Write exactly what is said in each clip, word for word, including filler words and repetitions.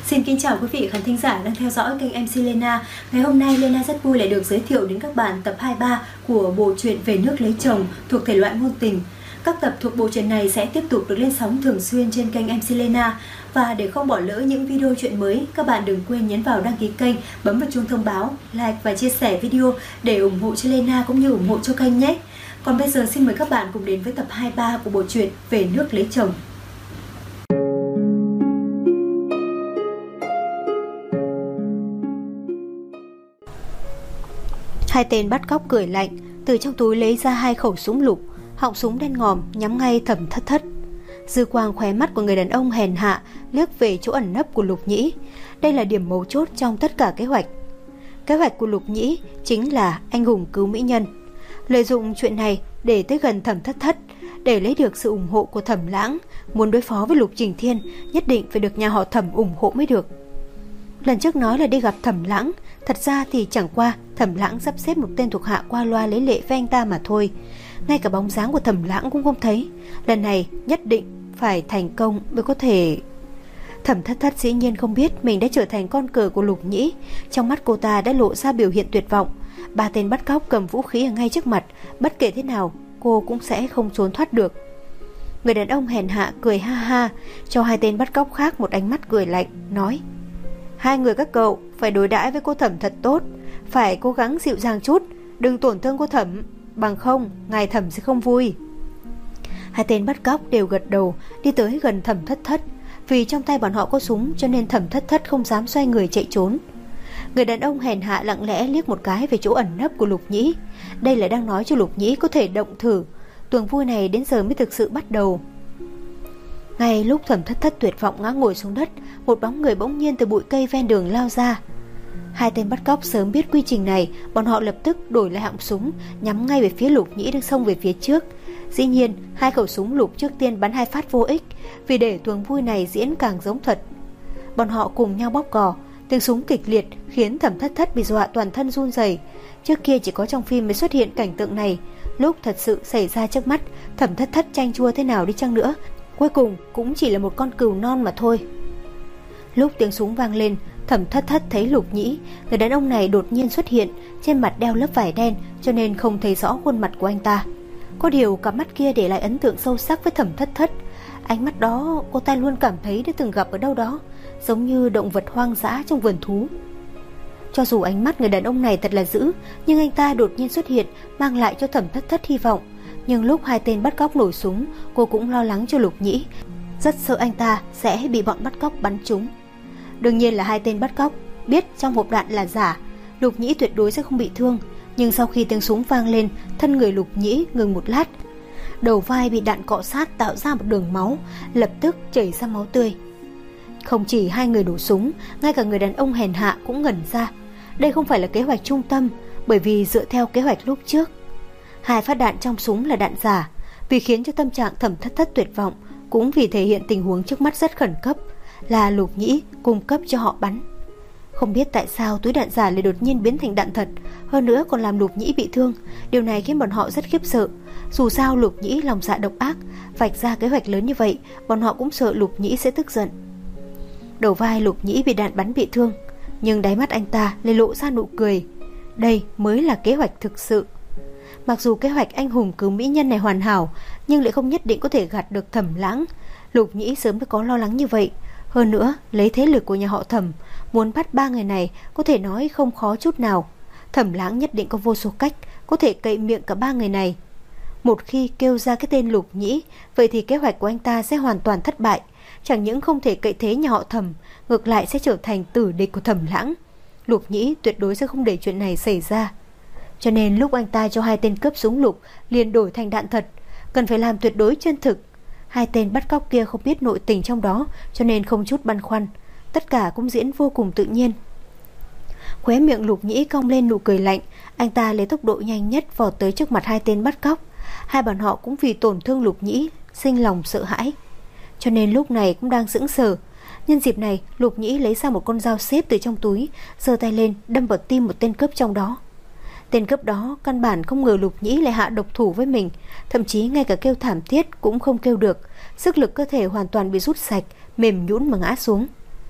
Xin kính chào quý vị khán thính giả đang theo dõi kênh em xê Lena. Ngày hôm nay Lena rất vui lại được giới thiệu đến các bạn tập hai mươi ba của bộ truyện Về nước lấy chồng thuộc thể loại ngôn tình. Các tập thuộc bộ truyện này sẽ tiếp tục được lên sóng thường xuyên trên kênh em xê Lena. Và để không bỏ lỡ những video truyện mới, các bạn đừng quên nhấn vào đăng ký kênh, bấm vào chuông thông báo, like và chia sẻ video để ủng hộ cho Lena cũng như ủng hộ cho kênh nhé. Còn bây giờ xin mời các bạn cùng đến với tập hai mươi ba của bộ truyện Về nước lấy chồng. Hai tên bắt cóc cười lạnh, từ trong túi lấy ra hai khẩu súng lục, họng súng đen ngòm nhắm ngay Thẩm Thất Thất. Dư quang khóe mắt của người đàn ông hèn hạ liếc về chỗ ẩn nấp của Lục Nhĩ. Đây là điểm mấu chốt trong tất cả kế hoạch. Kế hoạch của Lục Nhĩ chính là anh hùng cứu mỹ nhân, lợi dụng chuyện này để tới gần Thẩm Thất Thất, để lấy được sự ủng hộ của Thẩm Lãng. Muốn đối phó với Lục Trình Thiên, nhất định phải được nhà họ Thẩm ủng hộ mới được. Lần trước nói là đi gặp Thẩm Lãng, thật ra thì chẳng qua Thẩm Lãng sắp xếp một tên thuộc hạ qua loa lấy lệ với anh ta mà thôi. Ngay cả bóng dáng của Thẩm Lãng cũng không thấy. Lần này nhất định phải thành công mới có thể. Thẩm Thất Thất dĩ nhiên không biết mình đã trở thành con cờ của Lục Nhĩ. Trong mắt cô ta đã lộ ra biểu hiện tuyệt vọng. Ba tên bắt cóc cầm vũ khí ở ngay trước mặt, bất kể thế nào cô cũng sẽ không trốn thoát được. Người đàn ông hèn hạ cười ha ha, cho hai tên bắt cóc khác một ánh mắt cười lạnh, nói: hai người các cậu phải đối đãi với cô Thẩm thật tốt, phải cố gắng dịu dàng chút, đừng tổn thương cô Thẩm, bằng không ngài Thẩm sẽ không vui. Hai tên bắt cóc đều gật đầu, đi tới gần Thẩm Thất Thất. Vì trong tay bọn họ có súng cho nên Thẩm Thất Thất không dám xoay người chạy trốn. Người đàn ông hèn hạ lặng lẽ liếc một cái về chỗ ẩn nấp của Lục Nhĩ. Đây là đang nói cho Lục Nhĩ có thể động thử. Tuồng vui này đến giờ mới thực sự bắt đầu. Ngay lúc Thẩm Thất Thất tuyệt vọng ngã ngồi xuống đất, một bóng người bỗng nhiên từ bụi cây ven đường lao ra. Hai tên bắt cóc sớm biết quy trình này, bọn họ lập tức đổi lại họng súng, nhắm ngay về phía Lục Nhĩ đang xông về phía trước. Dĩ nhiên, hai khẩu súng lục trước tiên bắn hai phát vô ích, vì để tuồng vui này diễn càng giống thật. Bọn họ cùng nhau bóp cò, tiếng súng kịch liệt khiến Thẩm Thất Thất bị dọa toàn thân run rẩy. Trước kia chỉ có trong phim mới xuất hiện cảnh tượng này, lúc thật sự xảy ra trước mắt, Thẩm Thất Thất chanh chua thế nào đi chăng nữa, cuối cùng cũng chỉ là một con cừu non mà thôi. Lúc tiếng súng vang lên, Thẩm Thất Thất thấy Lục Nhĩ, người đàn ông này đột nhiên xuất hiện, trên mặt đeo lớp vải đen cho nên không thấy rõ khuôn mặt của anh ta. Có điều cặp mắt kia để lại ấn tượng sâu sắc với Thẩm Thất Thất. Ánh mắt đó cô ta luôn cảm thấy đã từng gặp ở đâu đó, giống như động vật hoang dã trong vườn thú. Cho dù ánh mắt người đàn ông này thật là dữ, nhưng anh ta đột nhiên xuất hiện mang lại cho Thẩm Thất Thất hy vọng. Nhưng lúc hai tên bắt cóc nổ súng, cô cũng lo lắng cho Lục Nhĩ, rất sợ anh ta sẽ bị bọn bắt cóc bắn trúng. Đương nhiên là hai tên bắt cóc biết trong hộp đạn là giả, Lục Nhĩ tuyệt đối sẽ không bị thương. Nhưng sau khi tiếng súng vang lên, thân người Lục Nhĩ ngừng một lát, đầu vai bị đạn cọ sát tạo ra một đường máu, lập tức chảy ra máu tươi. Không chỉ hai người nổ súng, ngay cả người đàn ông hèn hạ cũng ngẩn ra. Đây không phải là kế hoạch trung tâm, bởi vì dựa theo kế hoạch lúc trước, hai phát đạn trong súng là đạn giả. Vì khiến cho tâm trạng Thẩm Thất Thất tuyệt vọng, cũng vì thể hiện tình huống trước mắt rất khẩn cấp, là Lục Nhĩ cung cấp cho họ bắn. Không biết tại sao túi đạn giả lại đột nhiên biến thành đạn thật, hơn nữa còn làm Lục Nhĩ bị thương. Điều này khiến bọn họ rất khiếp sợ. Dù sao Lục Nhĩ lòng dạ độc ác, vạch ra kế hoạch lớn như vậy, bọn họ cũng sợ Lục Nhĩ sẽ tức giận. Đầu vai Lục Nhĩ bị đạn bắn bị thương, nhưng đáy mắt anh ta lại lộ ra nụ cười. Đây mới là kế hoạch thực sự. Mặc dù kế hoạch anh hùng cứu mỹ nhân này hoàn hảo, nhưng lại không nhất định có thể gạt được Thẩm Lãng. Lục Nhĩ sớm đã có lo lắng như vậy. Hơn nữa, lấy thế lực của nhà họ Thẩm, muốn bắt ba người này có thể nói không khó chút nào. Thẩm Lãng nhất định có vô số cách có thể cậy miệng cả ba người này. Một khi kêu ra cái tên Lục Nhĩ, vậy thì kế hoạch của anh ta sẽ hoàn toàn thất bại. Chẳng những không thể cậy thế nhà họ Thẩm, ngược lại sẽ trở thành tử địch của Thẩm Lãng. Lục Nhĩ tuyệt đối sẽ không để chuyện này xảy ra. Cho nên lúc anh ta cho hai tên cướp súng lục liền đổi thành đạn thật, cần phải làm tuyệt đối chân thực. Hai tên bắt cóc kia không biết nội tình trong đó, cho nên không chút băn khoăn. Tất cả cũng diễn vô cùng tự nhiên. Khóe miệng Lục Nhĩ cong lên nụ cười lạnh, anh ta lấy tốc độ nhanh nhất vọt tới trước mặt hai tên bắt cóc. Hai bọn họ cũng vì tổn thương Lục Nhĩ sinh lòng sợ hãi, cho nên lúc này cũng đang sững sờ. Nhân dịp này, Lục Nhĩ lấy ra một con dao xếp từ trong túi, giơ tay lên đâm vào tim một tên cướp trong đó. Tên cướp đó căn bản không ngờ Lục Nhĩ lại hạ độc thủ với mình, thậm chí ngay cả kêu thảm thiết cũng không kêu được, sức lực cơ thể hoàn toàn bị rút sạch, mềm nhũn mà ngã xuống.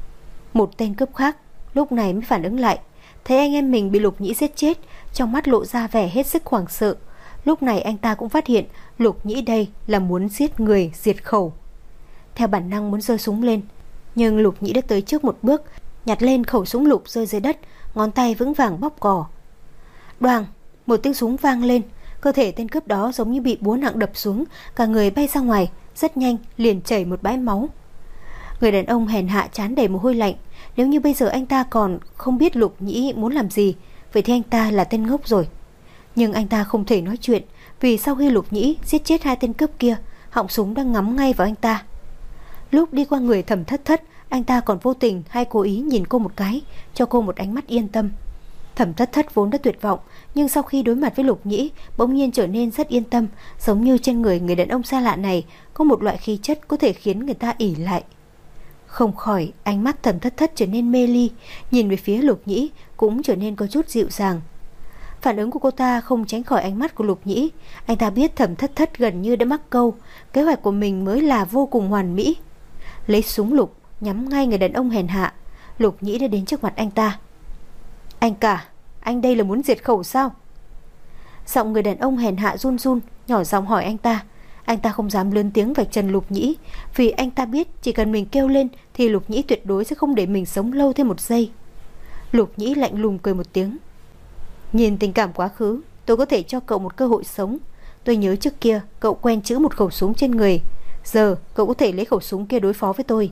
Một tên cướp khác lúc này mới phản ứng lại, thấy anh em mình bị Lục Nhĩ giết chết, trong mắt lộ ra vẻ hết sức hoảng sợ. Lúc này anh ta cũng phát hiện Lục Nhĩ đây là muốn giết người diệt khẩu. Theo bản năng muốn giơ súng lên, nhưng Lục Nhĩ đã tới trước một bước, nhặt lên khẩu súng lục rơi dưới đất, ngón tay vững vàng bóp cò. Đoàng, một tiếng súng vang lên, cơ thể tên cướp đó giống như bị búa nặng đập xuống, cả người bay ra ngoài, rất nhanh liền chảy một bãi máu. Người đàn ông hèn hạ trán đầy mồ hôi lạnh. Nếu như bây giờ anh ta còn không biết Lục Nhĩ muốn làm gì, vậy thì anh ta là tên ngốc rồi. Nhưng anh ta không thể nói chuyện, vì sau khi Lục Nhĩ giết chết hai tên cướp kia, họng súng đang ngắm ngay vào anh ta. Lúc đi qua người Thẩm Thất Thất, anh ta còn vô tình hay cố ý nhìn cô một cái, cho cô một ánh mắt yên tâm. Thẩm Thất Thất vốn đã tuyệt vọng, nhưng sau khi đối mặt với Lục Nhĩ, bỗng nhiên trở nên rất yên tâm, giống như trên người người đàn ông xa lạ này có một loại khí chất có thể khiến người ta ỷ lại. Không khỏi ánh mắt Thẩm Thất Thất trở nên mê ly, nhìn về phía Lục Nhĩ cũng trở nên có chút dịu dàng. Phản ứng của cô ta không tránh khỏi ánh mắt của Lục Nhĩ. Anh ta biết Thẩm Thất Thất gần như đã mắc câu, kế hoạch của mình mới là vô cùng hoàn mỹ. Lấy súng lục nhắm ngay người đàn ông hèn hạ, Lục Nhĩ đã đến trước mặt anh ta. Anh cả, anh đây là muốn diệt khẩu sao? Giọng người đàn ông hèn hạ run run, nhỏ giọng hỏi anh ta. Anh ta không dám lớn tiếng vạch trần Lục Nhĩ, vì anh ta biết chỉ cần mình kêu lên thì Lục Nhĩ tuyệt đối sẽ không để mình sống lâu thêm một giây. Lục Nhĩ lạnh lùng cười một tiếng. Nhìn tình cảm quá khứ, tôi có thể cho cậu một cơ hội sống. Tôi nhớ trước kia cậu quen chữ một khẩu súng trên người, giờ cậu có thể lấy khẩu súng kia đối phó với tôi.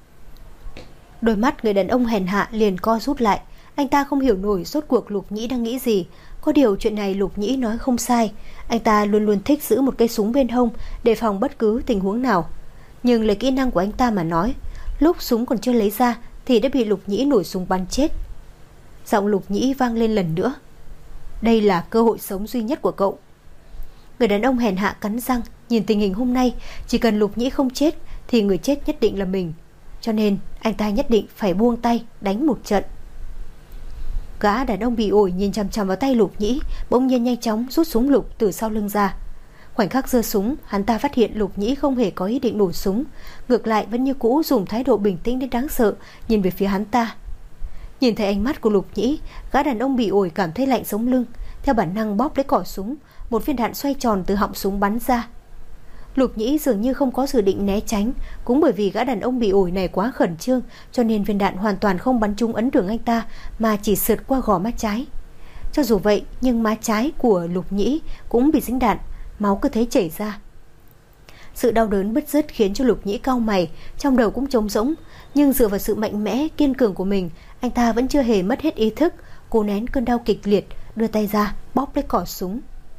Đôi mắt người đàn ông hèn hạ liền co rút lại. Anh ta không hiểu nổi rốt cuộc Lục Nhĩ đang nghĩ gì. Có điều chuyện này Lục Nhĩ nói không sai, anh ta luôn luôn thích giữ một cây súng bên hông, đề phòng bất cứ tình huống nào. Nhưng lấy kỹ năng của anh ta mà nói, lúc súng còn chưa lấy ra thì đã bị Lục Nhĩ nổi súng bắn chết. Giọng Lục Nhĩ vang lên lần nữa. Đây là cơ hội sống duy nhất của cậu. Người đàn ông hèn hạ cắn răng, nhìn tình hình hôm nay, chỉ cần Lục Nhĩ không chết thì người chết nhất định là mình. Cho nên anh ta nhất định phải buông tay đánh một trận. Gã đàn ông bị ổi nhìn chằm chằm vào tay Lục Nhĩ, bỗng nhiên nhanh chóng rút súng lục từ sau lưng ra. Khoảnh khắc giơ súng, hắn ta phát hiện Lục Nhĩ không hề có ý định nổ súng, ngược lại vẫn như cũ dùng thái độ bình tĩnh đến đáng sợ nhìn về phía hắn ta. Nhìn thấy ánh mắt của Lục Nhĩ, gã đàn ông bị ổi cảm thấy lạnh sống lưng, theo bản năng bóp lấy cò súng, một viên đạn xoay tròn từ họng súng bắn ra. Lục Nhĩ dường như không có dự định né tránh, cũng bởi vì gã đàn ông bị ổi này quá khẩn trương, cho nên viên đạn hoàn toàn không bắn trúng ấn đường anh ta, mà chỉ sượt qua gò má trái. Cho dù vậy, nhưng má trái của Lục Nhĩ cũng bị dính đạn, máu cứ thế chảy ra. Sự đau đớn bứt rứt khiến cho Lục Nhĩ cau mày, trong đầu cũng trống rỗng, nhưng dựa vào sự mạnh mẽ, kiên cường của mình, anh ta vẫn chưa hề mất hết ý thức, cố nén cơn đau kịch liệt, đưa tay ra bóp lấy cò súng.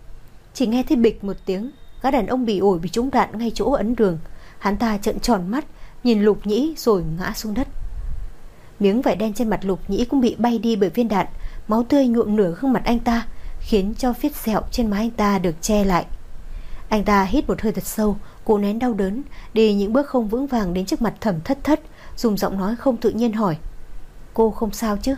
Chỉ nghe thấy bịch một tiếng, gã đàn ông bị ổi bị trúng đạn ngay chỗ ấn đường. Hắn ta trợn tròn mắt nhìn Lục Nhĩ rồi ngã xuống đất. Miếng vải đen trên mặt Lục Nhĩ cũng bị bay đi bởi viên đạn, máu tươi nhuộm nửa gương mặt anh ta, khiến cho vết sẹo trên má anh ta được che lại. Anh ta hít một hơi thật sâu, cố nén đau đớn, đi những bước không vững vàng đến trước mặt Thẩm Thất Thất, dùng giọng nói không tự nhiên hỏi: Cô không sao chứ?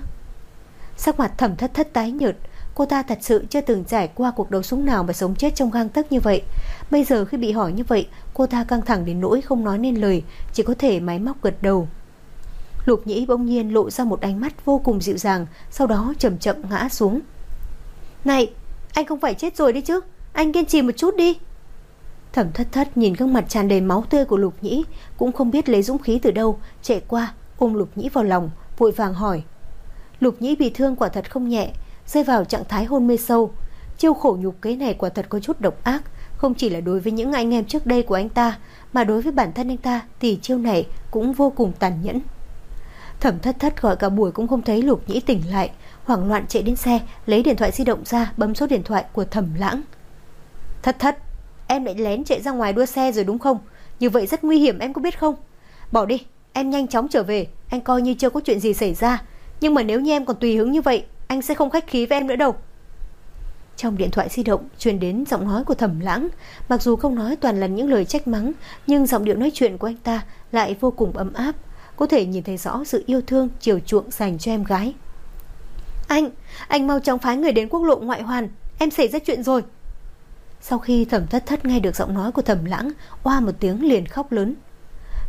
Sắc mặt Thẩm Thất Thất tái nhợt. Cô ta thật sự chưa từng trải qua cuộc đấu súng nào mà sống chết trong gang tấc như vậy. Bây giờ khi bị hỏi như vậy, cô ta căng thẳng đến nỗi không nói nên lời, chỉ có thể máy móc gật đầu. Lục Nhĩ bỗng nhiên lộ ra một ánh mắt vô cùng dịu dàng, sau đó chậm chậm ngã xuống. Này, anh không phải chết rồi đấy chứ, anh kiên trì một chút đi. Thẩm Thất Thất nhìn gương mặt tràn đầy máu tươi của Lục Nhĩ, cũng không biết lấy dũng khí từ đâu, chạy qua ôm Lục Nhĩ vào lòng, vội vàng hỏi. Lục Nhĩ bị thương quả thật không nhẹ, rơi vào trạng thái hôn mê sâu. Chiêu khổ nhục kế này quả thật có chút độc ác, không chỉ là đối với những anh em trước đây của anh ta, mà đối với bản thân anh ta thì chiêu này cũng vô cùng tàn nhẫn. Thẩm Thất Thất gọi cả buổi cũng không thấy Lục Nhĩ tỉnh lại, hoảng loạn chạy đến xe, lấy điện thoại di động ra bấm số điện thoại của Thẩm Lãng. Thất Thất, em lại lén chạy ra ngoài đua xe rồi đúng không? Như vậy rất nguy hiểm em có biết không? Bỏ đi, em nhanh chóng trở về, anh coi như chưa có chuyện gì xảy ra. Nhưng mà nếu như em còn tùy hứng như vậy, anh sẽ không khách khí với em nữa đâu. Trong điện thoại di động truyền đến giọng nói của Thẩm Lãng, mặc dù không nói toàn là những lời trách mắng, nhưng giọng điệu nói chuyện của anh ta lại vô cùng ấm áp, có thể nhìn thấy rõ sự yêu thương chiều chuộng dành cho em gái. Anh, anh mau chóng phái người đến quốc lộ ngoại hoàn, em xảy ra chuyện rồi. Sau khi Thẩm Thất Thất nghe được giọng nói của Thẩm Lãng, oa một tiếng liền khóc lớn.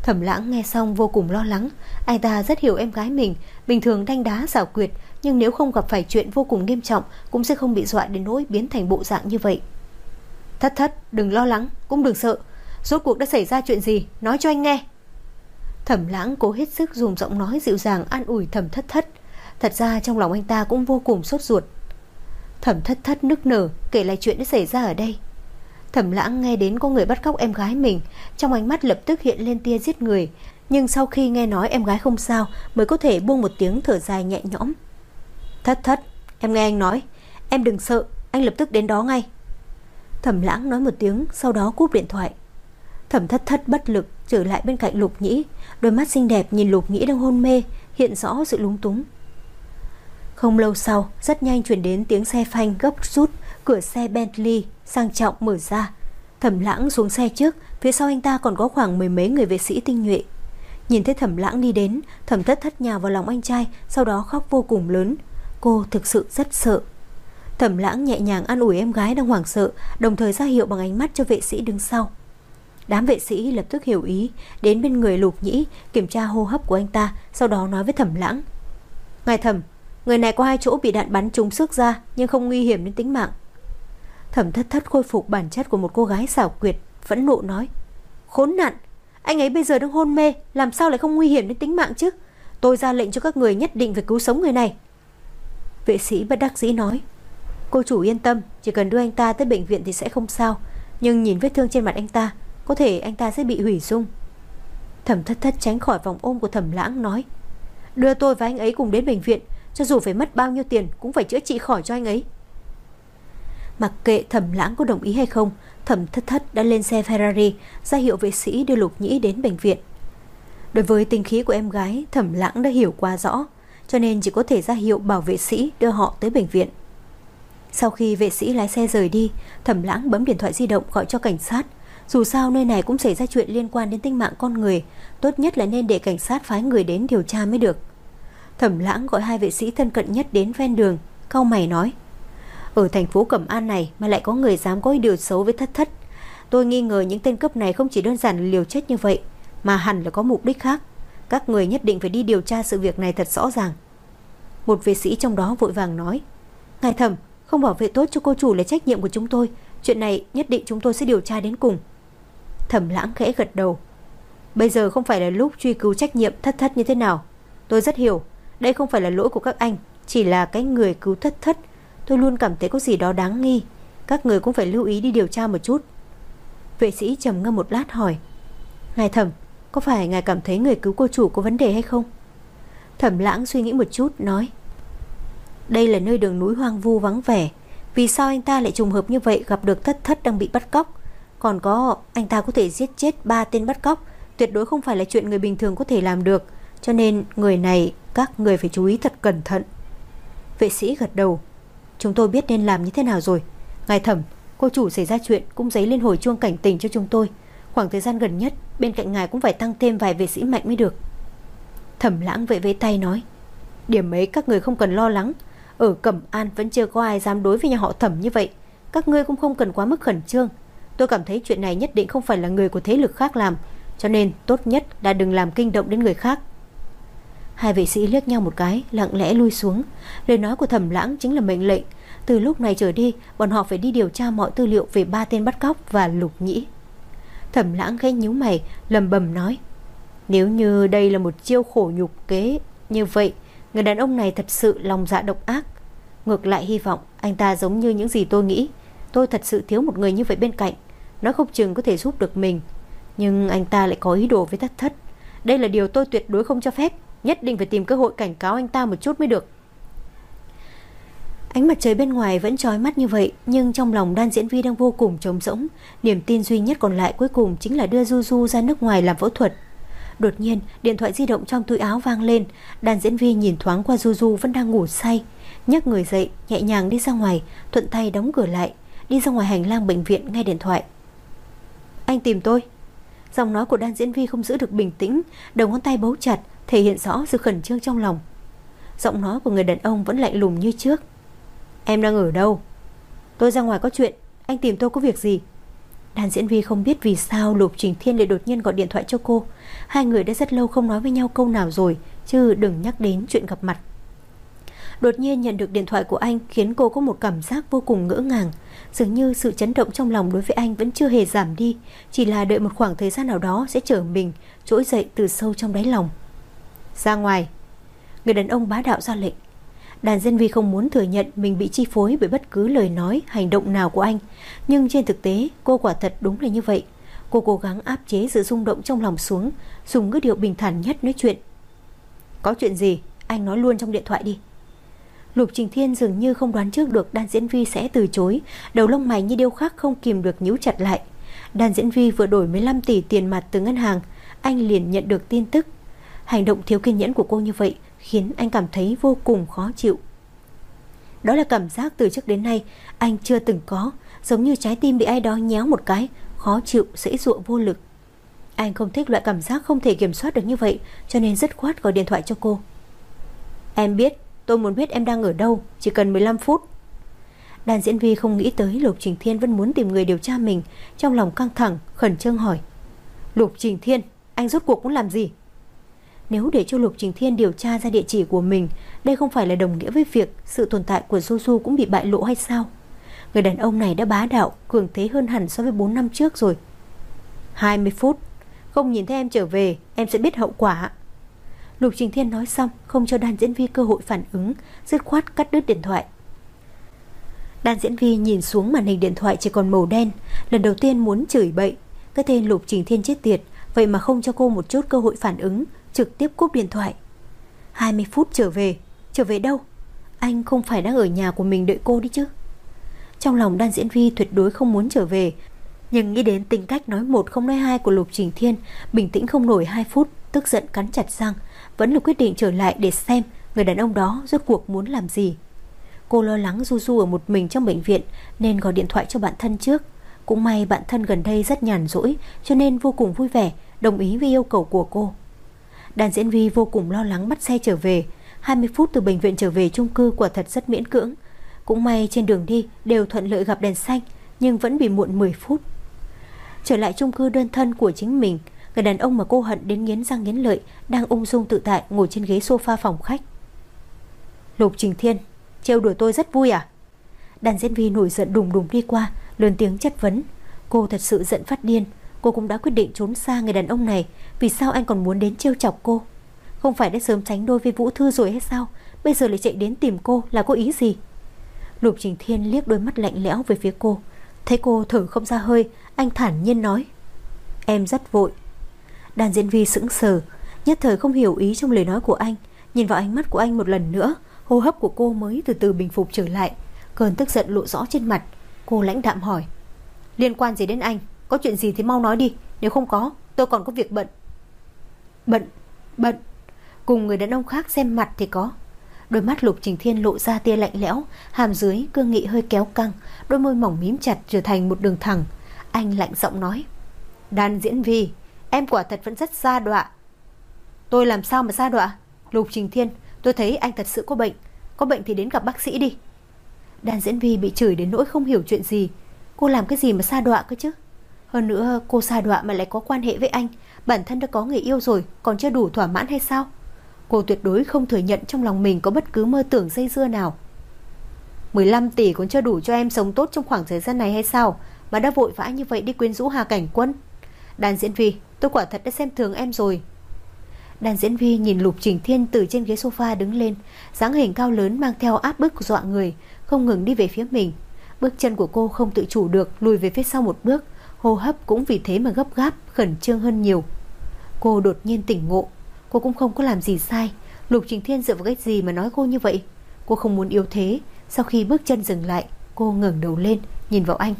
Thẩm Lãng nghe xong vô cùng lo lắng. Anh ta rất hiểu em gái mình, bình thường đanh đá xảo quyệt, nhưng nếu không gặp phải chuyện vô cùng nghiêm trọng cũng sẽ không bị dọa đến nỗi biến thành bộ dạng như vậy. Thất Thất, đừng lo lắng, cũng đừng sợ. Rốt cuộc đã xảy ra chuyện gì, nói cho anh nghe. Thẩm Lãng cố hết sức dùng giọng nói dịu dàng an ủi Thẩm Thất Thất. Thật ra trong lòng anh ta cũng vô cùng sốt ruột. Thẩm Thất Thất nức nở kể lại chuyện đã xảy ra ở đây. Thẩm Lãng nghe đến có người bắt cóc em gái mình, trong ánh mắt lập tức hiện lên tia giết người, nhưng sau khi nghe nói em gái không sao mới có thể buông một tiếng thở dài nhẹ nhõm. Thất Thất, em nghe anh nói, em đừng sợ, anh lập tức đến đó ngay. Thẩm Lãng nói một tiếng, sau đó cúp điện thoại. Thẩm Thất Thất bất lực trở lại bên cạnh Lục Nhĩ, đôi mắt xinh đẹp nhìn Lục Nhĩ đang hôn mê, hiện rõ sự lúng túng. Không lâu sau, rất nhanh truyền đến tiếng xe phanh gấp rút, cửa xe Bentley sang trọng mở ra. Thẩm Lãng xuống xe trước, phía sau anh ta còn có khoảng mười mấy người vệ sĩ tinh nhuệ. Nhìn thấy Thẩm Lãng đi đến, Thẩm Thất Thất nhào vào lòng anh trai, sau đó khóc vô cùng lớn. Cô thực sự rất sợ. Thẩm Lãng nhẹ nhàng an ủi em gái đang hoảng sợ, đồng thời ra hiệu bằng ánh mắt cho vệ sĩ đứng sau. Đám vệ sĩ lập tức hiểu ý, đến bên người Lục Nhĩ kiểm tra hô hấp của anh ta, sau đó nói với Thẩm Lãng: Ngài Thẩm, người này có hai chỗ bị đạn bắn trúng xước ra, nhưng không nguy hiểm đến tính mạng. Thẩm Thất Thất khôi phục bản chất của một cô gái xảo quyệt, phẫn nộ nói: Khốn nạn, anh ấy bây giờ đang hôn mê, làm sao lại không nguy hiểm đến tính mạng chứ? Tôi ra lệnh cho các người nhất định phải cứu sống người này. Vệ sĩ bất đắc dĩ nói: Cô chủ yên tâm, chỉ cần đưa anh ta tới bệnh viện thì sẽ không sao, nhưng nhìn vết thương trên mặt anh ta, có thể anh ta sẽ bị hủy dung. Thẩm Thất Thất tránh khỏi vòng ôm của Thẩm Lãng nói: Đưa tôi và anh ấy cùng đến bệnh viện, cho dù phải mất bao nhiêu tiền cũng phải chữa trị khỏi cho anh ấy. Mặc kệ Thẩm Lãng có đồng ý hay không, Thẩm Thất Thất đã lên xe Ferrari ra hiệu vệ sĩ đưa Lục Nhĩ đến bệnh viện. Đối với tính khí của em gái, Thẩm Lãng đã hiểu quá rõ, cho nên chỉ có thể ra hiệu bảo vệ sĩ đưa họ tới bệnh viện. Sau khi vệ sĩ lái xe rời đi, Thẩm Lãng bấm điện thoại di động gọi cho cảnh sát. Dù sao nơi này cũng xảy ra chuyện liên quan đến tính mạng con người, tốt nhất là nên để cảnh sát phái người đến điều tra mới được. Thẩm Lãng gọi hai vệ sĩ thân cận nhất đến ven đường, cau mày nói: Ở thành phố Cẩm An này mà lại có người dám có ý điều xấu với Thất Thất. Tôi nghi ngờ những tên cướp này không chỉ đơn giản là liều chết như vậy, mà hẳn là có mục đích khác. Các người nhất định phải đi điều tra sự việc này thật rõ ràng. Một vệ sĩ trong đó vội vàng nói: Ngài Thẩm, không bảo vệ tốt cho cô chủ là trách nhiệm của chúng tôi, chuyện này nhất định chúng tôi sẽ điều tra đến cùng. Thẩm Lãng khẽ gật đầu. Bây giờ không phải là lúc truy cứu trách nhiệm Thất Thất như thế nào. Tôi rất hiểu, đây không phải là lỗi của các anh, chỉ là cái người cứu Thất Thất. Tôi luôn cảm thấy có gì đó đáng nghi. Các người cũng phải lưu ý đi điều tra một chút. Vệ sĩ trầm ngâm một lát hỏi: Ngài Thẩm, có phải ngài cảm thấy người cứu cô chủ có vấn đề hay không? Thẩm Lãng suy nghĩ một chút nói: Đây là nơi đường núi hoang vu vắng vẻ, vì sao anh ta lại trùng hợp như vậy gặp được Thất Thất đang bị bắt cóc? Còn có, anh ta có thể giết chết ba tên bắt cóc, tuyệt đối không phải là chuyện người bình thường có thể làm được, cho nên người này các người phải chú ý thật cẩn thận. Vệ sĩ gật đầu: Chúng tôi biết nên làm như thế nào rồi. Ngài Thẩm, cô chủ xảy ra chuyện cũng giấy lên hồi chuông cảnh tỉnh cho chúng tôi. Khoảng thời gian gần nhất bên cạnh ngài cũng phải tăng thêm vài vệ sĩ mạnh mới được. Thẩm Lãng vẫy vẫy tay nói: Điểm ấy các người không cần lo lắng. Ở Cẩm An vẫn chưa có ai dám đối với nhà họ Thẩm như vậy. Các ngươi cũng không cần quá mức khẩn trương. Tôi cảm thấy chuyện này nhất định không phải là người của thế lực khác làm, cho nên tốt nhất là đừng làm kinh động đến người khác. Hai vệ sĩ liếc nhau một cái, lặng lẽ lui xuống. Lời nói của Thẩm Lãng chính là mệnh lệnh. Từ lúc này trở đi, bọn họ phải đi điều tra mọi tư liệu về ba tên bắt cóc và Lục Nhĩ. Thẩm Lãng khẽ nhíu mày, lầm bầm nói: Nếu như đây là một chiêu khổ nhục kế như vậy, người đàn ông này thật sự lòng dạ độc ác. Ngược lại hy vọng anh ta giống như những gì tôi nghĩ. Tôi thật sự thiếu một người như vậy bên cạnh, nó không chừng có thể giúp được mình. Nhưng anh ta lại có ý đồ với Thất Thất. Đây là điều tôi tuyệt đối không cho phép. Nhất định phải tìm cơ hội cảnh cáo anh ta một chút mới được. Ánh mặt trời bên ngoài vẫn chói mắt như vậy, nhưng trong lòng Đan Diễn Vi đang vô cùng trống rỗng. Niềm tin duy nhất còn lại cuối cùng chính là đưa Du Du ra nước ngoài làm phẫu thuật. Đột nhiên điện thoại di động trong túi áo vang lên. Đan Diễn Vi nhìn thoáng qua Du Du vẫn đang ngủ say, nhấc người dậy, nhẹ nhàng đi ra ngoài, thuận tay đóng cửa lại, đi ra ngoài hành lang bệnh viện nghe điện thoại. Anh tìm tôi. Giọng nói của Đan Diễn Vi không giữ được bình tĩnh, đầu ngón tay bấu chặt, thể hiện rõ sự khẩn trương trong lòng. Giọng nói của người đàn ông vẫn lạnh lùng như trước. Em đang ở đâu? Tôi ra ngoài có chuyện, anh tìm tôi có việc gì? Đàn diễn viên không biết vì sao Lục Trình Thiên lại đột nhiên gọi điện thoại cho cô. Hai người đã rất lâu không nói với nhau câu nào rồi, chứ đừng nhắc đến chuyện gặp mặt. Đột nhiên nhận được điện thoại của anh khiến cô có một cảm giác vô cùng ngỡ ngàng. Dường như sự chấn động trong lòng đối với anh vẫn chưa hề giảm đi, chỉ là đợi một khoảng thời gian nào đó sẽ trở mình trỗi dậy từ sâu trong đáy lòng. Ra ngoài, người đàn ông bá đạo ra lệnh. Đàn diễn viên không muốn thừa nhận mình bị chi phối bởi bất cứ lời nói, hành động nào của anh. Nhưng trên thực tế, cô quả thật đúng là như vậy. Cô cố gắng áp chế sự rung động trong lòng xuống, dùng ngữ điệu bình thản nhất nói chuyện. Có chuyện gì, anh nói luôn trong điện thoại đi. Lục Trình Thiên dường như không đoán trước được Đan Diễn Vi sẽ từ chối, đầu lông mày như điêu khắc không kìm được nhíu chặt lại. Đan Diễn Vi vừa đổi mười lăm tỷ tiền mặt từ ngân hàng, anh liền nhận được tin tức. Hành động thiếu kiên nhẫn của cô như vậy khiến anh cảm thấy vô cùng khó chịu. Đó là cảm giác từ trước đến nay anh chưa từng có, giống như trái tim bị ai đó nhéo một cái, khó chịu, giãy giụa vô lực. Anh không thích loại cảm giác không thể kiểm soát được như vậy, cho nên dứt khoát gọi điện thoại cho cô. Em biết, tôi muốn biết em đang ở đâu, chỉ cần mười lăm phút. Đàn diễn viên không nghĩ tới Lục Trình Thiên vẫn muốn tìm người điều tra mình, trong lòng căng thẳng, khẩn trương hỏi. Lục Trình Thiên, anh rốt cuộc muốn làm gì? Nếu để cho Lục Trình Thiên điều tra ra địa chỉ của mình, đây không phải là đồng nghĩa với việc sự tồn tại của Su cũng bị bại lộ hay sao? Người đàn ông này đã bá đạo, cường thế hơn hẳn so với bốn năm trước rồi. Hai mươi phút, không nhìn thấy em trở về, em sẽ biết hậu quả. Lục Trình Thiên nói xong, không cho Đan diễn viên cơ hội phản ứng, dứt khoát cắt đứt điện thoại. Đan diễn viên nhìn xuống màn hình điện thoại chỉ còn màu đen, lần đầu tiên muốn chửi bậy. Cái tên Lục Trình Thiên chết tiệt, vậy mà không cho cô một chút cơ hội phản ứng, trực tiếp cúp điện thoại. Hai mươi phút trở về, trở về đâu? Anh không phải đang ở nhà của mình đợi cô đi chứ? Trong lòng Đan diễn viên tuyệt đối không muốn trở về, nhưng nghĩ đến tính cách nói một không nói hai của Lục Trình Thiên, bình tĩnh không nổi hai phút, tức giận cắn chặt răng, vẫn là quyết định trở lại để xem người đàn ông đó rốt cuộc muốn làm gì. Cô lo lắng Du Du ở một mình trong bệnh viện nên gọi điện thoại cho bạn thân trước. Cũng may bạn thân gần đây rất nhàn rỗi, cho nên vô cùng vui vẻ, đồng ý với yêu cầu của cô. Đàn diễn viên vô cùng lo lắng bắt xe trở về. Hai mươi phút từ bệnh viện trở về chung cư quả thật rất miễn cưỡng. Cũng may trên đường đi đều thuận lợi gặp đèn xanh, nhưng vẫn bị muộn mười phút. Trở lại chung cư đơn thân của chính mình, người đàn ông mà cô hận đến nghiến răng nghiến lợi đang ung dung tự tại ngồi trên ghế sofa phòng khách. Lục Trình Thiên, trêu đùa tôi rất vui à? Đàn diễn viên nổi giận đùng đùng đi qua, lớn tiếng chất vấn. Cô thật sự giận phát điên. Cô cũng đã quyết định trốn xa người đàn ông này, vì sao anh còn muốn đến trêu chọc cô? Không phải đã sớm tránh đôi với Vũ Thư rồi hay sao? Bây giờ lại chạy đến tìm cô là có ý gì? Lục Trình Thiên liếc đôi mắt lạnh lẽo về phía cô. Thấy cô thở không ra hơi, anh thản nhiên nói. Em rất vội. Đàn diễn viên sững sờ, nhất thời không hiểu ý trong lời nói của anh. Nhìn vào ánh mắt của anh một lần nữa, hô hấp của cô mới từ từ bình phục trở lại. Cơn tức giận lộ rõ trên mặt. Cô lãnh đạm hỏi. Liên quan gì đến anh? Có chuyện gì thì mau nói đi, nếu không có tôi còn có việc bận. Bận? Bận? Cùng người đàn ông khác xem mặt thì có. Đôi mắt Lục Trình Thiên lộ ra tia lạnh lẽo, hàm dưới cương nghị hơi kéo căng, đôi môi mỏng mím chặt trở thành một đường thẳng. Anh lạnh giọng nói. Đàn diễn viên, em quả thật vẫn rất sa đọa. Tôi làm sao mà sa đọa? Lục Trình Thiên, tôi thấy anh thật sự có bệnh. Có bệnh thì đến gặp bác sĩ đi. Đàn diễn viên bị chửi đến nỗi không hiểu chuyện gì. Cô làm cái gì mà sa đọa cơ chứ? Hơn nữa cô sa đọa mà lại có quan hệ với anh, bản thân đã có người yêu rồi, còn chưa đủ thỏa mãn hay sao? Cô tuyệt đối không thừa nhận trong lòng mình có bất cứ mơ tưởng dây dưa nào. Mười lăm tỷ còn chưa đủ cho em sống tốt trong khoảng thời gian này hay sao, mà đã vội vã như vậy đi quyến rũ Hà Cảnh Quân? Đàn diễn viên, tôi quả thật đã xem thường em rồi. Đàn diễn viên nhìn Lục Trình Thiên từ trên ghế sofa đứng lên, dáng hình cao lớn mang theo áp bức dọa người, không ngừng đi về phía mình. Bước chân của cô không tự chủ được lùi về phía sau một bước, hô hấp cũng vì thế mà gấp gáp, khẩn trương hơn nhiều. Cô đột nhiên tỉnh ngộ. Cô cũng không có làm gì sai. Lục Trình Thiên dựa vào cái gì mà nói cô như vậy? Cô không muốn yếu thế. Sau khi bước chân dừng lại, cô ngẩng đầu lên nhìn vào anh.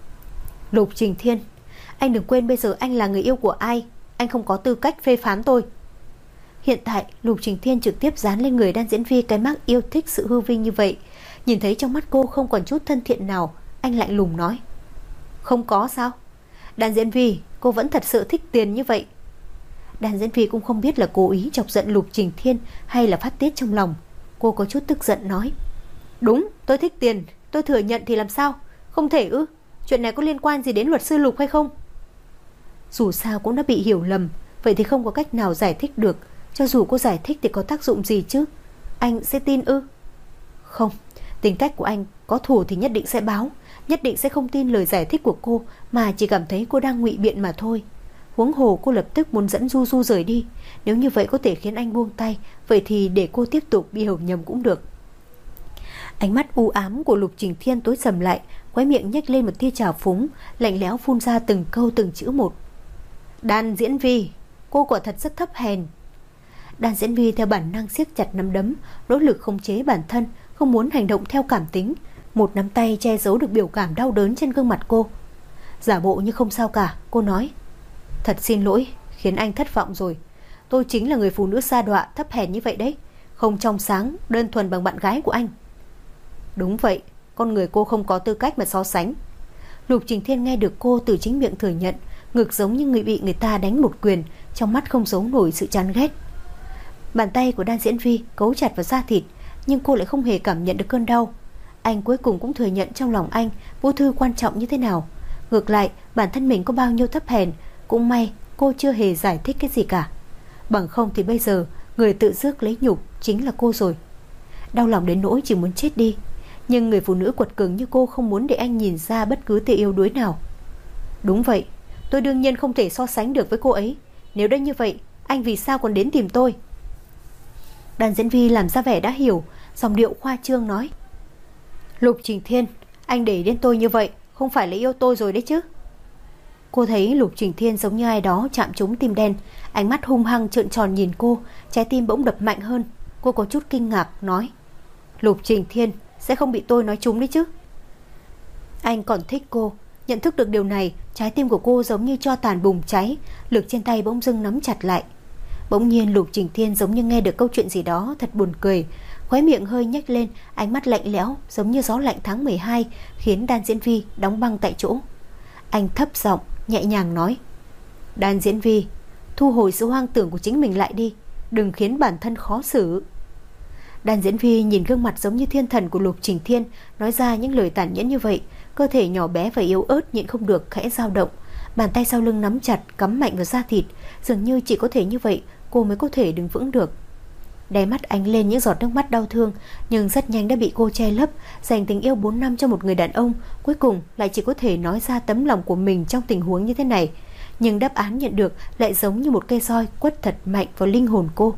Lục Trình Thiên, anh đừng quên bây giờ anh là người yêu của ai. Anh không có tư cách phê phán tôi. Hiện tại Lục Trình Thiên trực tiếp dán lên người Đan diễn viên cái mác yêu thích sự hư vinh như vậy. Nhìn thấy trong mắt cô không còn chút thân thiện nào, anh lạnh lùng nói. Không có sao? Đan diễn viên, cô vẫn thật sự thích tiền như vậy? Đàn diễn viên cũng không biết là cố ý chọc giận Lục Trình Thiên hay là phát tiết trong lòng. Cô có chút tức giận nói. Đúng, tôi thích tiền, tôi thừa nhận thì làm sao? Không thể ư? Chuyện này có liên quan gì đến luật sư Lục hay không? Dù sao cũng đã bị hiểu lầm, vậy thì không có cách nào giải thích được. Cho dù cô giải thích thì có tác dụng gì chứ? Anh sẽ tin ư? Không, tính cách của anh có thù thì nhất định sẽ báo, nhất định sẽ không tin lời giải thích của cô, mà chỉ cảm thấy cô đang ngụy biện mà thôi. Huống hồ cô lập tức muốn dẫn Du Du rời đi. Nếu như vậy có thể khiến anh buông tay, vậy thì để cô tiếp tục bị hiểu nhầm cũng được. Ánh mắt u ám của Lục Trình Thiên tối sầm lại, khóe miệng nhếch lên một tia trào phúng, lạnh lẽo phun ra từng câu từng chữ một. Đan Diễn Vi, cô quả thật rất thấp hèn. Đan Diễn Vi theo bản năng siết chặt nắm đấm, nỗ lực khống chế bản thân, không muốn hành động theo cảm tính. Một nắm tay che giấu được biểu cảm đau đớn trên gương mặt cô. Giả bộ như không sao cả, cô nói: Thật xin lỗi, khiến anh thất vọng rồi. Tôi chính là người phụ nữ sa đọa thấp hèn như vậy đấy, không trong sáng, đơn thuần bằng bạn gái của anh. Đúng vậy, con người cô không có tư cách mà so sánh. Lục Trình Thiên nghe được cô từ chính miệng thừa nhận, ngực giống như người bị người ta đánh một quyền, trong mắt không giấu nổi sự chán ghét. Bàn tay của Đan Diễn Vi cấu chặt vào da thịt, nhưng cô lại không hề cảm nhận được cơn đau. Anh cuối cùng cũng thừa nhận trong lòng anh Vũ Thư quan trọng như thế nào. Ngược lại, bản thân mình có bao nhiêu thấp hèn, cũng may cô chưa hề giải thích cái gì cả. Bằng không thì bây giờ người tự rước lấy nhục chính là cô rồi. Đau lòng đến nỗi chỉ muốn chết đi. Nhưng người phụ nữ quật cường như cô không muốn để anh nhìn ra bất cứ tia yếu đuối nào. Đúng vậy, tôi đương nhiên không thể so sánh được với cô ấy. Nếu đã như vậy, anh vì sao còn đến tìm tôi? Đan Diễn Vi làm ra vẻ đã hiểu, giọng điệu khoa trương nói: Lục Trình Thiên, anh để đến tôi như vậy không phải là yêu tôi rồi đấy chứ? Cô thấy Lục Trình Thiên giống như ai đó chạm trúng tim đen, ánh mắt hung hăng trợn tròn nhìn cô, trái tim bỗng đập mạnh hơn. Cô có chút kinh ngạc nói: Lục Trình Thiên sẽ không bị tôi nói trúng đấy chứ? Anh còn thích cô. Nhận thức được điều này, trái tim của cô giống như tro tàn bùng cháy, lực trên tay bỗng dưng nắm chặt lại. Bỗng nhiên Lục Trình Thiên giống như nghe được câu chuyện gì đó thật buồn cười, khóe miệng hơi nhếch lên, ánh mắt lạnh lẽo giống như gió lạnh tháng mười hai, khiến Đan Diễn Vi đóng băng tại chỗ. Anh thấp giọng nhẹ nhàng nói: Đan Diễn Vi, thu hồi sự hoang tưởng của chính mình lại đi, đừng khiến bản thân khó xử. Đan Diễn Vi nhìn gương mặt giống như thiên thần của Lục Trình Thiên nói ra những lời tàn nhẫn như vậy, cơ thể nhỏ bé và yếu ớt nhịn không được khẽ dao động, bàn tay sau lưng nắm chặt cắm mạnh vào da thịt, dường như chỉ có thể như vậy cô mới có thể đứng vững được. Đáy mắt ánh lên những giọt nước mắt đau thương, nhưng rất nhanh đã bị cô che lấp. Dành tình yêu bốn năm cho một người đàn ông, cuối cùng lại chỉ có thể nói ra tấm lòng của mình trong tình huống như thế này. Nhưng đáp án nhận được lại giống như một cây roi quất thật mạnh vào linh hồn cô.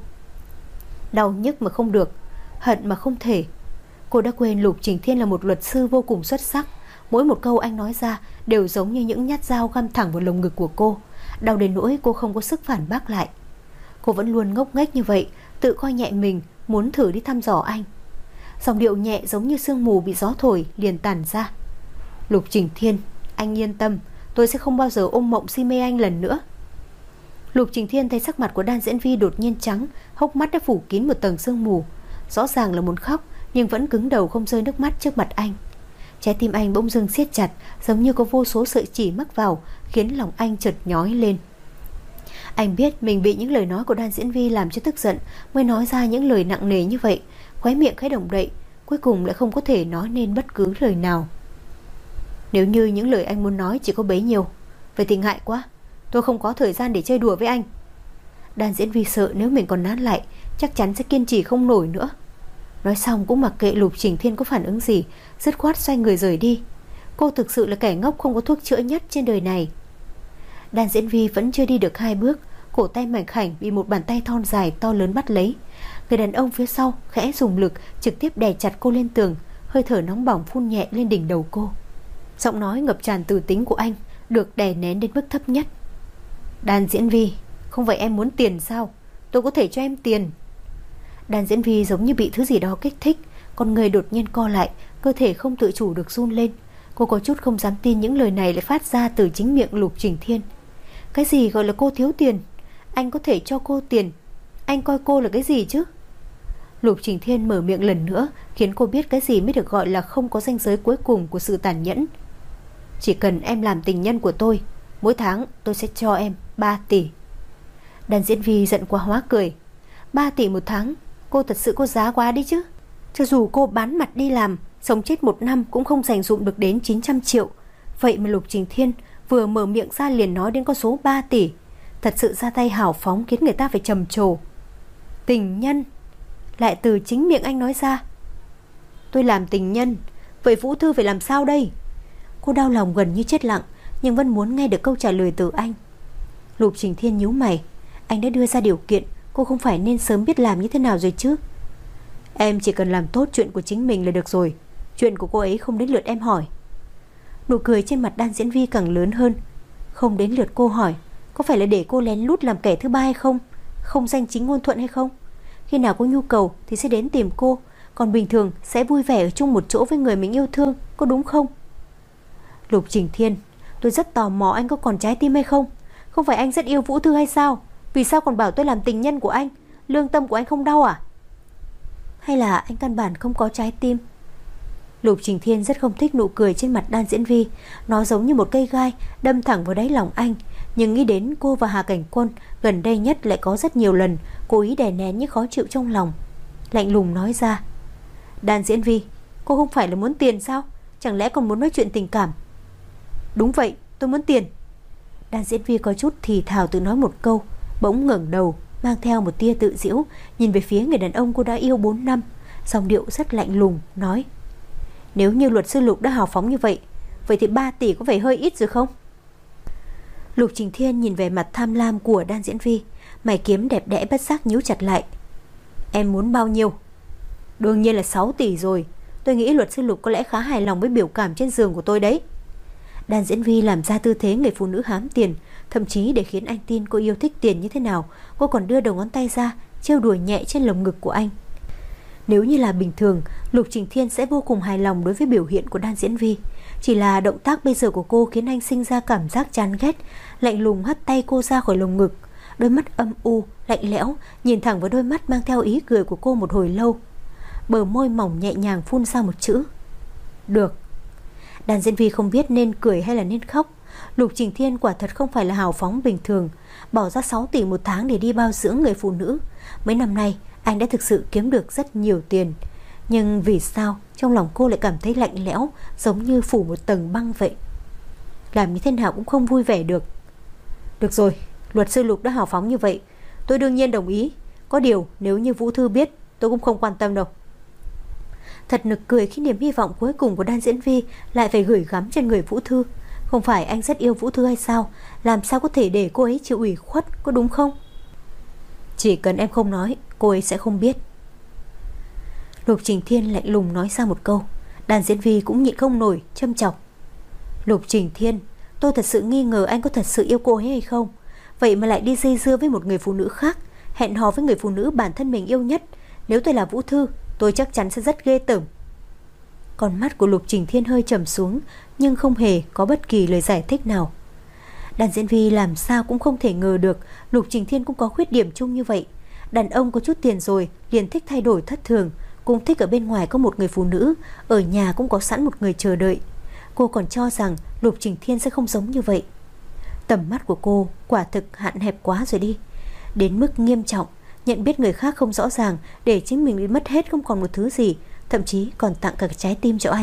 Đau nhức mà không được, hận mà không thể. Cô đã quên Lục Trình Thiên là một luật sư vô cùng xuất sắc. Mỗi một câu anh nói ra đều giống như những nhát dao găm thẳng vào lồng ngực của cô, đau đến nỗi cô không có sức phản bác lại. Cô vẫn luôn ngốc nghếch như vậy, tự coi nhẹ mình, muốn thử đi thăm dò anh. Giọng điệu nhẹ giống như sương mù bị gió thổi liền tản ra: Lục Trình Thiên, anh yên tâm, tôi sẽ không bao giờ ôm mộng si mê anh lần nữa. Lục Trình Thiên thấy sắc mặt của Đan Diễn Vi đột nhiên trắng, hốc mắt đã phủ kín một tầng sương mù. Rõ ràng là muốn khóc, nhưng vẫn cứng đầu không rơi nước mắt trước mặt anh. Trái tim anh bỗng dưng siết chặt, giống như có vô số sợi chỉ mắc vào, khiến lòng anh chợt nhói lên. Anh biết mình bị những lời nói của Đan Diễn Vi làm cho tức giận, mới nói ra những lời nặng nề như vậy, khóe miệng khẽ động đậy, cuối cùng lại không có thể nói nên bất cứ lời nào. Nếu như những lời anh muốn nói chỉ có bấy nhiêu, vậy thì ngại quá, tôi không có thời gian để chơi đùa với anh. Đan Diễn Vi sợ nếu mình còn nán lại, chắc chắn sẽ kiên trì không nổi nữa. Nói xong cũng mặc kệ Lục Trình Thiên có phản ứng gì, dứt khoát xoay người rời đi. Cô thực sự là kẻ ngốc không có thuốc chữa nhất trên đời này. Đan Diễn Vi vẫn chưa đi được hai bước, cổ tay mảnh khảnh bị một bàn tay thon dài to lớn bắt lấy. Người đàn ông phía sau khẽ dùng lực trực tiếp đè chặt cô lên tường, hơi thở nóng bỏng phun nhẹ lên đỉnh đầu cô. Giọng nói ngập tràn từ tính của anh được đè nén đến mức thấp nhất. Đan Diễn Vi, không phải em muốn tiền sao? Tôi có thể cho em tiền. Đan Diễn Vi giống như bị thứ gì đó kích thích, con người đột nhiên co lại, cơ thể không tự chủ được run lên. Cô có chút không dám tin những lời này lại phát ra từ chính miệng Lục Trình Thiên. Cái gì gọi là cô thiếu tiền? Anh có thể cho cô tiền, anh coi cô là cái gì chứ? Lục Trình Thiên mở miệng lần nữa, khiến cô biết cái gì mới được gọi là không có ranh giới cuối cùng của sự tàn nhẫn. Chỉ cần em làm tình nhân của tôi, mỗi tháng tôi sẽ cho em ba tỷ. Đan Diễn Vi giận quá hóa cười. Ba tỷ một tháng, cô thật sự có giá quá đi chứ. Cho dù cô bán mặt đi làm, sống chết một năm cũng không dành dụm được đến chín trăm triệu. Vậy mà Lục Trình Thiên vừa mở miệng ra liền nói đến con số ba tỷ. Thật sự ra tay hào phóng khiến người ta phải trầm trồ. Tình nhân, lại từ chính miệng anh nói ra. Tôi làm tình nhân, vậy Vũ Thư phải làm sao đây? Cô đau lòng gần như chết lặng, nhưng vẫn muốn nghe được câu trả lời từ anh. Lục Trình Thiên nhíu mày. Anh đã đưa ra điều kiện, cô không phải nên sớm biết làm như thế nào rồi chứ? Em chỉ cần làm tốt chuyện của chính mình là được rồi. Chuyện của cô ấy không đến lượt em hỏi. Nụ cười trên mặt Đan Diễn Vi càng lớn hơn. Không đến lượt cô hỏi, có phải là để cô lén lút làm kẻ thứ ba hay không? Không danh chính ngôn thuận hay không? Khi nào có nhu cầu thì sẽ đến tìm cô, còn bình thường sẽ vui vẻ ở chung một chỗ với người mình yêu thương, có đúng không? Lục Trình Thiên, tôi rất tò mò anh có còn trái tim hay không? Không phải anh rất yêu Vũ Thư hay sao? Vì sao còn bảo tôi làm tình nhân của anh? Lương tâm của anh không đau à? Hay là anh căn bản không có trái tim? Lục Trình Thiên rất không thích nụ cười trên mặt Đan Diễn Vi. Nó giống như một cây gai đâm thẳng vào đáy lòng anh. Nhưng nghĩ đến cô và Hà Cảnh Quân gần đây nhất lại có rất nhiều lần cố ý đè nén những khó chịu trong lòng. Lạnh lùng nói ra: Đan Diễn Vi, cô không phải là muốn tiền sao? Chẳng lẽ còn muốn nói chuyện tình cảm? Đúng vậy, tôi muốn tiền. Đan Diễn Vi có chút thì thào tự nói một câu, bỗng ngẩng đầu, mang theo một tia tự giễu, nhìn về phía người đàn ông cô đã yêu bốn năm, giọng điệu rất lạnh lùng, nói: Nếu như luật sư Lục đã hào phóng như vậy, vậy thì ba tỷ có phải hơi ít rồi không? Lục Trình Thiên nhìn về mặt tham lam của Đan Diễn Vi, mày kiếm đẹp đẽ bất giác nhíu chặt lại. Em muốn bao nhiêu? Đương nhiên là sáu tỷ rồi. Tôi nghĩ luật sư Lục có lẽ khá hài lòng với biểu cảm trên giường của tôi đấy. Đan Diễn Vi làm ra tư thế người phụ nữ hám tiền, thậm chí để khiến anh tin cô yêu thích tiền như thế nào, cô còn đưa đầu ngón tay ra trêu đùa nhẹ trên lồng ngực của anh. Nếu như là bình thường, Lục Trình Thiên sẽ vô cùng hài lòng đối với biểu hiện của Đan Diễn Vi. Chỉ là động tác bây giờ của cô khiến anh sinh ra cảm giác chán ghét, lạnh lùng hất tay cô ra khỏi lồng ngực. Đôi mắt âm u, lạnh lẽo, nhìn thẳng vào đôi mắt mang theo ý cười của cô một hồi lâu. Bờ môi mỏng nhẹ nhàng phun ra một chữ: Được. Đan Diễn Vi không biết nên cười hay là nên khóc. Lục Trình Thiên quả thật không phải là hào phóng bình thường, bỏ ra sáu tỷ một tháng để đi bao dưỡng người phụ nữ. Mấy năm nay anh đã thực sự kiếm được rất nhiều tiền. Nhưng vì sao trong lòng cô lại cảm thấy lạnh lẽo, giống như phủ một tầng băng vậy? Làm như thế nào cũng không vui vẻ được. Được rồi, luật sư Lục đã hào phóng như vậy, tôi đương nhiên đồng ý. Có điều nếu như Vũ Thư biết, tôi cũng không quan tâm đâu. Thật nực cười khi niềm hy vọng cuối cùng của Đan Diễn Vi lại phải gửi gắm trên người Vũ Thư. Không phải anh rất yêu Vũ Thư hay sao? Làm sao có thể để cô ấy chịu ủy khuất, có đúng không? Chỉ cần em không nói, cô ấy sẽ không biết. Lục Trình Thiên lạnh lùng nói ra một câu. Đan Diễn Vi cũng nhịn không nổi, châm chọc. Lục Trình Thiên, tôi thật sự nghi ngờ anh có thật sự yêu cô ấy hay không. Vậy mà lại đi dây dưa với một người phụ nữ khác, hẹn hò với người phụ nữ bản thân mình yêu nhất. Nếu tôi là Vũ Thư, tôi chắc chắn sẽ rất ghê tởm. Con mắt của Lục Trình Thiên hơi trầm xuống, nhưng không hề có bất kỳ lời giải thích nào. Đan Diễn Vi làm sao cũng không thể ngờ được Lục Trình Thiên cũng có khuyết điểm chung như vậy. Đàn ông có chút tiền rồi liền thích thay đổi thất thường, cũng thích ở bên ngoài có một người phụ nữ, ở nhà cũng có sẵn một người chờ đợi. Cô còn cho rằng Lục Trình Thiên sẽ không giống như vậy. Tầm mắt của cô quả thực hạn hẹp quá rồi đi, đến mức nghiêm trọng, nhận biết người khác không rõ ràng để chính mình bị mất hết không còn một thứ gì, thậm chí còn tặng cả trái tim cho anh.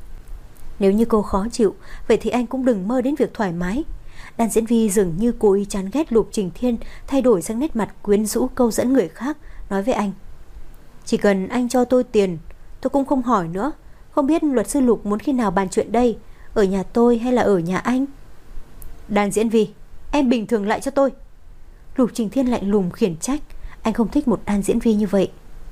Nếu như cô khó chịu, vậy thì anh cũng đừng mơ đến việc thoải mái. Đan Diễn Vi dường như cố ý chán ghét Lục Trình Thiên thay đổi sang nét mặt quyến rũ câu dẫn người khác, nói với anh: Chỉ cần anh cho tôi tiền, tôi cũng không hỏi nữa. Không biết luật sư Lục muốn khi nào bàn chuyện đây, ở nhà tôi hay là ở nhà anh? Đan Diễn Vi, em bình thường lại cho tôi. Lục Trình Thiên lạnh lùng khiển trách. Anh không thích một Đan Diễn Vi như vậy.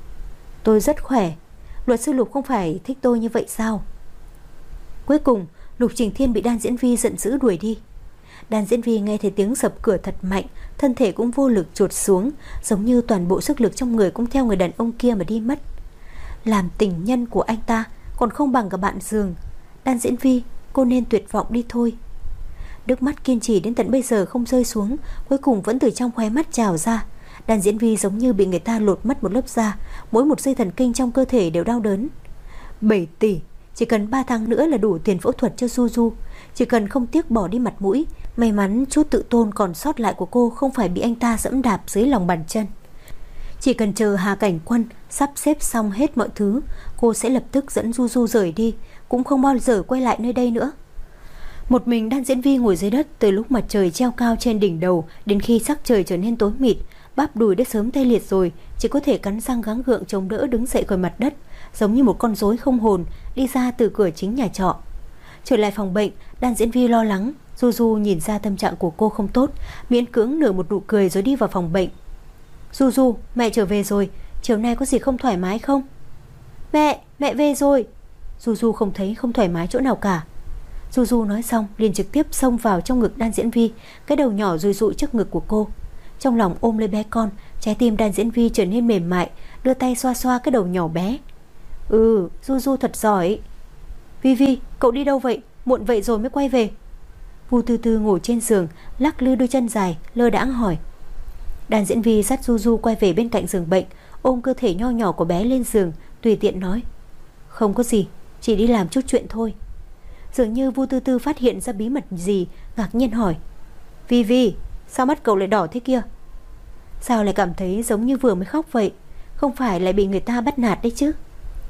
Tôi rất khỏe, luật sư Lục không phải thích tôi như vậy sao? Cuối cùng Lục Trình Thiên bị Đan Diễn Vi giận dữ đuổi đi. Đan Diễn Vi nghe thấy tiếng sập cửa thật mạnh, thân thể cũng vô lực trượt xuống, giống như toàn bộ sức lực trong người cũng theo người đàn ông kia mà đi mất. Làm tình nhân của anh ta còn không bằng cả bạn giường. Đan Diễn Vi, cô nên tuyệt vọng đi thôi. Nước mắt kiên trì đến tận bây giờ không rơi xuống, cuối cùng vẫn từ trong khóe mắt trào ra. Đan Diễn Vi giống như bị người ta lột mất một lớp da, mỗi một dây thần kinh trong cơ thể đều đau đớn. Bảy tỷ, chỉ cần ba tháng nữa là đủ tiền phẫu thuật cho Du Du. Chỉ cần không tiếc bỏ đi mặt mũi, may mắn chút tự tôn còn sót lại của cô không phải bị anh ta dẫm đạp dưới lòng bàn chân. Chỉ cần chờ Hà Cảnh Quân sắp xếp xong hết mọi thứ, cô sẽ lập tức dẫn Du Du rời đi, cũng không bao giờ quay lại nơi đây nữa. Một mình Đan Diễn Vi ngồi dưới đất từ lúc mặt trời treo cao trên đỉnh đầu đến khi sắc trời trở nên tối mịt. Bắp đùi đã sớm tê liệt rồi, chỉ có thể cắn răng gắng gượng chống đỡ đứng dậy khỏi mặt đất, giống như một con rối không hồn đi ra từ cửa chính nhà trọ. Trở lại phòng bệnh, Đan Diễn Vi lo lắng. Du Du nhìn ra tâm trạng của cô không tốt, miễn cưỡng nở một nụ cười rồi đi vào phòng bệnh. Du Du, mẹ trở về rồi, chiều nay có gì không thoải mái không? Mẹ, mẹ về rồi. Du Du không thấy không thoải mái chỗ nào cả. Du Du nói xong liền trực tiếp xông vào trong ngực Đan Diễn Vi, cái đầu nhỏ rùi rụi trước ngực của cô. Trong lòng ôm lấy bé con, trái tim Đan Diễn Vi trở nên mềm mại, đưa tay xoa xoa cái đầu nhỏ bé. Ừ, Du Du thật giỏi. Vi Vi, cậu đi đâu vậy? Muộn vậy rồi mới quay về. Vu Tư Tư ngồi trên giường, lắc lư đôi chân dài, lơ đãng hỏi. Đan Diễn Vi dắt Du Du quay về bên cạnh giường bệnh, ôm cơ thể nho nhỏ của bé lên giường, tùy tiện nói. Không có gì, chỉ đi làm chút chuyện thôi. Dường như Vu Tư Tư phát hiện ra bí mật gì, ngạc nhiên hỏi. Vi Vi, sao mắt cậu lại đỏ thế kia? Sao lại cảm thấy giống như vừa mới khóc vậy? Không phải lại bị người ta bắt nạt đấy chứ?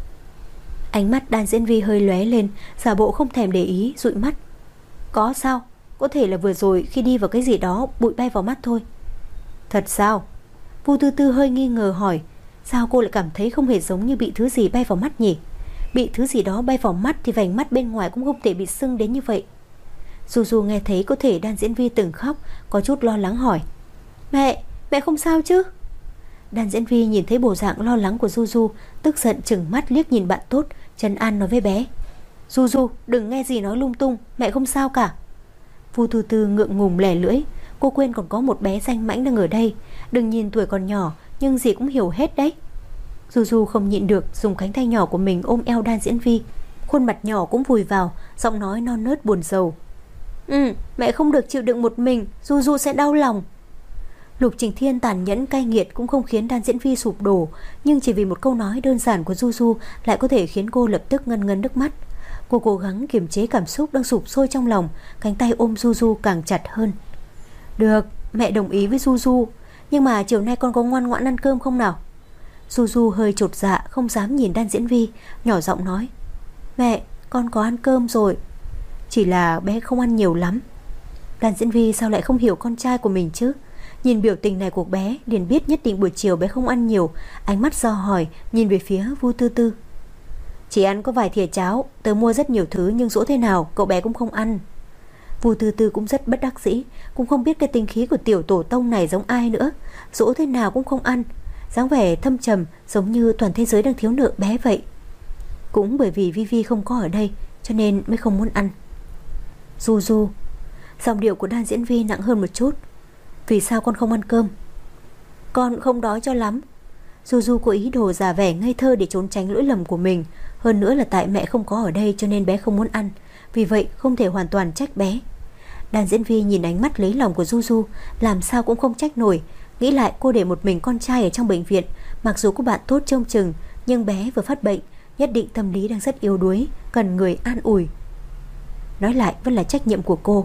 Ánh mắt Đan Diễn Vi hơi lóe lên, giả bộ không thèm để ý, dụi mắt. Có sao? Có thể là vừa rồi khi đi vào cái gì đó bụi bay vào mắt thôi. Thật sao? Vu Tư Tư hơi nghi ngờ hỏi. Sao cô lại cảm thấy không hề giống như bị thứ gì bay vào mắt nhỉ? Bị thứ gì đó bay vào mắt thì vành mắt bên ngoài cũng không thể bị sưng đến như vậy. Du Du nghe thấy có thể Đan Diễn Vi từng khóc, có chút lo lắng hỏi. Mẹ, mẹ không sao chứ? Đan Diễn Vi nhìn thấy bộ dạng lo lắng của Du Du, tức giận chừng mắt liếc nhìn bạn tốt, trấn an nói với bé. Du Du, đừng nghe gì nói lung tung, mẹ không sao cả. Vu Tư Tư ngượng ngùng lẻ lưỡi. Cô quên còn có một bé danh mãnh đang ở đây. Đừng nhìn tuổi còn nhỏ, nhưng gì cũng hiểu hết đấy. Du Du không nhịn được, dùng cánh tay nhỏ của mình ôm eo Đan Diễn Vi, khuôn mặt nhỏ cũng vùi vào, giọng nói non nớt buồn rầu. Ừ, mẹ không được chịu đựng một mình, Du Du sẽ đau lòng. Lục Trình Thiên tàn nhẫn cay nghiệt cũng không khiến Đan Diễn Vi sụp đổ, nhưng chỉ vì một câu nói đơn giản của Du Du lại có thể khiến cô lập tức ngân ngấn nước mắt. Cô cố gắng kiềm chế cảm xúc đang sụp sôi trong lòng, cánh tay ôm Du Du càng chặt hơn. Được, mẹ đồng ý với Du Du, nhưng mà chiều nay con có ngoan ngoãn ăn cơm không nào? Du Du hơi chột dạ, không dám nhìn Đan Diễn Vi, nhỏ giọng nói. Mẹ, con có ăn cơm rồi, chỉ là bé không ăn nhiều lắm. Đan Diễn Vi sao lại không hiểu con trai của mình chứ? Nhìn biểu tình này của bé liền biết nhất định buổi chiều bé không ăn nhiều. Ánh mắt do hỏi nhìn về phía Vu Tư Tư. Chỉ ăn có vài thìa cháo, tớ mua rất nhiều thứ nhưng dỗ thế nào cậu bé cũng không ăn. Vu Tư Tư cũng rất bất đắc dĩ, cũng không biết cái tính khí của tiểu tổ tông này giống ai nữa. Dỗ thế nào cũng không ăn, dáng vẻ thâm trầm giống như toàn thế giới đang thiếu nợ bé vậy. Cũng bởi vì Vi Vi không có ở đây cho nên mới không muốn ăn. Du Du. Giọng điệu của Đan Diễn Vi nặng hơn một chút. Vì sao con không ăn cơm? Con không đói cho lắm. Du Du có ý đồ giả vẻ ngây thơ để trốn tránh lỗi lầm của mình. Hơn nữa là tại mẹ không có ở đây cho nên bé không muốn ăn, vì vậy không thể hoàn toàn trách bé. Đan Diễn Vi nhìn ánh mắt lấy lòng của Du Du, làm sao cũng không trách nổi. Nghĩ lại cô để một mình con trai ở trong bệnh viện, mặc dù có bạn tốt trông chừng, nhưng bé vừa phát bệnh, nhất định tâm lý đang rất yếu đuối, cần người an ủi. Nói lại vẫn là trách nhiệm của cô.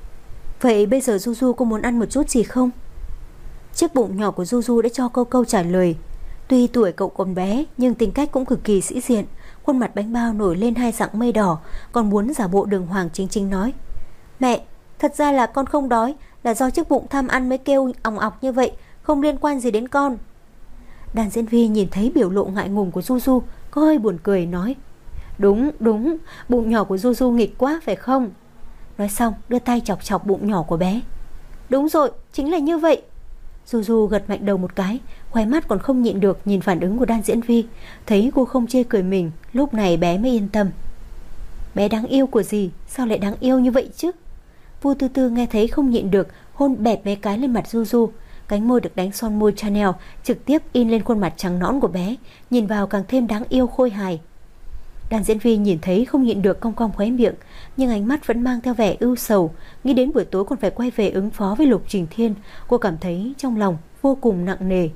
Vậy bây giờ Du Du có muốn ăn một chút gì không? Chiếc bụng nhỏ của Du Du đã cho câu câu trả lời. Tuy tuổi cậu còn bé nhưng tính cách cũng cực kỳ sĩ diện, khuôn mặt bánh bao nổi lên hai dặng mây đỏ, còn muốn giả bộ đường hoàng chính chính nói. Mẹ, thật ra là con không đói, là do chiếc bụng tham ăn mới kêu òng ọc như vậy, không liên quan gì đến con. Đan Diễn Vi nhìn thấy biểu lộ ngại ngùng của Du Du, có hơi buồn cười nói. Đúng, đúng, bụng nhỏ của Du Du nghịch quá phải không? Nói xong đưa tay chọc chọc bụng nhỏ của bé. Đúng rồi, chính là như vậy. Du Du gật mạnh đầu một cái, khóe mắt còn không nhịn được nhìn phản ứng của Đan Diễn Vi. Thấy cô không chê cười mình, lúc này bé mới yên tâm. Bé đáng yêu của gì, sao lại đáng yêu như vậy chứ? Vu Tư Tư nghe thấy không nhịn được, hôn bẹp mấy cái lên mặt Du Du. Cánh môi được đánh son môi Chanel trực tiếp in lên khuôn mặt trắng nõn của bé, nhìn vào càng thêm đáng yêu khôi hài. Đan Diễn Vi nhìn thấy không nhịn được cong cong khóe miệng, nhưng ánh mắt vẫn mang theo vẻ ưu sầu. Nghĩ đến buổi tối còn phải quay về ứng phó với Lục Trình Thiên, cô cảm thấy trong lòng vô cùng nặng nề.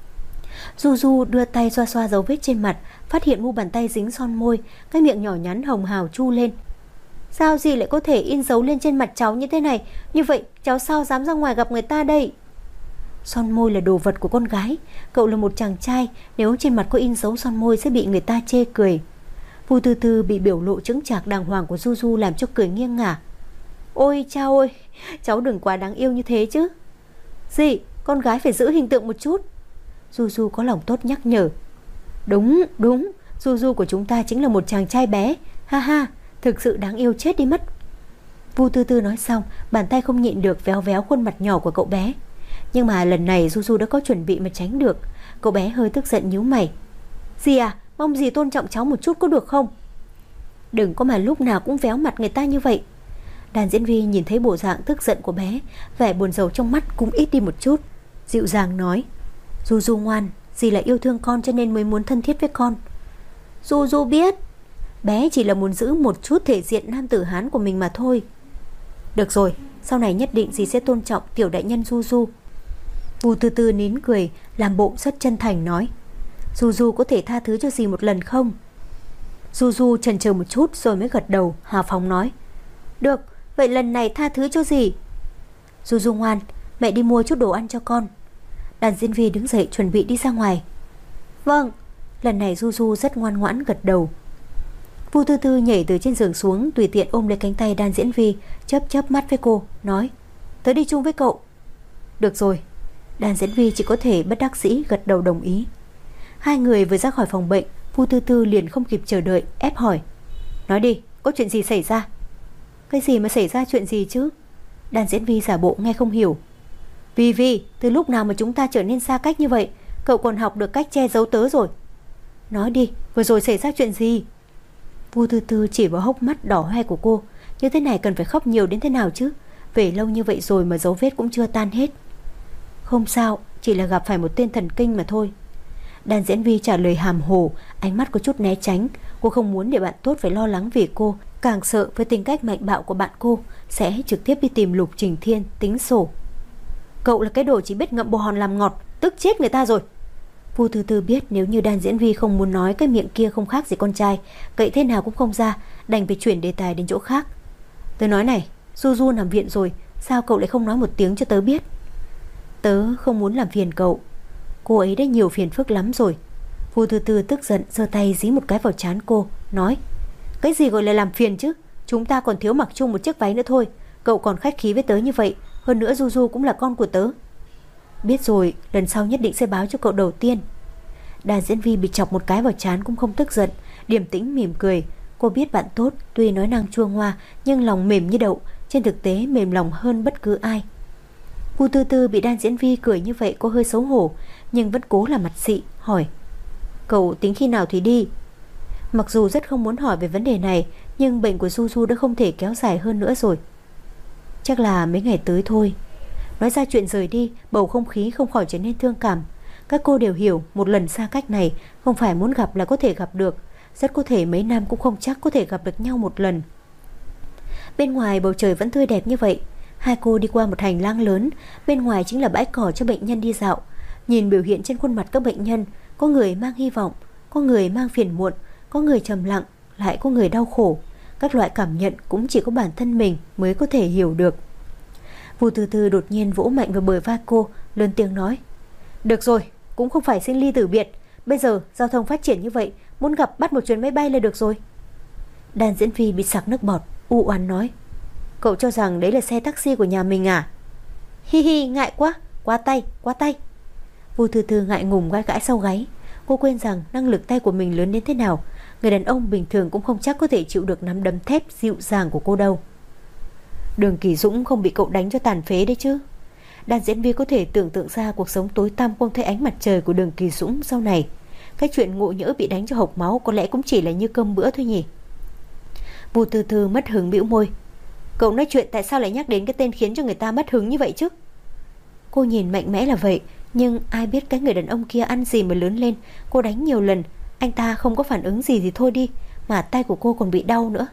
Du Du đưa tay xoa xoa dấu vết trên mặt, phát hiện mu bàn tay dính son môi, cái miệng nhỏ nhắn hồng hào chu lên. Sao dì lại có thể in dấu lên trên mặt cháu như thế này? Như vậy cháu sao dám ra ngoài gặp người ta đây? Son môi là đồ vật của con gái, cậu là một chàng trai, nếu trên mặt có in dấu son môi sẽ bị người ta chê cười. Vu Tư Tư bị biểu lộ chững chạc đàng hoàng của Du Du làm cho cười nghiêng ngả. Ôi chao ơi, cháu đừng quá đáng yêu như thế chứ. Gì, con gái phải giữ hình tượng một chút. Du Du có lòng tốt nhắc nhở. Đúng, đúng, Du Du của chúng ta chính là một chàng trai bé. Ha ha, thực sự đáng yêu chết đi mất. Vu Tư Tư nói xong, bàn tay không nhịn được véo véo khuôn mặt nhỏ của cậu bé. Nhưng mà lần này Du Du đã có chuẩn bị mà tránh được. Cậu bé hơi tức giận nhíu mày. Dì à, mong dì tôn trọng cháu một chút có được không? Đừng có mà lúc nào cũng véo mặt người ta như vậy. Đàn diễn viên nhìn thấy bộ dạng tức giận của bé, vẻ buồn rầu trong mắt cũng ít đi một chút, dịu dàng nói. Du Du ngoan, dì là yêu thương con cho nên mới muốn thân thiết với con. Du Du biết, bé chỉ là muốn giữ một chút thể diện nam tử Hán của mình mà thôi. Được rồi, sau này nhất định dì sẽ tôn trọng tiểu đại nhân Du Du. Vu Tư Tư nín cười, làm bộ rất chân thành nói. Du Du có thể tha thứ cho dì một lần không? Du Du chần chừ một chút rồi mới gật đầu, hào phóng nói. Được, vậy lần này tha thứ cho dì. Du Du ngoan, mẹ đi mua chút đồ ăn cho con. Đàn diễn viên đứng dậy chuẩn bị đi ra ngoài. Vâng. Lần này Du Du rất ngoan ngoãn gật đầu. Vu Tư Tư nhảy từ trên giường xuống, tùy tiện ôm lấy cánh tay đàn diễn viên, chớp chớp mắt với cô, nói. Tớ đi chung với cậu. Được rồi. Đàn diễn viên chỉ có thể bất đắc dĩ gật đầu đồng ý. Hai người vừa ra khỏi phòng bệnh, Vu Tư Tư liền không kịp chờ đợi, ép hỏi. Nói đi, có chuyện gì xảy ra? Cái gì mà xảy ra chuyện gì chứ? Đàn diễn viên giả bộ nghe không hiểu. Vì vì, từ lúc nào mà chúng ta trở nên xa cách như vậy, cậu còn học được cách che giấu tớ rồi. Nói đi, vừa rồi xảy ra chuyện gì? Vu Tư Tư chỉ vào hốc mắt đỏ hoe của cô. Như thế này cần phải khóc nhiều đến thế nào chứ? Về lâu như vậy rồi mà dấu vết cũng chưa tan hết. Không sao, chỉ là gặp phải một tên thần kinh mà thôi. Đàn diễn viên trả lời hàm hồ, ánh mắt có chút né tránh. Cô không muốn để bạn tốt phải lo lắng vì cô, càng sợ với tính cách mạnh bạo của bạn cô sẽ trực tiếp đi tìm Lục Trình Thiên tính sổ. Cậu là cái đồ chỉ biết ngậm bồ hòn làm ngọt, tức chết người ta rồi. Vu Tư Tư biết nếu như đàn diễn viên không muốn nói, cái miệng kia không khác gì con trai, cậy thế nào cũng không ra, đành phải chuyển đề tài đến chỗ khác. Tớ nói này, Du Du nằm viện rồi, sao cậu lại không nói một tiếng cho tớ biết? Tớ không muốn làm phiền cậu. Cô ấy đã nhiều phiền phức lắm rồi. Vu Tư Tư tức giận giơ tay dí một cái vào trán cô, nói. Cái gì gọi là làm phiền chứ? Chúng ta còn thiếu mặc chung một chiếc váy nữa thôi. Cậu còn khách khí với tớ như vậy. Hơn nữa Du Du cũng là con của tớ. Biết rồi, lần sau nhất định sẽ báo cho cậu đầu tiên. Đàn diễn viên bị chọc một cái vào trán cũng không tức giận, điềm tĩnh mỉm cười. Cô biết bạn tốt tuy nói năng chua ngoa nhưng lòng mềm như đậu, trên thực tế mềm lòng hơn bất cứ ai. Vu Tư Tư bị đàn diễn viên cười như vậy cô hơi xấu hổ, nhưng vẫn cố làm mặt xị, hỏi. Cậu tính khi nào thì đi? Mặc dù rất không muốn hỏi về vấn đề này, nhưng bệnh của Du Du đã không thể kéo dài hơn nữa rồi. Chắc là mấy ngày tới thôi. Nói ra chuyện rời đi, bầu không khí không khỏi trở nên thương cảm. Các cô đều hiểu một lần xa cách này không phải muốn gặp là có thể gặp được. Rất có thể mấy năm cũng không chắc có thể gặp được nhau một lần. Bên ngoài bầu trời vẫn tươi đẹp như vậy. Hai cô đi qua một hành lang lớn, bên ngoài chính là bãi cỏ cho bệnh nhân đi dạo. Nhìn biểu hiện trên khuôn mặt các bệnh nhân, có người mang hy vọng, có người mang phiền muộn, có người trầm lặng, lại có người đau khổ. Các loại cảm nhận cũng chỉ có bản thân mình mới có thể hiểu được. Vu Tư Tư đột nhiên vỗ mạnh vào bờ vai cô, lớn tiếng nói. Được rồi, cũng không phải sinh ly tử biệt. Bây giờ giao thông phát triển như vậy, muốn gặp bắt một chuyến máy bay là được rồi. Đàn diễn viên bị sặc nước bọt, u oán nói. Cậu cho rằng đấy là xe taxi của nhà mình à? Hi hi, ngại quá, quá tay, quá tay. Vu Tư Tư ngại ngùng gãi gãi sau gáy. Cô quên rằng năng lực tay của mình lớn đến thế nào. Người đàn ông bình thường cũng không chắc có thể chịu được nắm đấm thép dịu dàng của cô đâu. Đường Kỳ Dũng không bị cậu đánh cho tàn phế đấy chứ? Đàn diễn viên có thể tưởng tượng ra cuộc sống tối tăm không thấy ánh mặt trời của Đường Kỳ Dũng sau này. Cái chuyện ngộ nhỡ bị đánh cho hộc máu có lẽ cũng chỉ là như cơm bữa thôi nhỉ. Vu Tư Tư mất hứng bĩu môi. Cậu nói chuyện tại sao lại nhắc đến cái tên khiến cho người ta mất hứng như vậy chứ? Cô nhìn mạnh mẽ là vậy, nhưng ai biết cái người đàn ông kia ăn gì mà lớn lên. Cô đánh nhiều lần, anh ta không có phản ứng gì thì thôi đi, mà tay của cô còn bị đau nữa.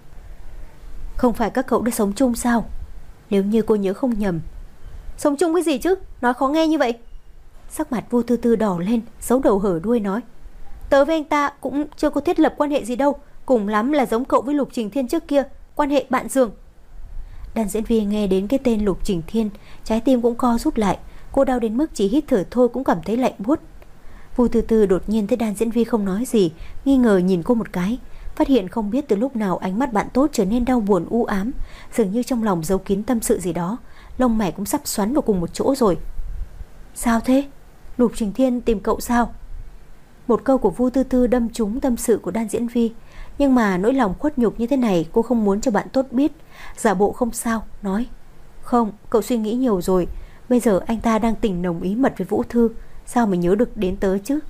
Không phải các cậu đã sống chung sao? Nếu như cô nhớ không nhầm. Sống chung cái gì chứ? Nói khó nghe như vậy. Sắc mặt Vu Tư Tư đỏ lên, giấu đầu hở đuôi nói. Tớ với anh ta cũng chưa có thiết lập quan hệ gì đâu. Cùng lắm là giống cậu với Lục Trình Thiên trước kia, quan hệ bạn giường. Đàn diễn viên nghe đến cái tên Lục Trình Thiên, trái tim cũng co rút lại. Cô đau đến mức chỉ hít thở thôi cũng cảm thấy lạnh buốt. Vu Tư Tư đột nhiên thấy đàn diễn viên không nói gì, nghi ngờ nhìn cô một cái. phát hiện không biết từ lúc nào ánh mắt bạn tốt trở nên đau buồn u ám, dường như trong lòng giấu kín tâm sự gì đó, lông mày cũng sắp xoắn vào cùng một chỗ rồi. Sao thế? Lục Trình Thiên tìm cậu sao? Một câu của Vu Tư Tư đâm trúng tâm sự của Đan Diễn Vi, nhưng mà nỗi lòng khuất nhục như thế này cô không muốn cho bạn tốt biết, giả bộ không sao, nói: Không, cậu suy nghĩ nhiều rồi, bây giờ anh ta đang tình nồng ý mật với Vũ Thư, sao mà nhớ được đến tớ chứ?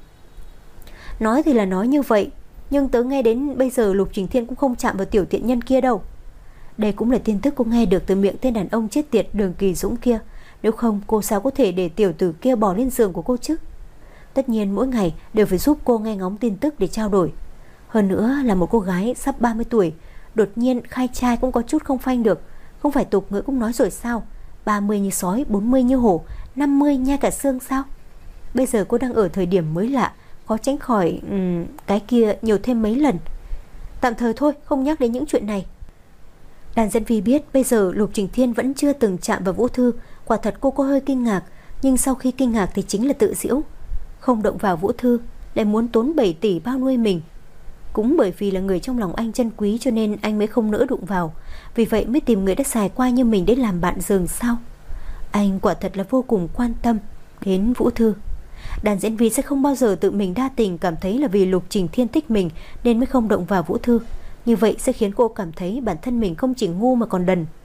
Nói thì là nói như vậy, nhưng tớ nghe đến bây giờ Lục Trình Thiên cũng không chạm vào tiểu tiện nhân kia đâu. Đây cũng là tin tức cô nghe được từ miệng tên đàn ông chết tiệt Đường Kỳ Dũng kia, nếu không cô sao có thể để tiểu tử kia bò lên giường của cô chứ? Tất nhiên mỗi ngày đều phải giúp cô nghe ngóng tin tức để trao đổi. Hơn nữa là một cô gái sắp ba mươi tuổi, đột nhiên khai trai cũng có chút không phanh được. Không phải tục ngữ cũng nói rồi sao, ba mươi như sói, bốn mươi như hổ, năm mươi nhai cả xương sao? Bây giờ cô đang ở thời điểm mới lạ, khó tránh khỏi um, cái kia nhiều thêm mấy lần. Tạm thời thôi, không nhắc đến những chuyện này. Đàn Diễn Vi biết bây giờ Lục Trình Thiên vẫn chưa từng chạm vào Vũ Thư, quả thật cô có hơi kinh ngạc, nhưng sau khi kinh ngạc thì chính là tự giễu. Không động vào Vũ Thư, lại muốn tốn bảy tỷ bao nuôi mình. Cũng bởi vì là người trong lòng anh chân quý cho nên anh mới không nỡ đụng vào, vì vậy mới tìm người đã xài qua như mình để làm bạn giường sao? Anh quả thật là vô cùng quan tâm đến Vũ Thư. Đàn Diễn Vi sẽ không bao giờ tự mình đa tình, cảm thấy là vì Lục Trình Thiên thích mình nên mới không động vào Vũ Thư. Như vậy sẽ khiến cô cảm thấy bản thân mình không chỉ ngu mà còn đần.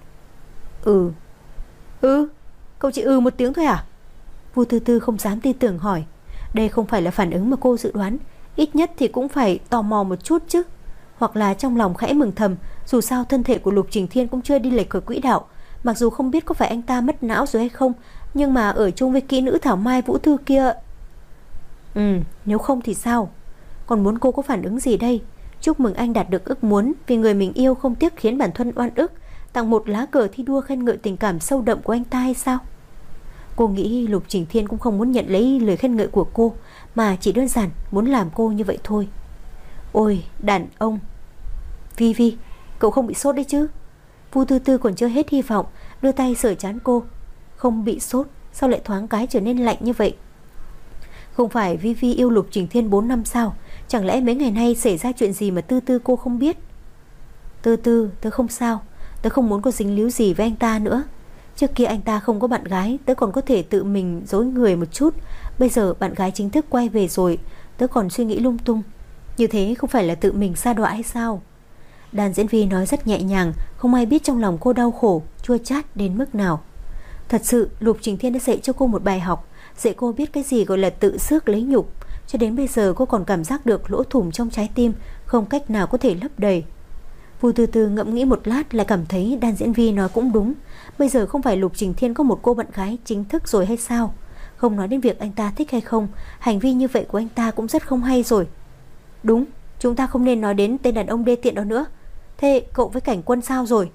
Ừ Ừ Cậu chỉ ừ một tiếng thôi à? Vu Tư Tư không dám tin tưởng hỏi. Đây không phải là phản ứng mà cô dự đoán, ít nhất thì cũng phải tò mò một chút chứ. Hoặc là trong lòng khẽ mừng thầm, dù sao thân thể của Lục Trình Thiên cũng chưa đi lệch khỏi quỹ đạo. Mặc dù không biết có phải anh ta mất não rồi hay không, nhưng mà ở chung với kỹ nữ Thảo Mai Vũ Thư kia. Ừ, nếu không thì sao? Còn muốn cô có phản ứng gì đây? Chúc mừng anh đạt được ước muốn, vì người mình yêu không tiếc khiến bản thân oan ức, tặng một lá cờ thi đua khen ngợi tình cảm sâu đậm của anh ta hay sao? Cô nghĩ Lục Trình Thiên cũng không muốn nhận lấy lời khen ngợi của cô, mà chỉ đơn giản muốn làm cô như vậy thôi. Ôi, đàn ông. Vi Vi, cậu không bị sốt đấy chứ? Vu Tư Tư còn chưa hết hy vọng, đưa tay sờ trán cô. Không bị sốt, sao lại thoáng cái trở nên lạnh như vậy? Không phải Vi Vi yêu Lục Trình Thiên bốn năm sao? Chẳng lẽ mấy ngày nay xảy ra chuyện gì mà Tư Tư cô không biết? Tư Tư, tớ không sao, tớ không muốn có dính líu gì với anh ta nữa. Trước kia anh ta không có bạn gái, tớ còn có thể tự mình dối người một chút. Bây giờ bạn gái chính thức quay về rồi, tớ còn suy nghĩ lung tung. Như thế không phải là tự mình sa đọa hay sao? Đàn Diễn Vi nói rất nhẹ nhàng, không ai biết trong lòng cô đau khổ, chua chát đến mức nào. Thật sự Lục Trình Thiên đã dạy cho cô một bài học, dạy cô biết cái gì gọi là tự xước lấy nhục. Cho đến bây giờ cô còn cảm giác được lỗ thủng trong trái tim, không cách nào có thể lấp đầy. Vu Tư Tư ngẫm nghĩ một lát lại cảm thấy Đan Diễn Vi nói cũng đúng. Bây giờ không phải Lục Trình Thiên có một cô bạn gái chính thức rồi hay sao? Không nói đến việc anh ta thích hay không, hành vi như vậy của anh ta cũng rất không hay rồi. Đúng, chúng ta không nên nói đến tên đàn ông đê tiện đó nữa. Thế cậu với Cảnh Quân sao rồi?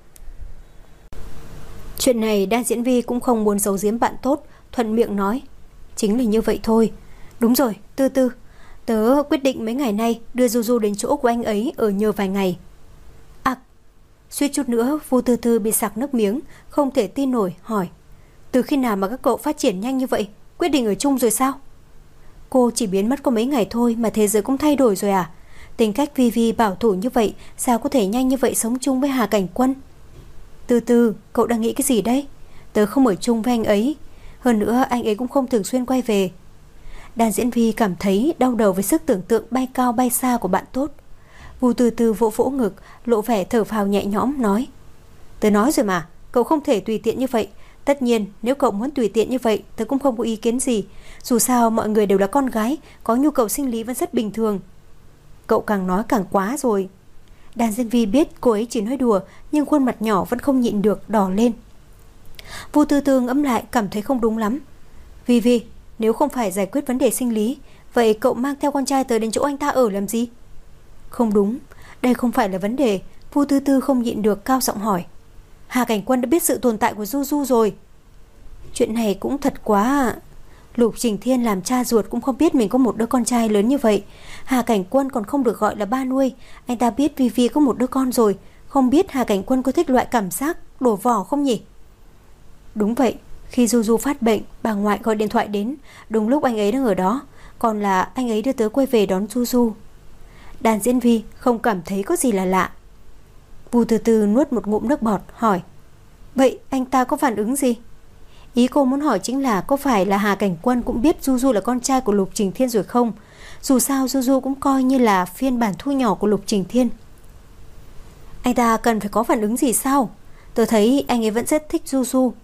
Chuyện này Đan Diễn Vi cũng không muốn giấu giếm bạn tốt, thuận miệng nói. Chính là như vậy thôi. Đúng rồi, Tư Tư, tớ quyết định mấy ngày nay đưa Du Du đến chỗ của anh ấy ở nhờ vài ngày. À, suýt chút nữa Vu Tư Tư bị sặc nước miếng, không thể tin nổi, hỏi. Từ khi nào mà các cậu phát triển nhanh như vậy? Quyết định ở chung rồi sao? Cô chỉ biến mất có mấy ngày thôi mà thế giới cũng thay đổi rồi à? Tính cách Vi Vi bảo thủ như vậy, sao có thể nhanh như vậy sống chung với Hà Cảnh Quân? Tư Tư, cậu đang nghĩ cái gì đấy? Tớ không ở chung với anh ấy. Hơn nữa anh ấy cũng không thường xuyên quay về. Đàn Diễn Vi cảm thấy đau đầu với sức tưởng tượng bay cao bay xa của bạn tốt. Vu Tư Tư vỗ vỗ ngực, lộ vẻ thở phào nhẹ nhõm nói. Tớ nói rồi mà, cậu không thể tùy tiện như vậy. Tất nhiên nếu cậu muốn tùy tiện như vậy, tớ cũng không có ý kiến gì. Dù sao mọi người đều là con gái, có nhu cầu sinh lý vẫn rất bình thường. Cậu càng nói càng quá rồi. Đàn Diễn Vi biết cô ấy chỉ nói đùa, nhưng khuôn mặt nhỏ vẫn không nhịn được đỏ lên. Vu Tư Tư ngẫm lại cảm thấy không đúng lắm. Vi Vi, nếu không phải giải quyết vấn đề sinh lý, vậy cậu mang theo con trai tới đến chỗ anh ta ở làm gì? Không đúng, đây không phải là vấn đề. Vu Tư Tư không nhịn được cao giọng hỏi. Hà Cảnh Quân đã biết sự tồn tại của Du Du rồi. Chuyện này cũng thật quá à. Lục Trình Thiên làm cha ruột cũng không biết mình có một đứa con trai lớn như vậy. Hà Cảnh Quân còn không được gọi là ba nuôi. Anh ta biết Vi Vi có một đứa con rồi. Không biết Hà Cảnh Quân có thích loại cảm giác đổ vỏ không nhỉ? Đúng vậy, khi Du Du phát bệnh, bà ngoại gọi điện thoại đến, đúng lúc anh ấy đang ở đó. Còn là anh ấy đưa tớ quay về đón Du Du. Đàn Diễn Vi không cảm thấy có gì là lạ. Vu Từ Từ nuốt một ngụm nước bọt hỏi: Vậy anh ta có phản ứng gì? Ý cô muốn hỏi chính là có phải là Hà Cảnh Quân cũng biết Du Du là con trai của Lục Trình Thiên rồi không? Dù sao Du Du cũng coi như là phiên bản thu nhỏ của Lục Trình Thiên. Anh ta cần phải có phản ứng gì sao? Tôi thấy anh ấy vẫn rất thích Du Du.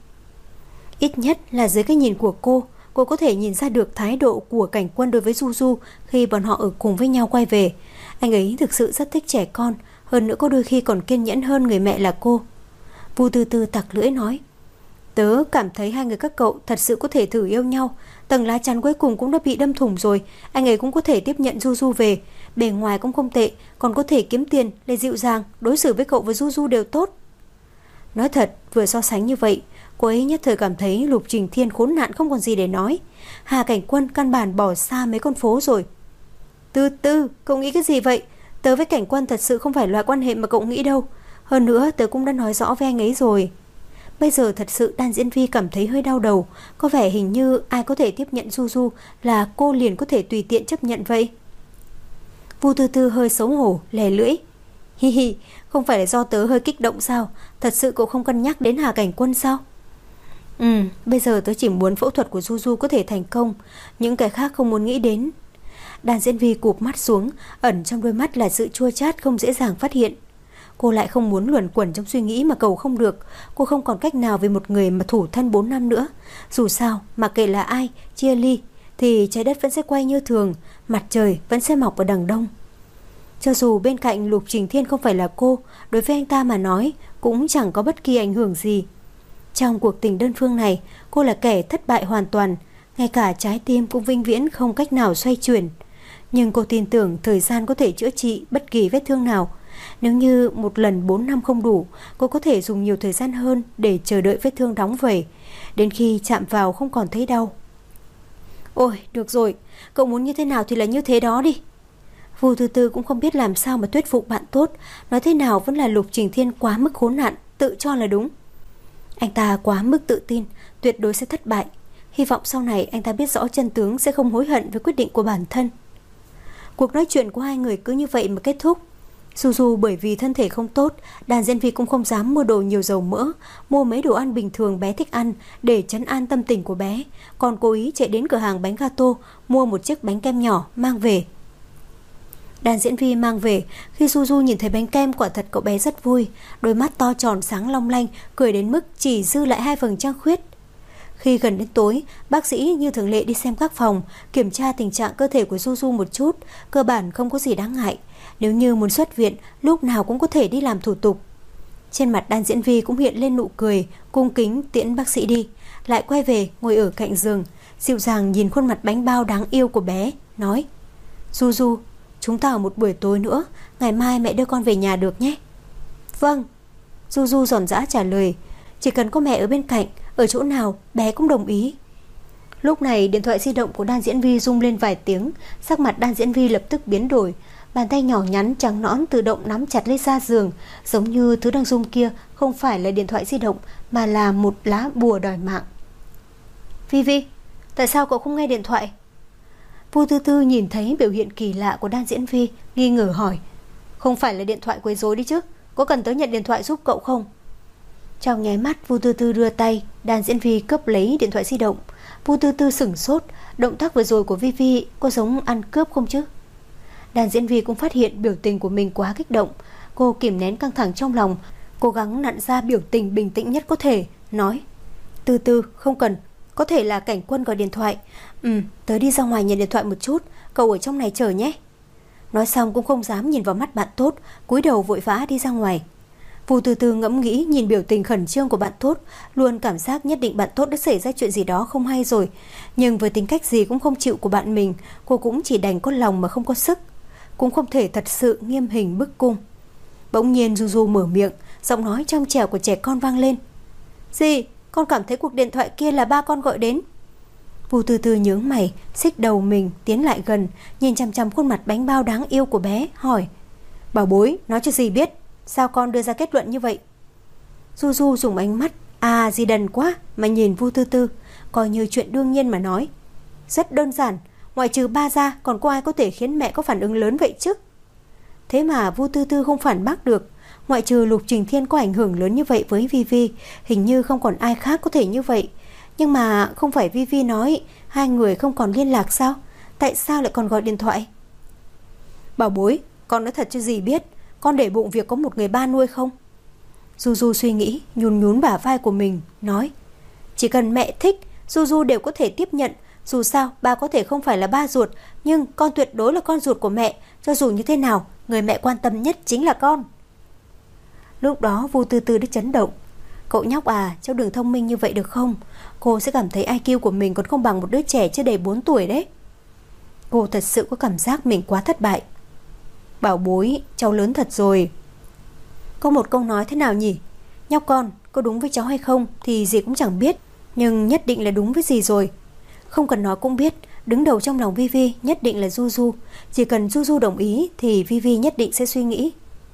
Ít nhất là dưới cái nhìn của cô, cô có thể nhìn ra được thái độ của Cảnh Quân đối với Du Du khi bọn họ ở cùng với nhau quay về. Anh ấy thực sự rất thích trẻ con, hơn nữa có đôi khi còn kiên nhẫn hơn người mẹ là cô. Vu Từ Từ tặc lưỡi nói: Tớ cảm thấy hai người các cậu thật sự có thể thử yêu nhau. Tầng lá chắn cuối cùng cũng đã bị đâm thủng rồi. Anh ấy cũng có thể tiếp nhận Du Du về. Bề ngoài cũng không tệ, còn có thể kiếm tiền, lại dịu dàng, đối xử với cậu và Du Du đều tốt. Nói thật, vừa so sánh như vậy, cô ấy nhất thời cảm thấy Lục Trình Thiên khốn nạn không còn gì để nói. Hà Cảnh Quân căn bản bỏ xa mấy con phố rồi. Từ từ, cậu nghĩ cái gì vậy? Tớ với Cảnh Quân thật sự không phải loại quan hệ mà cậu nghĩ đâu. Hơn nữa tớ cũng đã nói rõ với anh ấy rồi. Bây giờ thật sự Đan Diễn Vi cảm thấy hơi đau đầu. Có vẻ hình như ai có thể tiếp nhận Du Du là cô liền có thể tùy tiện chấp nhận vậy. Vu Từ Từ hơi xấu hổ, lè lưỡi: Hi hi, không phải là do tớ hơi kích động sao? Thật sự cậu không cân nhắc đến Hà Cảnh Quân sao? Ừ, bây giờ tớ chỉ muốn phẫu thuật của Du Du có thể thành công, những cái khác không muốn nghĩ đến. Đan Diễn Vi cụp mắt xuống, ẩn trong đôi mắt là sự chua chát không dễ dàng phát hiện. Cô lại không muốn luẩn quẩn trong suy nghĩ mà cầu không được. Cô không còn cách nào với một người mà thủ thân bốn năm nữa. Dù sao, mặc kệ là ai, chia ly thì trái đất vẫn sẽ quay như thường, mặt trời vẫn sẽ mọc ở đằng đông. Cho dù bên cạnh Lục Trình Thiên không phải là cô, đối với anh ta mà nói cũng chẳng có bất kỳ ảnh hưởng gì. Trong cuộc tình đơn phương này, cô là kẻ thất bại hoàn toàn, ngay cả trái tim cũng vĩnh viễn không cách nào xoay chuyển. Nhưng cô tin tưởng thời gian có thể chữa trị bất kỳ vết thương nào. Nếu như một lần bốn năm không đủ, cô có thể dùng nhiều thời gian hơn để chờ đợi vết thương đóng vẩy, đến khi chạm vào không còn thấy đau. Ôi, được rồi, cậu muốn như thế nào thì là như thế đó đi. Vu Từ Từ cũng không biết làm sao mà thuyết phục bạn tốt. Nói thế nào vẫn là Lục Trình Thiên quá mức khốn nạn, tự cho là đúng. Anh ta quá mức tự tin, tuyệt đối sẽ thất bại. Hy vọng sau này anh ta biết rõ chân tướng sẽ không hối hận với quyết định của bản thân. Cuộc nói chuyện của hai người cứ như vậy mà kết thúc. Du Du bởi vì thân thể không tốt, Đàn Diễn Vi cũng không dám mua đồ nhiều dầu mỡ, mua mấy đồ ăn bình thường bé thích ăn để trấn an tâm tình của bé, còn cố ý chạy đến cửa hàng bánh gato mua một chiếc bánh kem nhỏ mang về. Đàn Diễn Vi mang về, khi Du Du nhìn thấy bánh kem quả thật cậu bé rất vui, đôi mắt to tròn sáng long lanh, cười đến mức chỉ dư lại hai phần trăng khuyết. Khi gần đến tối, bác sĩ như thường lệ đi xem các phòng, kiểm tra tình trạng cơ thể của Du Du một chút, cơ bản không có gì đáng ngại. Nếu như muốn xuất viện, lúc nào cũng có thể đi làm thủ tục. Trên mặt Đan Diễn Vi cũng hiện lên nụ cười, cung kính tiễn bác sĩ đi, lại quay về ngồi ở cạnh giường, dịu dàng nhìn khuôn mặt bánh bao đáng yêu của bé, nói: Du Du, chúng ta ở một buổi tối nữa, ngày mai mẹ đưa con về nhà được nhé. Vâng. Du Du giòn giã trả lời, chỉ cần có mẹ ở bên cạnh, ở chỗ nào bé cũng đồng ý. Lúc này điện thoại di động của Đan Diễn Vi rung lên vài tiếng, sắc mặt Đan Diễn Vi lập tức biến đổi, bàn tay nhỏ nhắn trắng nõn tự động nắm chặt lấy da giường, giống như thứ đang rung kia không phải là điện thoại di động mà là một lá bùa đòi mạng. Vi Vi, tại sao cậu không nghe điện thoại? Vu Tư Tư nhìn thấy biểu hiện kỳ lạ của Đan Diễn Vi, nghi ngờ hỏi: Không phải là điện thoại quấy rối đi chứ, có cần tớ nhận điện thoại giúp cậu không? Trong nháy mắt Vu Tư Tư đưa tay, Đan Diễn Vi cướp lấy điện thoại di động. Vu Tư Tư sửng sốt, động tác vừa rồi của Vi Vi có giống ăn cướp không chứ? Đan Diễn Vi cũng phát hiện biểu tình của mình quá kích động, cô kìm nén căng thẳng trong lòng, cố gắng nặn ra biểu tình bình tĩnh nhất có thể, nói: Từ từ, không cần, có thể là Cảnh Quân gọi điện thoại. Ừ, tớ đi ra ngoài nhận điện thoại một chút, cậu ở trong này chờ nhé. Nói xong cũng không dám nhìn vào mắt bạn tốt, cúi đầu vội vã đi ra ngoài. Vu Từ Từ ngẫm nghĩ nhìn biểu tình khẩn trương của bạn tốt, luôn cảm giác nhất định bạn tốt đã xảy ra chuyện gì đó không hay rồi. Nhưng với tính cách gì cũng không chịu của bạn mình, cô cũng chỉ đành có lòng mà không có sức, cũng không thể thật sự nghiêm hình bức cung. Bỗng nhiên Du Du mở miệng, giọng nói trong trẻo của trẻ con vang lên: Gì? Con cảm thấy cuộc điện thoại kia là ba con gọi đến. Vu Từ Từ nhướng mày, xích đầu mình tiến lại gần, nhìn chằm chằm khuôn mặt bánh bao đáng yêu của bé, hỏi: Bảo bối, nói cho dì biết, sao con đưa ra kết luận như vậy? Du Du dùng ánh mắt à gì đần quá mà nhìn Vu Tư Tư, coi như chuyện đương nhiên mà nói: Rất đơn giản, ngoại trừ ba ra còn có ai có thể khiến mẹ có phản ứng lớn vậy chứ? Thế mà Vu Tư Tư không phản bác được. Ngoại trừ Lục Trình Thiên có ảnh hưởng lớn như vậy với Vi Vi, hình như không còn ai khác có thể như vậy. Nhưng mà không phải Vi Vi nói hai người không còn liên lạc sao? Tại sao lại còn gọi điện thoại? Bảo bối, con nói thật cho dì biết, con để bụng việc có một người ba nuôi không? Du Du suy nghĩ, nhún nhún bả vai của mình, nói: chỉ cần mẹ thích, Du Du đều có thể tiếp nhận. Dù sao ba có thể không phải là ba ruột, nhưng con tuyệt đối là con ruột của mẹ. Cho dù như thế nào, người mẹ quan tâm nhất chính là con. Lúc đó Vu Tư Tư đã chấn động. Cậu nhóc à, cháu đừng thông minh như vậy được không? Cô sẽ cảm thấy i kiu của mình còn không bằng một đứa trẻ chưa đầy bốn tuổi đấy. Cô thật sự có cảm giác mình quá thất bại. Bảo bối, cháu lớn thật rồi. Có một câu nói thế nào nhỉ? Nhóc con, có đúng với cháu hay không thì dì cũng chẳng biết, nhưng nhất định là đúng với dì rồi. Không cần nói cũng biết, đứng đầu trong lòng Vi Vi nhất định là Du Du. Chỉ cần Du Du đồng ý thì Vi Vi nhất định sẽ suy nghĩ.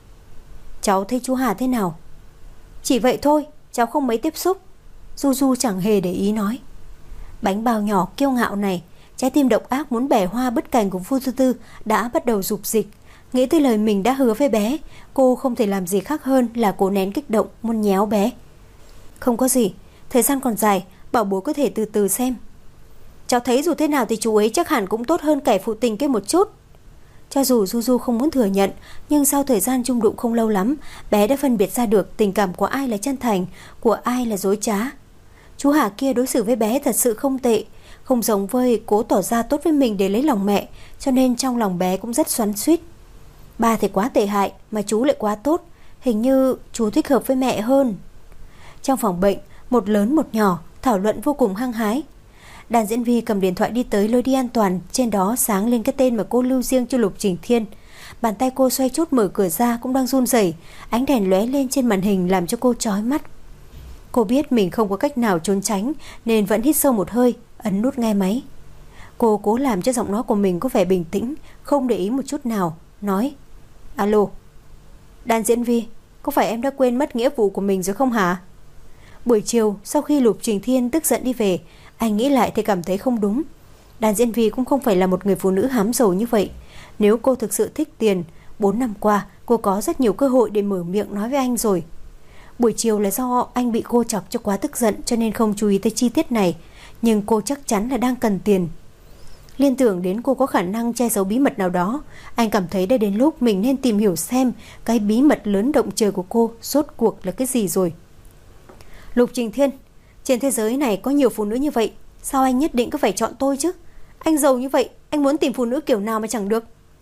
Cháu thấy chú Hà thế nào? Chỉ vậy thôi, cháu không mấy tiếp xúc. Du Du chẳng hề để ý nói. Bánh bao nhỏ kiêu ngạo này, trái tim độc ác muốn bẻ hoa bứt cành của Vu Tư Tư đã bắt đầu rục dịch. Nghĩ tới lời mình đã hứa với bé, cô không thể làm gì khác hơn là cố nén kích động muốn nhéo bé. Không có gì, thời gian còn dài, bảo bối có thể từ từ xem. Cháu thấy dù thế nào thì chú ấy chắc hẳn cũng tốt hơn kẻ phụ tình kia một chút. Cho dù Du Du không muốn thừa nhận, nhưng sau thời gian chung đụng không lâu lắm, bé đã phân biệt ra được tình cảm của ai là chân thành, của ai là dối trá. Chú Hà kia đối xử với bé thật sự không tệ, không giống với cố tỏ ra tốt với mình để lấy lòng mẹ, cho nên trong lòng bé cũng rất xoắn xuýt. Ba thì quá tệ hại, mà chú lại quá tốt, hình như chú thích hợp với mẹ hơn. Trong phòng bệnh, một lớn một nhỏ thảo luận vô cùng hăng hái. Đàn diễn viên cầm điện thoại đi tới lối đi an toàn, trên đó sáng lên cái tên mà cô lưu riêng cho Lục Trình Thiên. Bàn tay cô xoay chốt mở cửa ra cũng đang run rẩy, ánh đèn lóe lên trên màn hình làm cho cô chói mắt. Cô biết mình không có cách nào trốn tránh nên vẫn hít sâu một hơi, ấn nút nghe máy. Cô cố làm cho giọng nói của mình có vẻ bình tĩnh, không để ý một chút nào, nói: alo. Đàn diễn viên, có phải em đã quên mất nghĩa vụ của mình rồi không hả? Buổi chiều sau khi Lục Trình Thiên tức giận đi về, anh nghĩ lại thì cảm thấy không đúng. Đàn diễn viên cũng không phải là một người phụ nữ hám giàu như vậy. Nếu cô thực sự thích tiền, bốn năm qua cô có rất nhiều cơ hội để mở miệng nói với anh rồi. Buổi chiều là do anh bị cô chọc cho quá tức giận cho nên không chú ý tới chi tiết này, nhưng cô chắc chắn là đang cần tiền. Liên tưởng đến cô có khả năng che giấu bí mật nào đó, anh cảm thấy đã đến lúc mình nên tìm hiểu xem cái bí mật lớn động trời của cô rốt cuộc là cái gì rồi. Lục Trình Thiên, trên thế giới này có nhiều phụ nữ như vậy, sao anh nhất định cứ phải chọn tôi chứ? Anh giàu như vậy, anh muốn tìm phụ nữ kiểu nào mà chẳng được?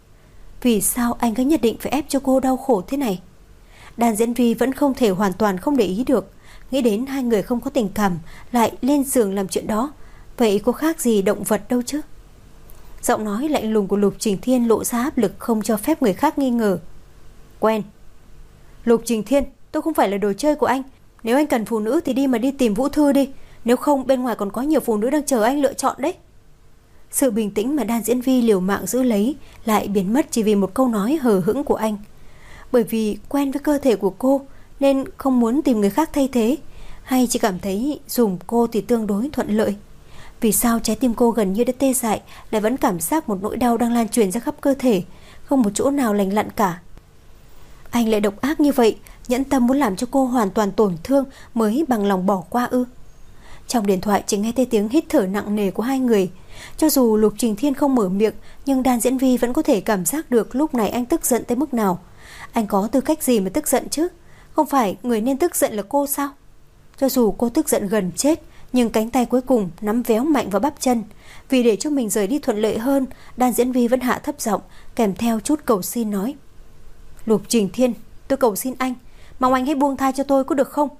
Vì sao anh cứ nhất định phải ép cho cô đau khổ thế này? Đàn diễn viên vẫn không thể hoàn toàn không để ý được. Nghĩ đến hai người không có tình cảm lại lên giường làm chuyện đó, vậy có khác gì động vật đâu chứ? Giọng nói lạnh lùng của Lục Trình Thiên lộ ra áp lực không cho phép người khác nghi ngờ. Quen. Lục Trình Thiên, tôi không phải là đồ chơi của anh. Nếu anh cần phụ nữ thì đi mà đi tìm Vũ Thư đi, nếu không bên ngoài còn có nhiều phụ nữ đang chờ anh lựa chọn đấy. Sự bình tĩnh mà đàn diễn viên liều mạng giữ lấy lại biến mất chỉ vì một câu nói hờ hững của anh. Bởi vì quen với cơ thể của cô nên không muốn tìm người khác thay thế, hay chỉ cảm thấy dùng cô thì tương đối thuận lợi? Vì sao trái tim cô gần như đã tê dại lại vẫn cảm giác một nỗi đau đang lan truyền ra khắp cơ thể, không một chỗ nào lành lặn cả? Anh lại độc ác như vậy, nhẫn tâm muốn làm cho cô hoàn toàn tổn thương mới bằng lòng bỏ qua ư? Trong điện thoại chỉ nghe thấy tiếng hít thở nặng nề của hai người. Cho dù Lục Trình Thiên không mở miệng, nhưng đàn diễn viên vẫn có thể cảm giác được lúc này anh tức giận tới mức nào. Anh có tư cách gì mà tức giận chứ? Không phải người nên tức giận là cô sao? Cho dù cô tức giận gần chết, nhưng cánh tay cuối cùng nắm véo mạnh vào bắp chân. Vì để cho mình rời đi thuận lợi hơn, đàn diễn viên vẫn hạ thấp giọng, kèm theo chút cầu xin nói: Lục Trình Thiên, tôi cầu xin anh, mong anh hãy buông tha cho tôi có được không?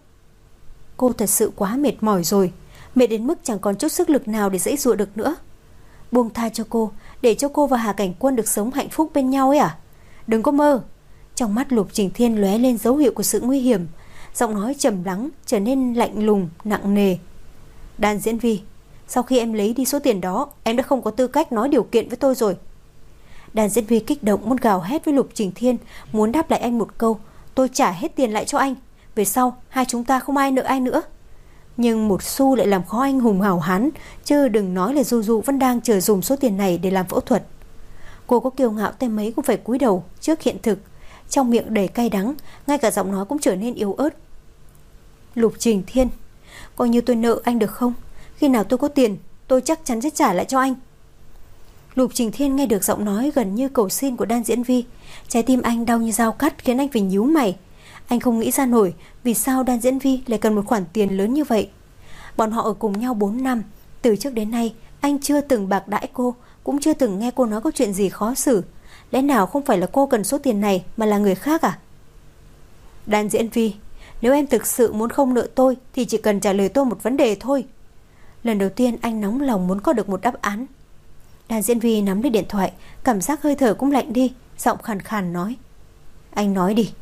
Cô thật sự quá mệt mỏi rồi, mệt đến mức chẳng còn chút sức lực nào để giãy giụa được nữa. Buông tha cho cô, để cho cô và Hà Cảnh Quân được sống hạnh phúc bên nhau ấy à? Đừng có mơ. Trong mắt Lục Trình Thiên lóe lên dấu hiệu của sự nguy hiểm, giọng nói trầm lắng trở nên lạnh lùng, nặng nề. Đàn diễn viên, sau khi em lấy đi số tiền đó, em đã không có tư cách nói điều kiện với tôi rồi. Đàn diễn viên kích động muốn gào hét với Lục Trình Thiên, muốn đáp lại anh một câu: tôi trả hết tiền lại cho anh, về sau hai chúng ta không ai nợ ai nữa. Nhưng một xu lại làm khó anh hùng hào hán, chứ đừng nói là Du Du vẫn đang chờ dùng số tiền này để làm phẫu thuật. Cô có kiêu ngạo tới mấy cũng phải cúi đầu trước hiện thực, trong miệng đầy cay đắng, ngay cả giọng nói cũng trở nên yếu ớt. Lục Trình Thiên, coi như tôi nợ anh được không? Khi nào tôi có tiền, tôi chắc chắn sẽ trả lại cho anh. Lục Trình Thiên nghe được giọng nói gần như cầu xin của Đan Diễn Vi, trái tim anh đau như dao cắt khiến anh phải nhíu mày. Anh không nghĩ ra nổi vì sao Đan Diễn Vi lại cần một khoản tiền lớn như vậy. Bọn họ ở cùng nhau bốn năm, từ trước đến nay anh chưa từng bạc đãi cô, cũng chưa từng nghe cô nói có chuyện gì khó xử. Lẽ nào không phải là cô cần số tiền này mà là người khác à? Đan Diễn Vi, nếu em thực sự muốn không nợ tôi thì chỉ cần trả lời tôi một vấn đề thôi. Lần đầu tiên anh nóng lòng muốn có được một đáp án. Đan Diễn Vi nắm lấy điện thoại, cảm giác hơi thở cũng lạnh đi, giọng khàn khàn nói. Anh nói đi.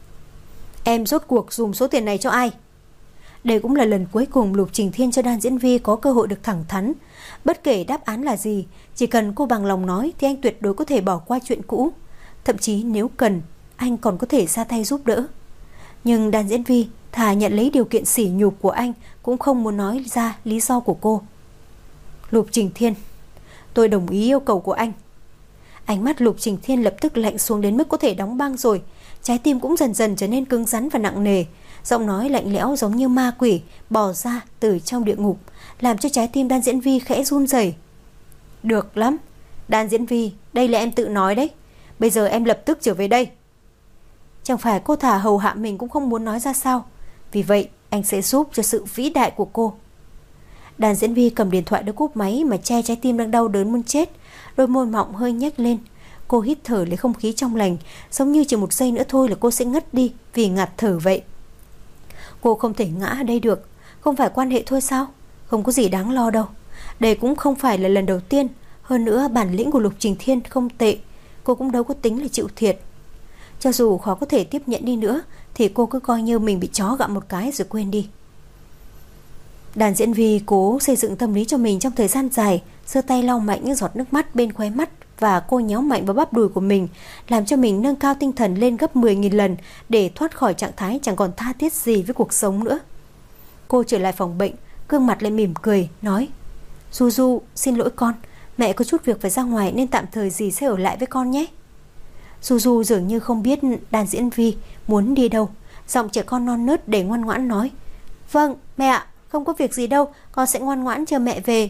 Em rốt cuộc dùng số tiền này cho ai? Đây cũng là lần cuối cùng Lục Trình Thiên cho Đan Diễn Vi có cơ hội được thẳng thắn. Bất kể đáp án là gì, chỉ cần cô bằng lòng nói thì anh tuyệt đối có thể bỏ qua chuyện cũ. Thậm chí nếu cần, anh còn có thể ra tay giúp đỡ. Nhưng Đan Diễn Vi thà nhận lấy điều kiện sỉ nhục của anh cũng không muốn nói ra lý do của cô. Lục Trình Thiên, tôi đồng ý yêu cầu của anh. Ánh mắt Lục Trình Thiên lập tức lạnh xuống đến mức có thể đóng băng rồi. Trái tim cũng dần dần trở nên cứng rắn và nặng nề. Giọng nói lạnh lẽo giống như ma quỷ bò ra từ trong địa ngục, làm cho trái tim Đan Diễn Vi khẽ run rẩy. Được lắm, Đan Diễn Vi, đây là em tự nói đấy. Bây giờ em lập tức trở về đây. Chẳng phải cô thả hầu hạ mình cũng không muốn nói ra sao? Vì vậy anh sẽ giúp cho sự vĩ đại của cô. Đan Diễn Vi cầm điện thoại đã cúp máy mà che trái tim đang đau đớn muốn chết. Đôi môi mọng hơi nhếch lên. Cô hít thở lấy không khí trong lành, giống như chỉ một giây nữa thôi là cô sẽ ngất đi vì ngạt thở vậy. Cô không thể ngã ở đây được. Không phải quan hệ thôi sao? Không có gì đáng lo đâu. Đây cũng không phải là lần đầu tiên. Hơn nữa bản lĩnh của Lục Trình Thiên không tệ. Cô cũng đâu có tính là chịu thiệt. Cho dù khó có thể tiếp nhận đi nữa thì cô cứ coi như mình bị chó gặm một cái rồi quên đi. Đan Diễn Vi cố xây dựng tâm lý cho mình trong thời gian dài, giơ tay lau mạnh những giọt nước mắt bên khóe mắt và cô nhéo mạnh vào bắp đùi của mình, làm cho mình nâng cao tinh thần lên gấp mười nghìn lần để thoát khỏi trạng thái chẳng còn tha thiết gì với cuộc sống nữa. Cô trở lại phòng bệnh, gương mặt lại mỉm cười, nói: Du Du, xin lỗi con, mẹ có chút việc phải ra ngoài nên tạm thời dì sẽ ở lại với con nhé. Du Du dường như không biết Đan Diễn Vi muốn đi đâu, giọng trẻ con non nớt để ngoan ngoãn nói: Vâng, mẹ ạ, không có việc gì đâu, con sẽ ngoan ngoãn chờ mẹ về.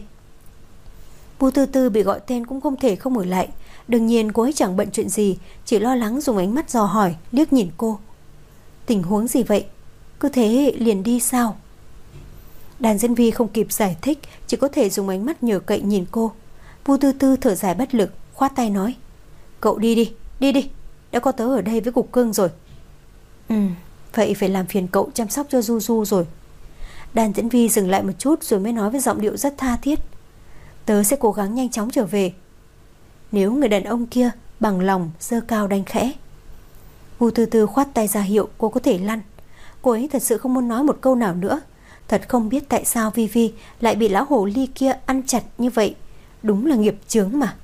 Vu Tư Tư bị gọi tên cũng không thể không ở lại. Đương nhiên cô ấy chẳng bận chuyện gì, chỉ lo lắng dùng ánh mắt dò hỏi, liếc nhìn cô. Tình huống gì vậy? Cứ thế liền đi sao? Đan Diễn Vi không kịp giải thích, chỉ có thể dùng ánh mắt nhờ cậy nhìn cô. Vu Tư Tư thở dài bất lực, khoát tay nói: Cậu đi đi, đi đi, đã có tớ ở đây với cục cưng rồi. Ừ, vậy phải làm phiền cậu chăm sóc cho Du Du rồi. Đan Diễn Vi dừng lại một chút rồi mới nói với giọng điệu rất tha thiết: Tớ sẽ cố gắng nhanh chóng trở về. Nếu người đàn ông kia bằng lòng giơ cao đánh khẽ. Vu Tư Tư khoát tay ra hiệu cô có thể lăn. Cô ấy thật sự không muốn nói một câu nào nữa. Thật không biết tại sao Vi Vi lại bị lão hồ ly kia ăn chặt như vậy. Đúng là nghiệp chướng mà.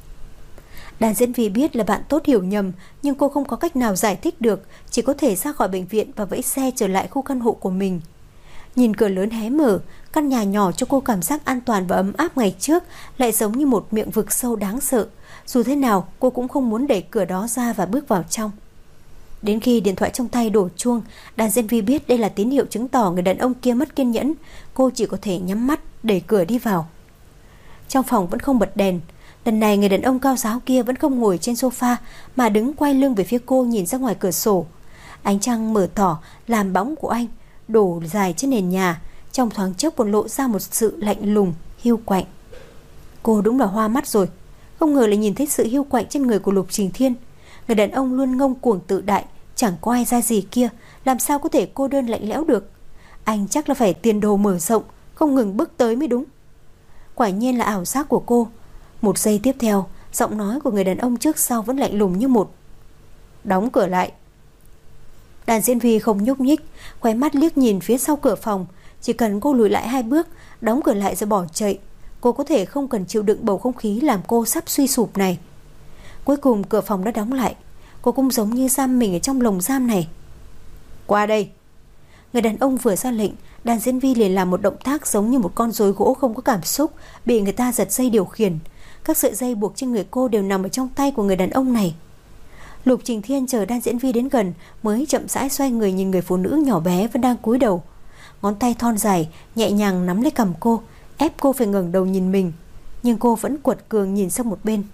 Đan Diễn Vi biết là bạn tốt hiểu nhầm, nhưng cô không có cách nào giải thích được, chỉ có thể ra khỏi bệnh viện và vẫy xe trở lại khu căn hộ của mình. Nhìn cửa lớn hé mở, căn nhà nhỏ cho cô cảm giác an toàn và ấm áp ngày trước lại giống như một miệng vực sâu đáng sợ. Dù thế nào cô cũng không muốn đẩy cửa đó ra và bước vào trong. Đến khi điện thoại trong tay đổ chuông, Đan Diễn Vi biết đây là tín hiệu chứng tỏ người đàn ông kia mất kiên nhẫn. Cô chỉ có thể nhắm mắt đẩy cửa đi vào. Trong phòng vẫn không bật đèn. Lần này người đàn ông cao ráo kia vẫn không ngồi trên sofa mà đứng quay lưng về phía cô, nhìn ra ngoài cửa sổ. Ánh trăng mở tỏ làm bóng của anh đổ dài trên nền nhà, trong thoáng chốc còn lộ ra một sự lạnh lùng, hiu quạnh. Cô đúng là hoa mắt rồi, không ngờ lại nhìn thấy sự hiu quạnh trên người của Lục Trình Thiên. Người đàn ông luôn ngông cuồng tự đại, chẳng có ai ra gì kia, làm sao có thể cô đơn lạnh lẽo được. Anh chắc là phải tiền đồ mở rộng, không ngừng bước tới mới đúng. Quả nhiên là ảo giác của cô. Một giây tiếp theo, giọng nói của người đàn ông trước sau vẫn lạnh lùng như một. Đóng cửa lại. Đan Diễn Vi không nhúc nhích, khóe mắt liếc nhìn phía sau cửa phòng. Chỉ cần cô lùi lại hai bước, đóng cửa lại rồi bỏ chạy, cô có thể không cần chịu đựng bầu không khí làm cô sắp suy sụp này. Cuối cùng cửa phòng đã đóng lại. Cô cũng giống như giam mình ở trong lồng giam này. Qua đây. Người đàn ông vừa ra lệnh, Đan Diễn Vi liền làm một động tác giống như một con rối gỗ không có cảm xúc, bị người ta giật dây điều khiển. Các sợi dây buộc trên người cô đều nằm ở trong tay của người đàn ông này. Lục Trình Thiên chờ Đan Diễn Vi đến gần mới chậm rãi xoay người nhìn người phụ nữ nhỏ bé vẫn đang cúi đầu. Ngón tay thon dài nhẹ nhàng nắm lấy cằm cô, ép cô phải ngẩng đầu nhìn mình, nhưng cô vẫn quật cường nhìn sang một bên.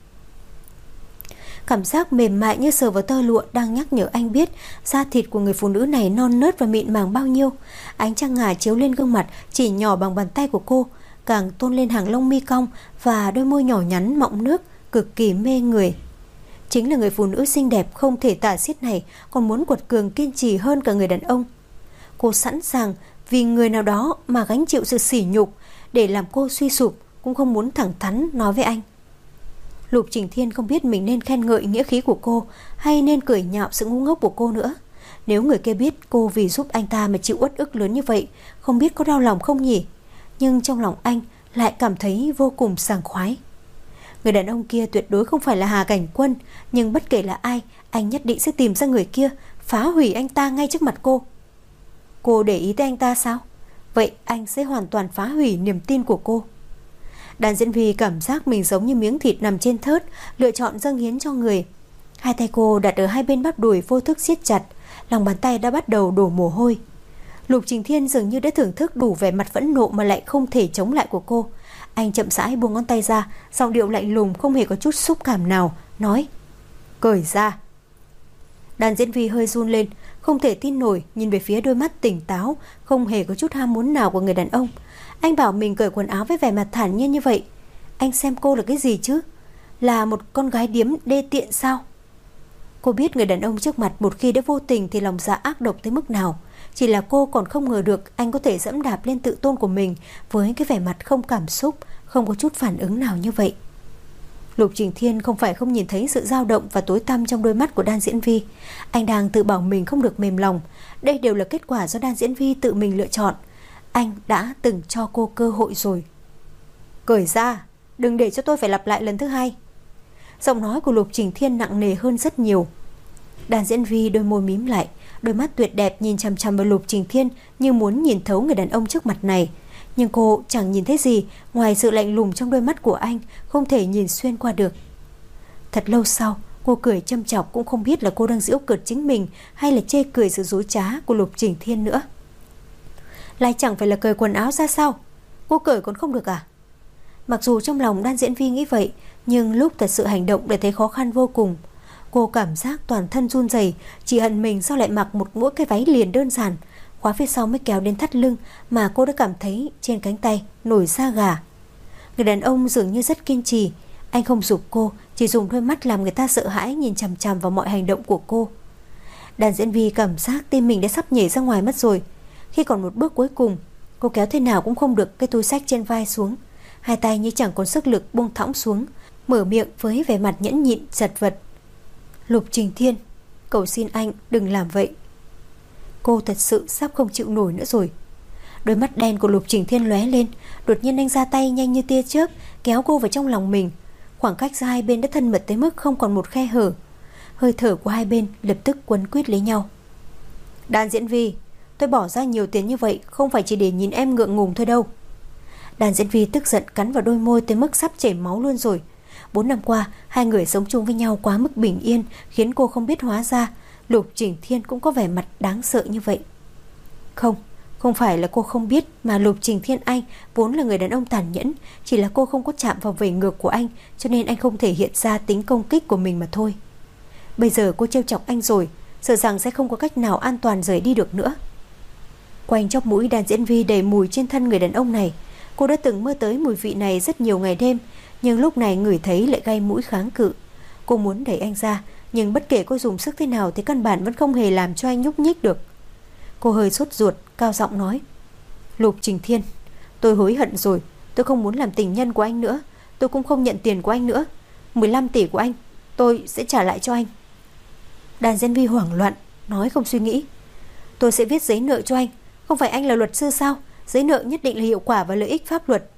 Cảm giác mềm mại như sờ vào tơ lụa đang nhắc nhở anh biết da thịt của người phụ nữ này non nớt và mịn màng bao nhiêu. Ánh trăng ngà chiếu lên gương mặt chỉ nhỏ bằng bàn tay của cô, càng tôn lên hàng lông mi cong và đôi môi nhỏ nhắn mọng nước, cực kỳ mê người. Chính là người phụ nữ xinh đẹp không thể tả xiết này còn muốn quật cường kiên trì hơn cả người đàn ông. Cô sẵn sàng vì người nào đó mà gánh chịu sự sỉ nhục, để làm cô suy sụp cũng không muốn thẳng thắn nói với anh. Lục Trình Thiên không biết mình nên khen ngợi nghĩa khí của cô hay nên cười nhạo sự ngu ngốc của cô nữa. Nếu người kia biết cô vì giúp anh ta mà chịu uất ức lớn như vậy, không biết có đau lòng không nhỉ? Nhưng trong lòng anh lại cảm thấy vô cùng sảng khoái. Người đàn ông kia tuyệt đối không phải là Hà Cảnh Quân, nhưng bất kể là ai, anh nhất định sẽ tìm ra người kia, phá hủy anh ta ngay trước mặt cô. Cô để ý tới anh ta sao? Vậy anh sẽ hoàn toàn phá hủy niềm tin của cô. Đàn Diễn Vi cảm giác mình giống như miếng thịt nằm trên thớt, lựa chọn dâng hiến cho người. Hai tay cô đặt ở hai bên bắp đùi vô thức siết chặt, lòng bàn tay đã bắt đầu đổ mồ hôi. Lục Trình Thiên dường như đã thưởng thức đủ vẻ mặt phẫn nộ mà lại không thể chống lại của cô. Anh chậm rãi buông ngón tay ra, giọng điệu lạnh lùng không hề có chút xúc cảm nào, nói: "Cởi ra." Đàn Diễn Vi hơi run lên, không thể tin nổi nhìn về phía đôi mắt tỉnh táo, không hề có chút ham muốn nào của người đàn ông. Anh bảo mình cởi quần áo với vẻ mặt thản nhiên như vậy. Anh xem cô là cái gì chứ? Là một con gái điếm đê tiện sao? Cô biết người đàn ông trước mặt một khi đã vô tình thì lòng dạ ác độc tới mức nào. Chỉ là cô còn không ngờ được anh có thể dẫm đạp lên tự tôn của mình với cái vẻ mặt không cảm xúc, không có chút phản ứng nào như vậy. Lục Trình Thiên không phải không nhìn thấy sự dao động và tối tăm trong đôi mắt của Đan Diễn Vi. Anh đang tự bảo mình không được mềm lòng. Đây đều là kết quả do Đan Diễn Vi tự mình lựa chọn. Anh đã từng cho cô cơ hội rồi. "Cởi ra, đừng để cho tôi phải lặp lại lần thứ hai." Giọng nói của Lục Trình Thiên nặng nề hơn rất nhiều. Đan Diễn Vi đôi môi mím lại, đôi mắt tuyệt đẹp nhìn chằm chằm vào Lục Trình Thiên như muốn nhìn thấu người đàn ông trước mặt này. Nhưng cô chẳng nhìn thấy gì ngoài sự lạnh lùng trong đôi mắt của anh, không thể nhìn xuyên qua được. Thật lâu sau, cô cười châm chọc, cũng không biết là cô đang giễu cợt chính mình hay là chê cười sự dối trá của Lục Trình Thiên nữa. Lại chẳng phải là cởi quần áo ra sao? Cô cởi còn không được à? Mặc dù trong lòng Đan Diễn Vi nghĩ vậy, nhưng lúc thật sự hành động để thấy khó khăn vô cùng. Cô cảm giác toàn thân run rẩy, chỉ hận mình sao lại mặc một mỗi cái váy liền đơn giản, khóa phía sau mới kéo đến thắt lưng mà cô đã cảm thấy trên cánh tay nổi da gà. Người đàn ông dường như rất kiên trì. Anh không giục cô, chỉ dùng đôi mắt làm người ta sợ hãi nhìn chằm chằm vào mọi hành động của cô. Đan Diễn Vi cảm giác tim mình đã sắp nhảy ra ngoài mất rồi. Khi còn một bước cuối cùng, cô kéo thế nào cũng không được cái túi xách trên vai xuống. Hai tay như chẳng còn sức lực buông thõng xuống, mở miệng với vẻ mặt nhẫn nhịn chật vật: "Lục Trình Thiên, cầu xin anh đừng làm vậy." Cô thật sự sắp không chịu nổi nữa rồi. Đôi mắt đen của Lục Trình Thiên lóe lên, đột nhiên anh ra tay nhanh như tia chớp, kéo cô vào trong lòng mình. Khoảng cách giữa hai bên đã thân mật tới mức không còn một khe hở. Hơi thở của hai bên lập tức quấn quýt lấy nhau. "Đan Diễn Vi, tôi bỏ ra nhiều tiền như vậy không phải chỉ để nhìn em ngượng ngùng thôi đâu." Đan Diễn Vi tức giận cắn vào đôi môi tới mức sắp chảy máu luôn rồi. Bốn năm qua, hai người sống chung với nhau quá mức bình yên, khiến cô không biết hóa ra Lục Trình Thiên cũng có vẻ mặt đáng sợ như vậy. Không, không phải là cô không biết, mà Lục Trình Thiên anh vốn là người đàn ông tàn nhẫn. Chỉ là cô không có chạm vào vảy ngược của anh, cho nên anh không thể hiện ra tính công kích của mình mà thôi. Bây giờ cô trêu chọc anh rồi, sợ rằng sẽ không có cách nào an toàn rời đi được nữa. Quanh chóp mũi Đan Diễn Vi đầy mùi trên thân người đàn ông này. Cô đã từng mơ tới mùi vị này rất nhiều ngày đêm, nhưng lúc này ngửi thấy lại gây mũi kháng cự. Cô muốn đẩy anh ra, nhưng bất kể cô dùng sức thế nào thì căn bản vẫn không hề làm cho anh nhúc nhích được. Cô hơi sốt ruột, cao giọng nói: "Lục Trình Thiên, tôi hối hận rồi. Tôi không muốn làm tình nhân của anh nữa. Tôi cũng không nhận tiền của anh nữa. mười lăm tỷ của anh tôi sẽ trả lại cho anh." Đan Diễn Vi hoảng loạn, nói không suy nghĩ: "Tôi sẽ viết giấy nợ cho anh. Không phải anh là luật sư sao? Giấy nợ nhất định là hiệu quả và lợi ích pháp luật."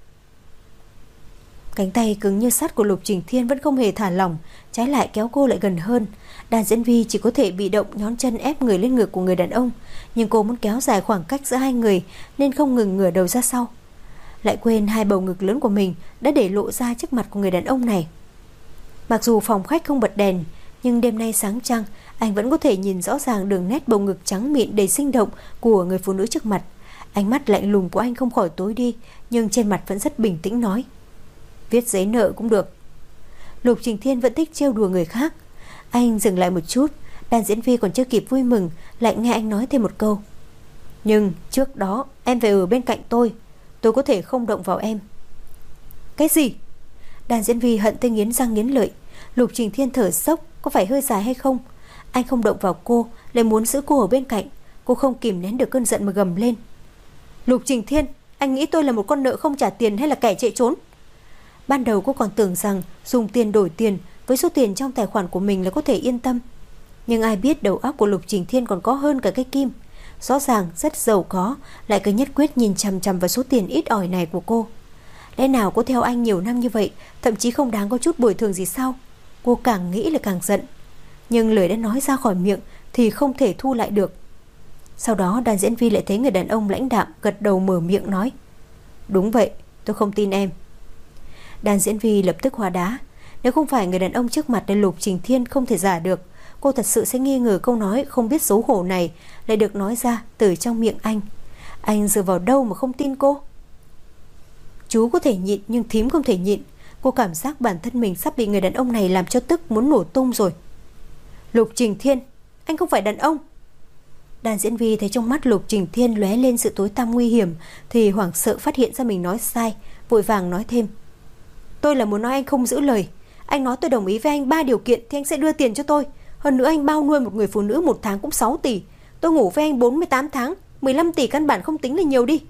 Cánh tay cứng như sắt của Lục Trình Thiên vẫn không hề thả lỏng, trái lại kéo cô lại gần hơn. Đan Diễn Vi chỉ có thể bị động nhón chân ép người lên ngực của người đàn ông, nhưng cô muốn kéo dài khoảng cách giữa hai người nên không ngừng ngửa đầu ra sau. lại quên hai bầu ngực lớn của mình đã để lộ ra trước mặt của người đàn ông này. Mặc dù phòng khách không bật đèn, nhưng đêm nay sáng trăng, anh vẫn có thể nhìn rõ ràng đường nét bầu ngực trắng mịn đầy sinh động của người phụ nữ trước mặt. Ánh mắt lạnh lùng của anh không khỏi tối đi, nhưng trên mặt vẫn rất bình tĩnh nói: Viết giấy nợ cũng được. Lục Trình Thiên vẫn thích trêu đùa người khác. Anh dừng lại một chút, đàn diễn viên còn chưa kịp vui mừng, lại nghe anh nói thêm một câu: Nhưng trước đó em phải ở bên cạnh tôi, tôi có thể không động vào em. Cái gì? Đàn diễn viên hận tới nghiến răng nghiến lợi. Lục Trình Thiên thở sốc, có phải hơi dài hay không? Anh không động vào cô, lại muốn giữ cô ở bên cạnh. Cô không kìm nén được cơn giận mà gầm lên: Lục Trình Thiên, anh nghĩ tôi là một con nợ không trả tiền hay là kẻ chạy trốn? Ban đầu cô còn tưởng rằng dùng tiền đổi tiền với số tiền trong tài khoản của mình là có thể yên tâm. Nhưng ai biết đầu óc của Lục Trình Thiên còn có hơn cả cái kim. Rõ ràng rất giàu có, lại cứ nhất quyết nhìn chằm chằm vào số tiền ít ỏi này của cô. Lẽ nào cô theo anh nhiều năm như vậy, thậm chí không đáng có chút bồi thường gì sao? Cô càng nghĩ là càng giận, nhưng lời đã nói ra khỏi miệng thì không thể thu lại được. Sau đó đàn diễn viên lại thấy người đàn ông lãnh đạm gật đầu mở miệng nói: Đúng vậy, tôi không tin em. Đàn diễn viên lập tức hóa đá. Nếu không phải người đàn ông trước mặt là Lục Trình Thiên không thể giả được, cô thật sự sẽ nghi ngờ câu nói không biết xấu hổ này lại được nói ra từ trong miệng anh. Anh dựa vào đâu mà không tin cô? Chú có thể nhịn nhưng thím không thể nhịn. Cô cảm giác bản thân mình sắp bị người đàn ông này làm cho tức muốn nổ tung rồi. Lục Trình Thiên, anh không phải đàn ông. Đàn diễn viên thấy trong mắt Lục Trình Thiên lóe lên sự tối tăm nguy hiểm thì hoảng sợ phát hiện ra mình nói sai, vội vàng nói thêm: Tôi là muốn nói anh không giữ lời. Anh nói tôi đồng ý với anh ba điều kiện thì anh sẽ đưa tiền cho tôi. Hơn nữa anh bao nuôi một người phụ nữ một tháng cũng sáu tỷ. Tôi ngủ với anh bốn mươi tám tháng, mười lăm tỷ căn bản không tính là nhiều đi.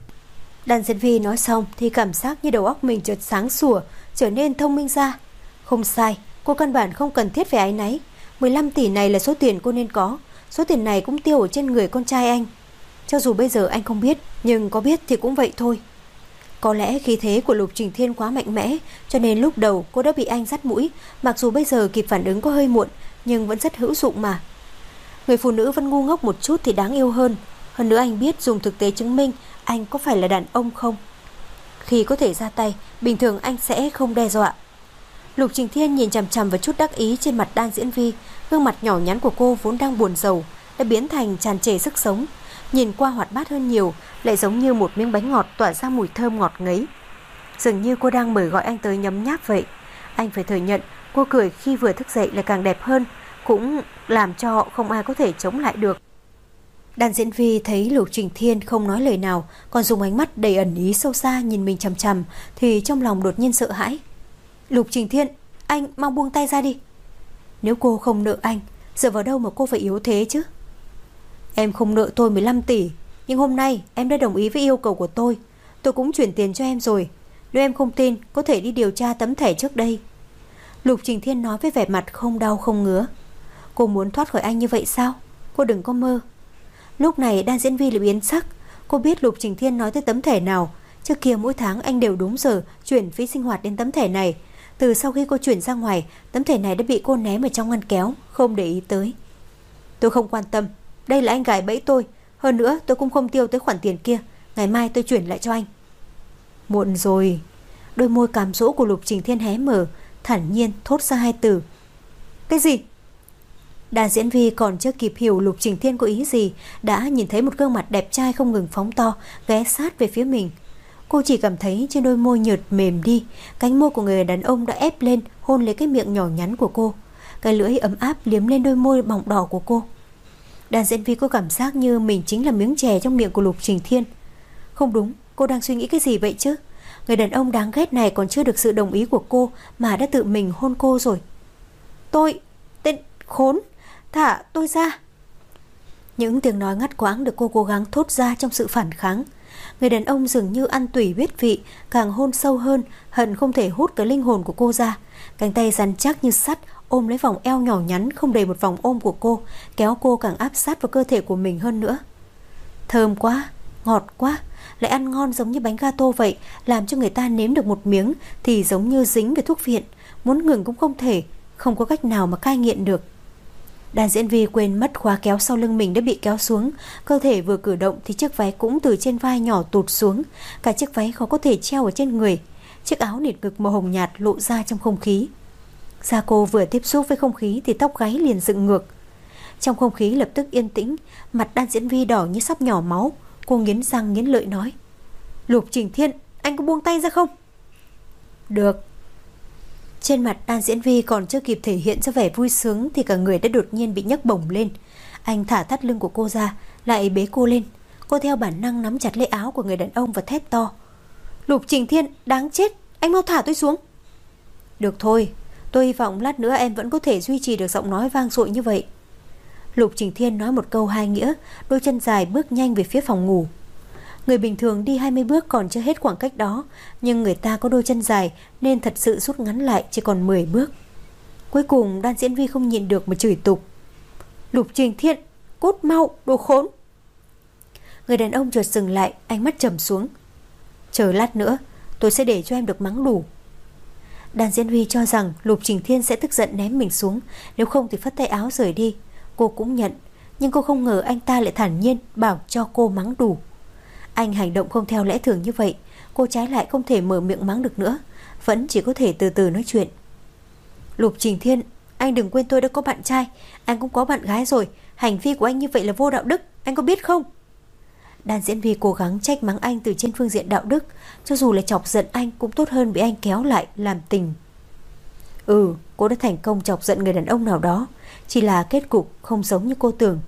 Đàn diễn viên nói xong thì cảm giác như đầu óc mình chợt sáng sủa, trở nên thông minh ra. Không sai, cô căn bản không cần thiết phải áy náy. mười lăm tỷ này là số tiền cô nên có. Số tiền này cũng tiêu ở trên người con trai anh. Cho dù bây giờ anh không biết, nhưng có biết thì cũng vậy thôi. Có lẽ khí thế của Lục Trình Thiên quá mạnh mẽ, cho nên lúc đầu cô đã bị anh dắt mũi. Mặc dù bây giờ kịp phản ứng có hơi muộn, nhưng vẫn rất hữu dụng mà. Người phụ nữ vẫn ngu ngốc một chút thì đáng yêu hơn. Hơn nữa anh biết dùng thực tế chứng minh anh có phải là đàn ông không. Khi có thể ra tay, bình thường anh sẽ không đe dọa. Lục Trình Thiên nhìn chằm chằm vào chút đắc ý trên mặt đan diễn vi. Gương mặt nhỏ nhắn của cô vốn đang buồn rầu đã biến thành tràn trề sức sống, nhìn qua hoạt bát hơn nhiều, lại giống như một miếng bánh ngọt tỏa ra mùi thơm ngọt ngấy. Dường như cô đang mời gọi anh tới nhấm nháp vậy. Anh phải thừa nhận cô cười khi vừa thức dậy lại càng đẹp hơn, cũng làm cho không ai có thể chống lại được. Đàn diễn vi thấy Lục Trình Thiên không nói lời nào, còn dùng ánh mắt đầy ẩn ý sâu xa nhìn mình chằm chằm, thì trong lòng đột nhiên sợ hãi. Lục Trình Thiên, anh mau buông tay ra đi. Nếu cô không nợ anh, dựa vào đâu mà cô phải yếu thế chứ? Em không nợ tôi mười lăm tỷ, nhưng hôm nay em đã đồng ý với yêu cầu của tôi. Tôi cũng chuyển tiền cho em rồi. Nếu em không tin, có thể đi điều tra tấm thẻ trước đây. Lục Trình Thiên nói với vẻ mặt không đau không ngứa. Cô muốn thoát khỏi anh như vậy sao? Cô đừng có mơ. Lúc này đan diễn viên lại biến sắc. Cô biết Lục Trình Thiên nói tới tấm thẻ nào. Trước kia mỗi tháng anh đều đúng giờ chuyển phí sinh hoạt đến tấm thẻ này. Từ sau khi cô chuyển ra ngoài, tấm thẻ này đã bị cô ném ở trong ngăn kéo, không để ý tới. Tôi không quan tâm. Đây là anh gài bẫy tôi. Hơn nữa tôi cũng không tiêu tới khoản tiền kia. Ngày mai tôi chuyển lại cho anh. Muộn rồi. Đôi môi cám dỗ của Lục Trình Thiên hé mở, thản nhiên thốt ra hai từ. Cái gì? Đàn diễn viên còn chưa kịp hiểu Lục Trình Thiên có ý gì, đã nhìn thấy một gương mặt đẹp trai không ngừng phóng to, ghé sát về phía mình. Cô chỉ cảm thấy trên đôi môi nhợt mềm đi, cánh môi của người đàn ông đã ép lên, hôn lấy cái miệng nhỏ nhắn của cô. Cái lưỡi ấm áp liếm lên đôi môi bỏng đỏ của cô. Đàn diễn viên có cảm giác như mình chính là miếng chè trong miệng của Lục Trình Thiên. Không đúng, cô đang suy nghĩ cái gì vậy chứ? Người đàn ông đáng ghét này còn chưa được sự đồng ý của cô mà đã tự mình hôn cô rồi. Tôi, tên khốn, thả tôi ra. Những tiếng nói ngắt quãng được cô cố gắng thốt ra trong sự phản kháng. Người đàn ông dường như ăn tủy biết vị, càng hôn sâu hơn, hận không thể hút cái linh hồn của cô ra. Cánh tay rắn chắc như sắt ôm lấy vòng eo nhỏ nhắn không đầy một vòng ôm của cô, kéo cô càng áp sát vào cơ thể của mình hơn nữa. Thơm quá, ngọt quá, lại ăn ngon giống như bánh gato vậy, làm cho người ta nếm được một miếng thì giống như dính về thuốc viện, muốn ngừng cũng không thể, không có cách nào mà cai nghiện được. Đàn diễn viên quên mất khóa kéo sau lưng mình đã bị kéo xuống. Cơ thể vừa cử động thì chiếc váy cũng từ trên vai nhỏ tụt xuống. Cả chiếc váy khó có thể treo ở trên người. Chiếc áo nịt ngực màu hồng nhạt lộ ra trong không khí. Da cô vừa tiếp xúc với không khí thì tóc gáy liền dựng ngược. Trong không khí lập tức yên tĩnh. Mặt Đan diễn viên đỏ như sắp nhỏ máu. Cô nghiến răng nghiến lợi nói: Lục Trình Thiên, anh có buông tay ra không? Được. Trên mặt Đan diễn viên còn chưa kịp thể hiện ra vẻ vui sướng thì cả người đã đột nhiên bị nhấc bổng lên. Anh thả thắt lưng của cô ra, lại bế cô lên. Cô theo bản năng nắm chặt lấy áo của người đàn ông và thét to: Lục Trình Thiên, đáng chết, anh mau thả tôi xuống. Được thôi, tôi hy vọng lát nữa em vẫn có thể duy trì được giọng nói vang dội như vậy. Lục Trình Thiên nói một câu hai nghĩa, đôi chân dài bước nhanh về phía phòng ngủ. Người bình thường đi hai mươi bước còn chưa hết khoảng cách đó, nhưng người ta có đôi chân dài nên thật sự rút ngắn lại chỉ còn mười bước. Cuối cùng Đan diễn viên không nhịn được mà chửi tục: Lục Trình Thiên, cút mau, đồ khốn. Người đàn ông chợt dừng lại, ánh mắt trầm xuống: Chờ lát nữa, tôi sẽ để cho em được mắng đủ. Đan diễn viên cho rằng Lục Trình Thiên sẽ tức giận ném mình xuống, nếu không thì phất tay áo rời đi. Cô cũng nhận, nhưng cô không ngờ anh ta lại thản nhiên bảo cho cô mắng đủ. Anh hành động không theo lẽ thường như vậy, cô trái lại không thể mở miệng mắng được nữa, vẫn chỉ có thể từ từ nói chuyện. Lục Trình Thiên, anh đừng quên tôi đã có bạn trai, anh cũng có bạn gái rồi. Hành vi của anh như vậy là vô đạo đức, anh có biết không? Đan diễn viên cố gắng trách mắng anh từ trên phương diện đạo đức, cho dù là chọc giận anh cũng tốt hơn bị anh kéo lại làm tình. Ừ, cô đã thành công chọc giận người đàn ông nào đó, chỉ là kết cục không giống như cô tưởng.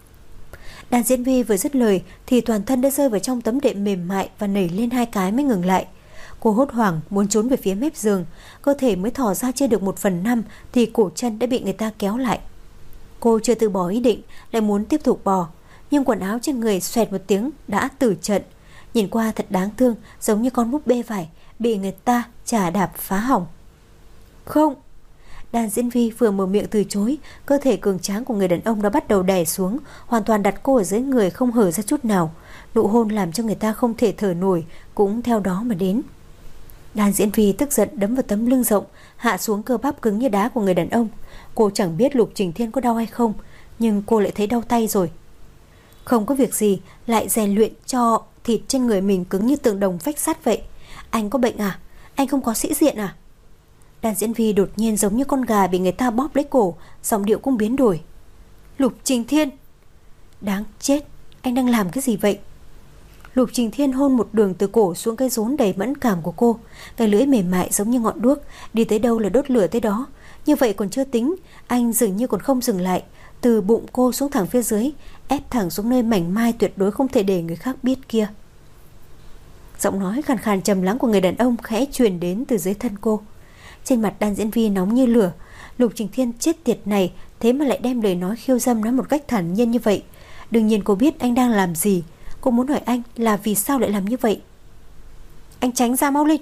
Đàn diễn viên vừa dứt lời thì toàn thân đã rơi vào trong tấm đệm mềm mại và nảy lên hai cái mới ngừng lại. Cô hốt hoảng muốn trốn về phía mép giường, cơ thể mới thò ra chưa được một phần năm thì cổ chân đã bị người ta kéo lại. Cô chưa từ bỏ ý định, lại muốn tiếp tục bò, nhưng quần áo trên người xoẹt một tiếng đã tử trận. Nhìn qua thật đáng thương, giống như con búp bê vải bị người ta chà đạp phá hỏng. Không. Đàn diễn viên vừa mở miệng từ chối, cơ thể cường tráng của người đàn ông đã bắt đầu đè xuống, hoàn toàn đặt cô ở dưới người không hở ra chút nào. Nụ hôn làm cho người ta không thể thở nổi cũng theo đó mà đến. Đàn diễn viên tức giận đấm vào tấm lưng rộng, hạ xuống cơ bắp cứng như đá của người đàn ông. Cô chẳng biết Lục Trình Thiên có đau hay không, nhưng cô lại thấy đau tay rồi. Không có việc gì, lại rèn luyện cho thịt trên người mình cứng như tượng đồng vách sắt vậy. Anh có bệnh à? Anh không có sĩ diện à? Đàn diễn viên đột nhiên giống như con gà bị người ta bóp lấy cổ, giọng điệu cũng biến đổi. Lục Trình Thiên, đáng chết, anh đang làm cái gì vậy? Lục Trình Thiên hôn một đường từ cổ xuống cái rốn đầy mẫn cảm của cô, cái lưỡi mềm mại giống như ngọn đuốc, đi tới đâu là đốt lửa tới đó. Như vậy còn chưa tính, anh dường như còn không dừng lại, từ bụng cô xuống thẳng phía dưới, ép thẳng xuống nơi mảnh mai tuyệt đối không thể để người khác biết kia. Giọng nói khàn khàn trầm lắng của người đàn ông khẽ truyền đến từ dưới thân cô. Trên mặt Đan diễn viên nóng như lửa. Lục Trình Thiên chết tiệt này, thế mà lại đem lời nói khiêu dâm nói một cách thản nhiên như vậy. Đương nhiên cô biết anh đang làm gì. Cô muốn hỏi anh là vì sao lại làm như vậy. Anh tránh ra mau lên.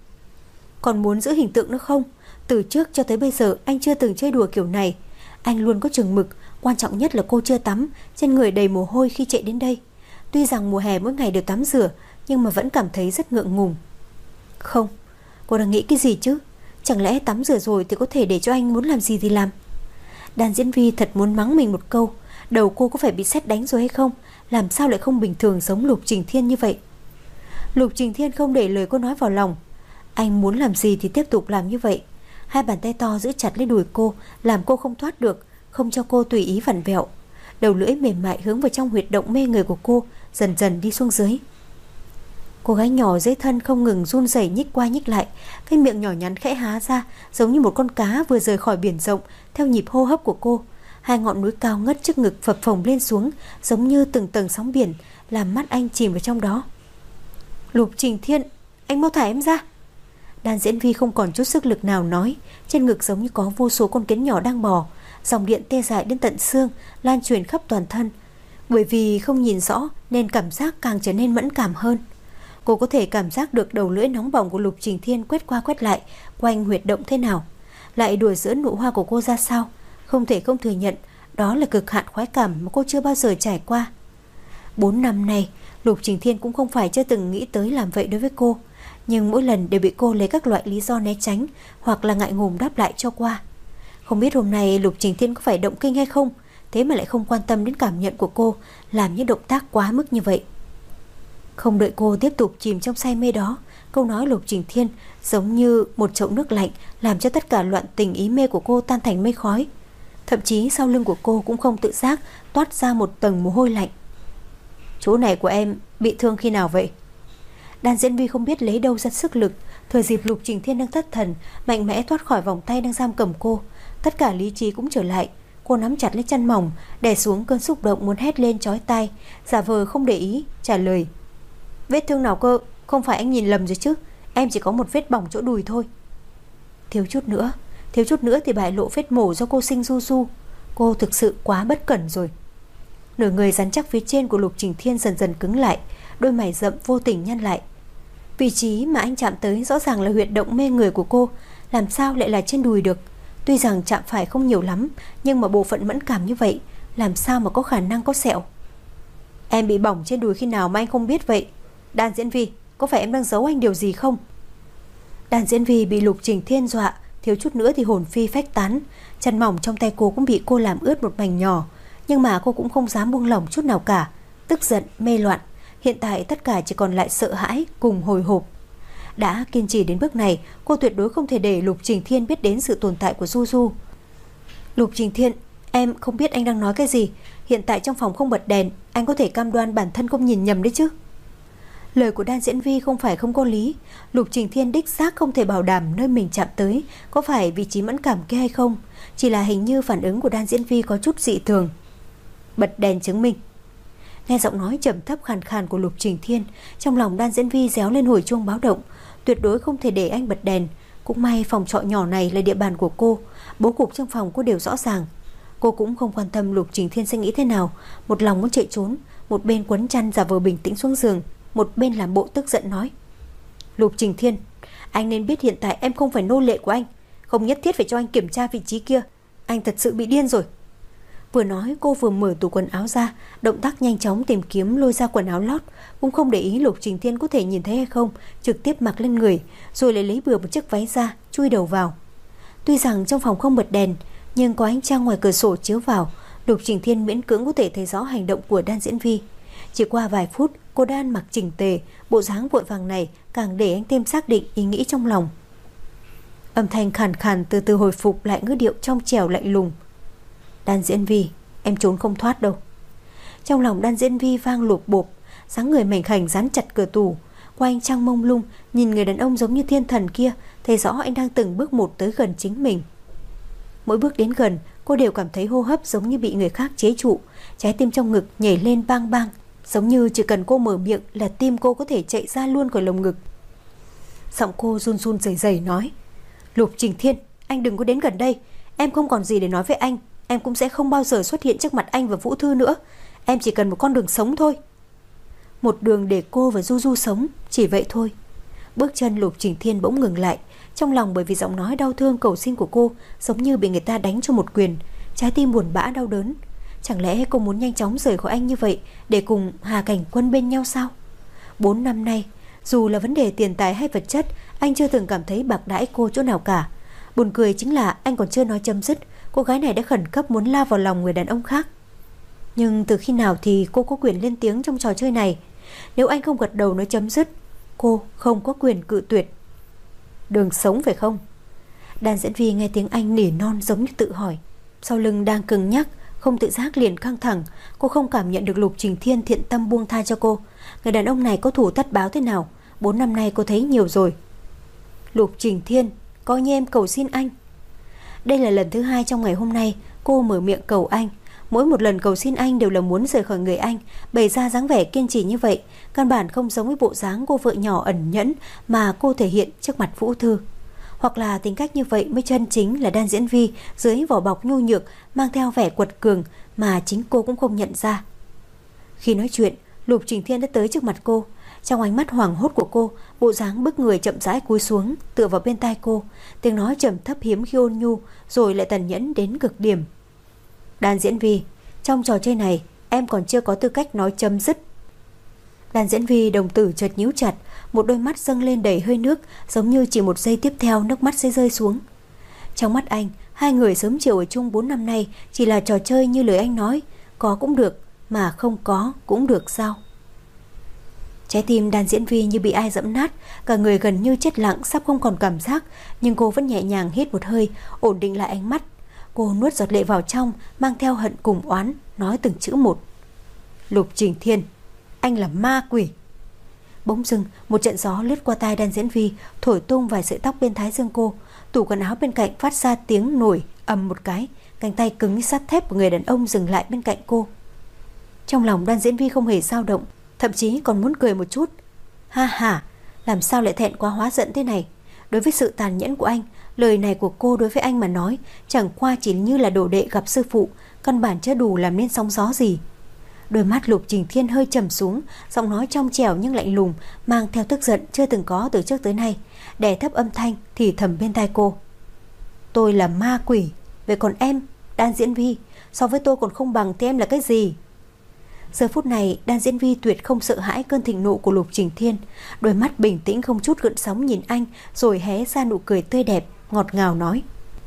Còn muốn giữ hình tượng nữa không? Từ trước cho tới bây giờ anh chưa từng chơi đùa kiểu này. Anh luôn có chừng mực. Quan trọng nhất là cô chưa tắm, trên người đầy mồ hôi khi chạy đến đây. Tuy rằng mùa hè mỗi ngày đều tắm rửa, nhưng mà vẫn cảm thấy rất ngượng ngùng. Không, cô đang nghĩ cái gì chứ? Chẳng lẽ tắm rửa rồi thì có thể để cho anh muốn làm gì thì làm? Đàn diễn viên thật muốn mắng mình một câu. Đầu cô có phải bị sét đánh rồi hay không? Làm sao lại không bình thường giống Lục Trình Thiên như vậy? Lục Trình Thiên không để lời cô nói vào lòng. Anh muốn làm gì thì tiếp tục làm như vậy. Hai bàn tay to giữ chặt lấy đùi cô, làm cô không thoát được, không cho cô tùy ý vặn vẹo. Đầu lưỡi mềm mại hướng vào trong huyệt động mê người của cô, dần dần đi xuống dưới. Cô gái nhỏ dưới thân không ngừng run rẩy nhích qua nhích lại, cái miệng nhỏ nhắn khẽ há ra, giống như một con cá vừa rời khỏi biển rộng, theo nhịp hô hấp của cô. Hai ngọn núi cao ngất trước ngực phập phồng lên xuống, giống như từng tầng sóng biển, làm mắt anh chìm vào trong đó. Lục Trình Thiên, anh mau thả em ra. Đàn diễn viên không còn chút sức lực nào nói, trên ngực giống như có vô số con kiến nhỏ đang bò, dòng điện tê dại đến tận xương, lan truyền khắp toàn thân. Bởi vì không nhìn rõ nên cảm giác càng trở nên mẫn cảm hơn. Cô có thể cảm giác được đầu lưỡi nóng bỏng của Lục Trình Thiên quét qua quét lại quanh huyệt động thế nào, lại đùa giỡn nụ hoa của cô ra sao. Không thể không thừa nhận, đó là cực hạn khoái cảm mà cô chưa bao giờ trải qua. Bốn năm nay, Lục Trình Thiên cũng không phải chưa từng nghĩ tới làm vậy đối với cô, nhưng mỗi lần đều bị cô lấy các loại lý do né tránh hoặc là ngại ngùng đáp lại cho qua. Không biết hôm nay Lục Trình Thiên có phải động kinh hay không, thế mà lại không quan tâm đến cảm nhận của cô, làm những động tác quá mức như vậy. Không đợi cô tiếp tục chìm trong say mê đó, câu nói Lục Trình Thiên giống như một chậu nước lạnh, làm cho tất cả loạn tình ý mê của cô tan thành mây khói. Thậm chí sau lưng của cô cũng không tự giác toát ra một tầng mồ hôi lạnh. Chỗ này của em bị thương khi nào vậy? Đan Diễn Vi không biết lấy đâu ra sức lực, thừa dịp Lục Trình Thiên đang thất thần, mạnh mẽ thoát khỏi vòng tay đang giam cầm cô. Tất cả lý trí cũng trở lại. Cô nắm chặt lấy chân mỏng, đè xuống cơn xúc động muốn hét lên chói tai, giả vờ không để ý, trả lời: Vết thương nào cơ? Không phải anh nhìn lầm rồi chứ? Em chỉ có một vết bỏng chỗ đùi thôi. Thiếu chút nữa, thiếu chút nữa thì bại lộ vết mổ do cô sinh Du Du. Cô thực sự quá bất cẩn rồi. Nửa người rắn chắc phía trên của Lục Trình Thiên dần dần cứng lại, đôi mày rậm vô tình nhăn lại. Vị trí mà anh chạm tới rõ ràng là huyệt động mê người của cô, làm sao lại là trên đùi được? Tuy rằng chạm phải không nhiều lắm, nhưng mà bộ phận mẫn cảm như vậy, làm sao mà có khả năng có sẹo? Em bị bỏng trên đùi khi nào mà anh không biết vậy? Đan Diễn Vi, có phải em đang giấu anh điều gì không? Đan Diễn Vi bị Lục Trình Thiên dọa, thiếu chút nữa thì hồn phi phách tán. Chân mỏng trong tay cô cũng bị cô làm ướt một mảnh nhỏ, nhưng mà cô cũng không dám buông lỏng chút nào cả. Tức giận, mê loạn, hiện tại tất cả chỉ còn lại sợ hãi cùng hồi hộp. Đã kiên trì đến bước này, cô tuyệt đối không thể để Lục Trình Thiên biết đến sự tồn tại của Du Du. Lục Trình Thiên, em không biết anh đang nói cái gì. Hiện tại trong phòng không bật đèn, anh có thể cam đoan bản thân không nhìn nhầm đấy chứ? Lời của Đan Diễn Vi không phải không có lý. Lục Trình Thiên đích xác không thể bảo đảm nơi mình chạm tới có phải vị trí mẫn cảm kia hay không, chỉ là hình như phản ứng của Đan Diễn Vi có chút dị thường. Bật đèn chứng minh. Nghe giọng nói trầm thấp khàn khàn của Lục Trình Thiên, trong lòng Đan Diễn Vi réo lên hồi chuông báo động. Tuyệt đối không thể để anh bật đèn. Cũng may phòng trọ nhỏ này là địa bàn của cô, bố cục trong phòng cô đều rõ ràng. Cô cũng không quan tâm Lục Trình Thiên sẽ nghĩ thế nào, một lòng muốn chạy trốn, một bên quấn chăn giả vờ bình tĩnh xuống giường, một bên làm bộ tức giận nói: Lục Trình Thiên, anh nên biết hiện tại em không phải nô lệ của anh, không nhất thiết phải cho anh kiểm tra vị trí kia. Anh thật sự bị điên rồi. Vừa nói cô vừa mở tủ quần áo ra, động tác nhanh chóng tìm kiếm lôi ra quần áo lót, cũng không để ý Lục Trình Thiên có thể nhìn thấy hay không, trực tiếp mặc lên người, rồi lại lấy bừa một chiếc váy ra, chui đầu vào. Tuy rằng trong phòng không bật đèn, nhưng có ánh trăng ngoài cửa sổ chiếu vào, Lục Trình Thiên miễn cưỡng có thể thấy rõ hành động của Đan Diễn Vi. Chỉ qua vài phút, cô đã ăn mặc chỉnh tề, bộ dáng vội vàng này càng để anh thêm xác định ý nghĩ trong lòng. Âm thanh khàn khàn từ từ hồi phục lại ngữ điệu trong trẻo lạnh lùng: Đan Diễn Vi, em trốn không thoát đâu. Trong lòng Đan Diễn Vi vang lộp bộp, dáng người mảnh khảnh dán chặt cửa tủ, qua ánh trăng mông lung, nhìn người đàn ông giống như thiên thần kia, thấy rõ anh đang từng bước một tới gần chính mình. Mỗi bước đến gần, cô đều cảm thấy hô hấp giống như bị người khác chế trụ, trái tim trong ngực nhảy lên bang bang, giống như chỉ cần cô mở miệng là tim cô có thể chạy ra luôn khỏi lồng ngực. Giọng cô run run rẩy rẩy nói: Lục Trình Thiên, anh đừng có đến gần đây. Em không còn gì để nói với anh, em cũng sẽ không bao giờ xuất hiện trước mặt anh và Vũ Thư nữa. Em chỉ cần một con đường sống thôi. Một đường để cô và Du Du sống, chỉ vậy thôi. Bước chân Lục Trình Thiên bỗng ngừng lại, trong lòng bởi vì giọng nói đau thương cầu xin của cô giống như bị người ta đánh cho một quyền, trái tim buồn bã đau đớn. Chẳng lẽ cô muốn nhanh chóng rời khỏi anh như vậy để cùng Hà Cảnh Quân bên nhau sao? Bốn năm nay, dù là vấn đề tiền tài hay vật chất, anh chưa từng cảm thấy bạc đãi cô chỗ nào cả. Buồn cười chính là anh còn chưa nói chấm dứt, cô gái này đã khẩn cấp muốn lao vào lòng người đàn ông khác. Nhưng từ khi nào thì cô có quyền lên tiếng trong trò chơi này? Nếu anh không gật đầu nói chấm dứt, cô không có quyền cự tuyệt. Đường sống phải không? Đan Diễn Vi nghe tiếng anh nỉ non giống như tự hỏi. Sau lưng đang cứng nhắc, không tự giác liền căng thẳng. Cô không cảm nhận được Lục Trình Thiên thiện tâm buông tha cho cô. Người đàn ông này có thủ tất báo thế nào? Bốn năm nay cô thấy nhiều rồi. Lục Trình Thiên, coi như em cầu xin anh. Đây là lần thứ hai trong ngày hôm nay cô mở miệng cầu anh. Mỗi một lần cầu xin anh đều là muốn rời khỏi người anh, bày ra dáng vẻ kiên trì như vậy, căn bản không giống với bộ dáng cô vợ nhỏ ẩn nhẫn mà cô thể hiện trước mặt Vũ Thư. Hoặc là tính cách như vậy mới chân chính là Đan Diễn Vi dưới vỏ bọc nhu nhược, mang theo vẻ quật cường mà chính cô cũng không nhận ra. Khi nói chuyện, Lục Trình Thiên đã tới trước mặt cô. Trong ánh mắt hoảng hốt của cô, bộ dáng bức người chậm rãi cúi xuống, tựa vào bên tai cô, tiếng nói trầm thấp hiếm khi ôn nhu, rồi lại tàn nhẫn đến cực điểm. Đan Diễn Vi, trong trò chơi này em còn chưa có tư cách nói chấm dứt. Đan Diễn Vi đồng tử chợt nhíu chặt, một đôi mắt dâng lên đầy hơi nước, giống như chỉ một giây tiếp theo nước mắt sẽ rơi xuống. Trong mắt anh, hai người sớm chiều ở chung bốn năm nay chỉ là trò chơi như lời anh nói, có cũng được, mà không có cũng được sao? Trái tim Đan Diễn Vi như bị ai giẫm nát, cả người gần như chết lặng, sắp không còn cảm giác, nhưng cô vẫn nhẹ nhàng hít một hơi, ổn định lại ánh mắt. Cô nuốt giọt lệ vào trong, mang theo hận cùng oán, nói từng chữ một. Lục Trình Thiên, anh là ma quỷ. Bỗng dưng, một trận gió lướt qua tai Đan Diễn Vi, thổi tung vài sợi tóc bên thái dương cô. Tủ quần áo bên cạnh phát ra tiếng nổi ầm một cái, cánh tay cứng như sắt thép của người đàn ông dừng lại bên cạnh cô. Trong lòng Đan Diễn Vi không hề dao động, thậm chí còn muốn cười một chút. Ha ha, làm sao lại thẹn quá hóa giận thế này? Đối với sự tàn nhẫn của anh, lời này của cô đối với anh mà nói chẳng qua chỉ như là đồ đệ gặp sư phụ, căn bản chưa đủ làm nên sóng gió gì. Đôi mắt Lục Trình Thiên hơi trầm xuống, giọng nói trong trẻo nhưng lạnh lùng, mang theo tức giận chưa từng có từ trước tới nay, đè thấp âm thanh thì thầm bên tai cô. Tôi là ma quỷ, vậy còn em, Đan Diễn Vi, so với tôi còn không bằng thì em là cái gì? Giờ phút này, Đan Diễn Vi tuyệt không sợ hãi cơn thịnh nộ của Lục Trình Thiên, đôi mắt bình tĩnh không chút gợn sóng nhìn anh, rồi hé ra nụ cười tươi đẹp, ngọt ngào nói.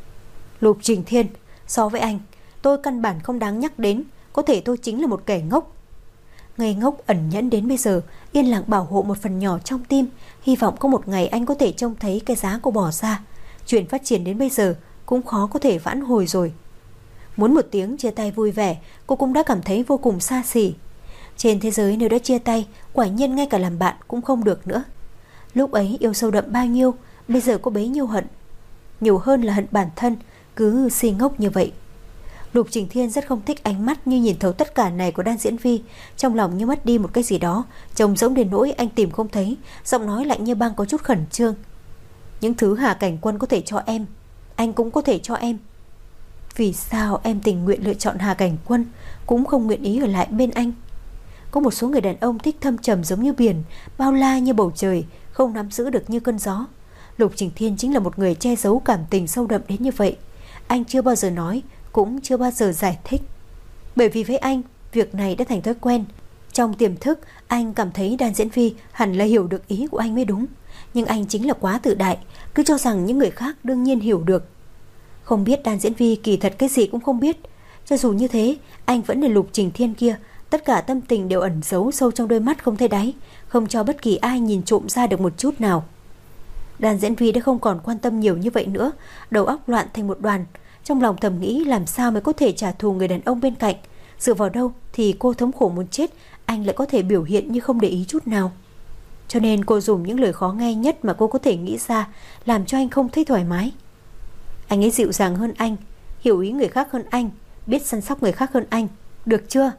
Lục Trình Thiên, so với anh, tôi căn bản không đáng nhắc đến, có thể tôi chính là một kẻ ngốc. Ngây ngốc ẩn nhẫn đến bây giờ, yên lặng bảo hộ một phần nhỏ trong tim, hy vọng có một ngày anh có thể trông thấy cái giá cô bỏ ra. Chuyện phát triển đến bây giờ cũng khó có thể vãn hồi rồi. Muốn một tiếng chia tay vui vẻ, cô cũng đã cảm thấy vô cùng xa xỉ. Trên thế giới nếu đã chia tay, quả nhiên ngay cả làm bạn cũng không được nữa. Lúc ấy yêu sâu đậm bao nhiêu, bây giờ có bấy nhiêu hận. Nhiều hơn là hận bản thân, cứ si ngốc như vậy. Lục Trình Thiên rất không thích ánh mắt như nhìn thấu tất cả này của Đan Diễn Vi, trong lòng như mất đi một cái gì đó, trông giống đến nỗi anh tìm không thấy, giọng nói lạnh như băng có chút khẩn trương. Những thứ Hà Cảnh Quân có thể cho em, anh cũng có thể cho em. Vì sao em tình nguyện lựa chọn Hà Cảnh Quân, cũng không nguyện ý ở lại bên anh? Có một số người đàn ông thích thâm trầm giống như biển, bao la như bầu trời, không nắm giữ được như cơn gió. Lục Trình Thiên chính là một người che giấu cảm tình sâu đậm đến như vậy. Anh chưa bao giờ nói, cũng chưa bao giờ giải thích. Bởi vì với anh, việc này đã thành thói quen. Trong tiềm thức, anh cảm thấy Đan Diễn Vi hẳn là hiểu được ý của anh mới đúng. Nhưng anh chính là quá tự đại, cứ cho rằng những người khác đương nhiên hiểu được. Không biết Đan Diễn Vi kỳ thật cái gì cũng không biết. Cho dù như thế, anh vẫn là Lục Trình Thiên kia, tất cả tâm tình đều ẩn giấu sâu trong đôi mắt không thấy đáy, không cho bất kỳ ai nhìn trộm ra được một chút nào. Đan Diễn Vi đã không còn quan tâm nhiều như vậy nữa, đầu óc loạn thành một đoàn. Trong lòng thầm nghĩ làm sao mới có thể trả thù người đàn ông bên cạnh. Dựa vào đâu thì cô thống khổ muốn chết, anh lại có thể biểu hiện như không để ý chút nào. Cho nên cô dùng những lời khó nghe nhất mà cô có thể nghĩ ra, làm cho anh không thấy thoải mái. Anh ấy dịu dàng hơn anh, hiểu ý người khác hơn anh, biết săn sóc người khác hơn anh, được chưa?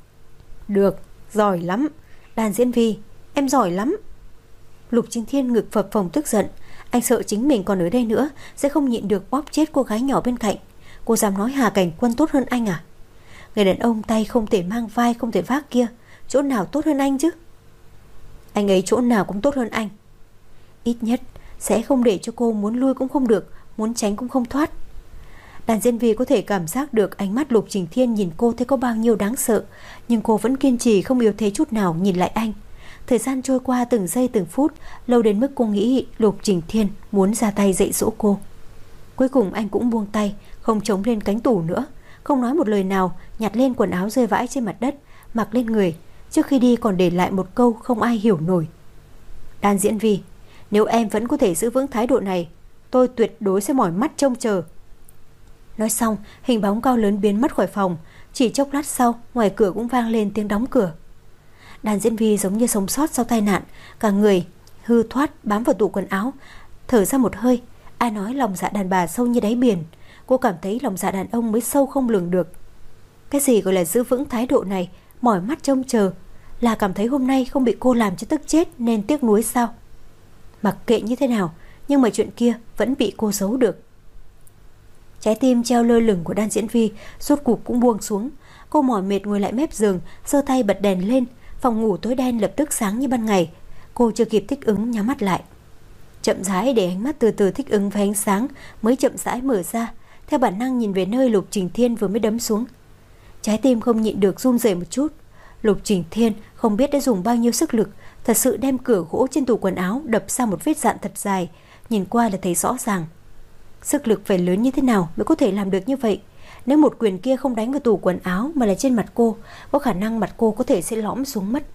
Được, giỏi lắm. Đan Diễn Vi, em giỏi lắm. Lục Trình Thiên ngực phập phồng tức giận. Anh sợ chính mình còn ở đây nữa sẽ không nhịn được bóp chết cô gái nhỏ bên cạnh. Cô dám nói Hà Cảnh Quân tốt hơn anh à? Người đàn ông tay không thể mang vai không thể vác kia, chỗ nào tốt hơn anh chứ? Anh ấy chỗ nào cũng tốt hơn anh. Ít nhất sẽ không để cho cô muốn lui cũng không được, muốn tránh cũng không thoát. Đan Diễn Vi có thể cảm giác được ánh mắt Lục Trình Thiên nhìn cô thấy có bao nhiêu đáng sợ, nhưng cô vẫn kiên trì không yếu thế chút nào nhìn lại anh. Thời gian trôi qua từng giây từng phút, lâu đến mức cô nghĩ Lục Trình Thiên muốn ra tay dạy dỗ cô. Cuối cùng anh cũng buông tay, không chống lên cánh tủ nữa, không nói một lời nào, nhặt lên quần áo rơi vãi trên mặt đất, mặc lên người. Trước khi đi còn để lại một câu không ai hiểu nổi. Đan Diễn Vi, nếu em vẫn có thể giữ vững thái độ này, tôi tuyệt đối sẽ mỏi mắt trông chờ. Nói xong, hình bóng cao lớn biến mất khỏi phòng. Chỉ chốc lát sau, ngoài cửa cũng vang lên tiếng đóng cửa. Đan Diễn Vi giống như sống sót sau tai nạn, cả người hư thoát bám vào tủ quần áo, thở ra một hơi. Ai nói lòng dạ đàn bà sâu như đáy biển, cô cảm thấy lòng dạ đàn ông mới sâu không lường được. Cái gì gọi là giữ vững thái độ này, mỏi mắt trông chờ, là cảm thấy hôm nay không bị cô làm cho tức chết nên tiếc nuối sao? Mặc kệ như thế nào, nhưng mà chuyện kia vẫn bị cô giấu được. Trái tim treo lơ lửng của Đan Diễn Vi rốt cuộc cũng buông xuống. Cô mỏi mệt ngồi lại mép giường, giơ tay bật đèn lên. Phòng ngủ tối đen lập tức sáng như ban ngày. Cô chưa kịp thích ứng nhắm mắt lại, chậm rãi để ánh mắt từ từ thích ứng với ánh sáng, mới chậm rãi mở ra, theo bản năng nhìn về nơi Lục Trình Thiên vừa mới đấm xuống. Trái tim không nhịn được run rẩy một chút. Lục Trình Thiên không biết đã dùng bao nhiêu sức lực, thật sự đem cửa gỗ trên tủ quần áo đập ra một vết dạn thật dài, nhìn qua là thấy rõ ràng. Sức lực phải lớn như thế nào mới có thể làm được như vậy? Nếu một quyền kia không đánh vào tủ quần áo mà là trên mặt cô, có khả năng mặt cô có thể sẽ lõm xuống mất.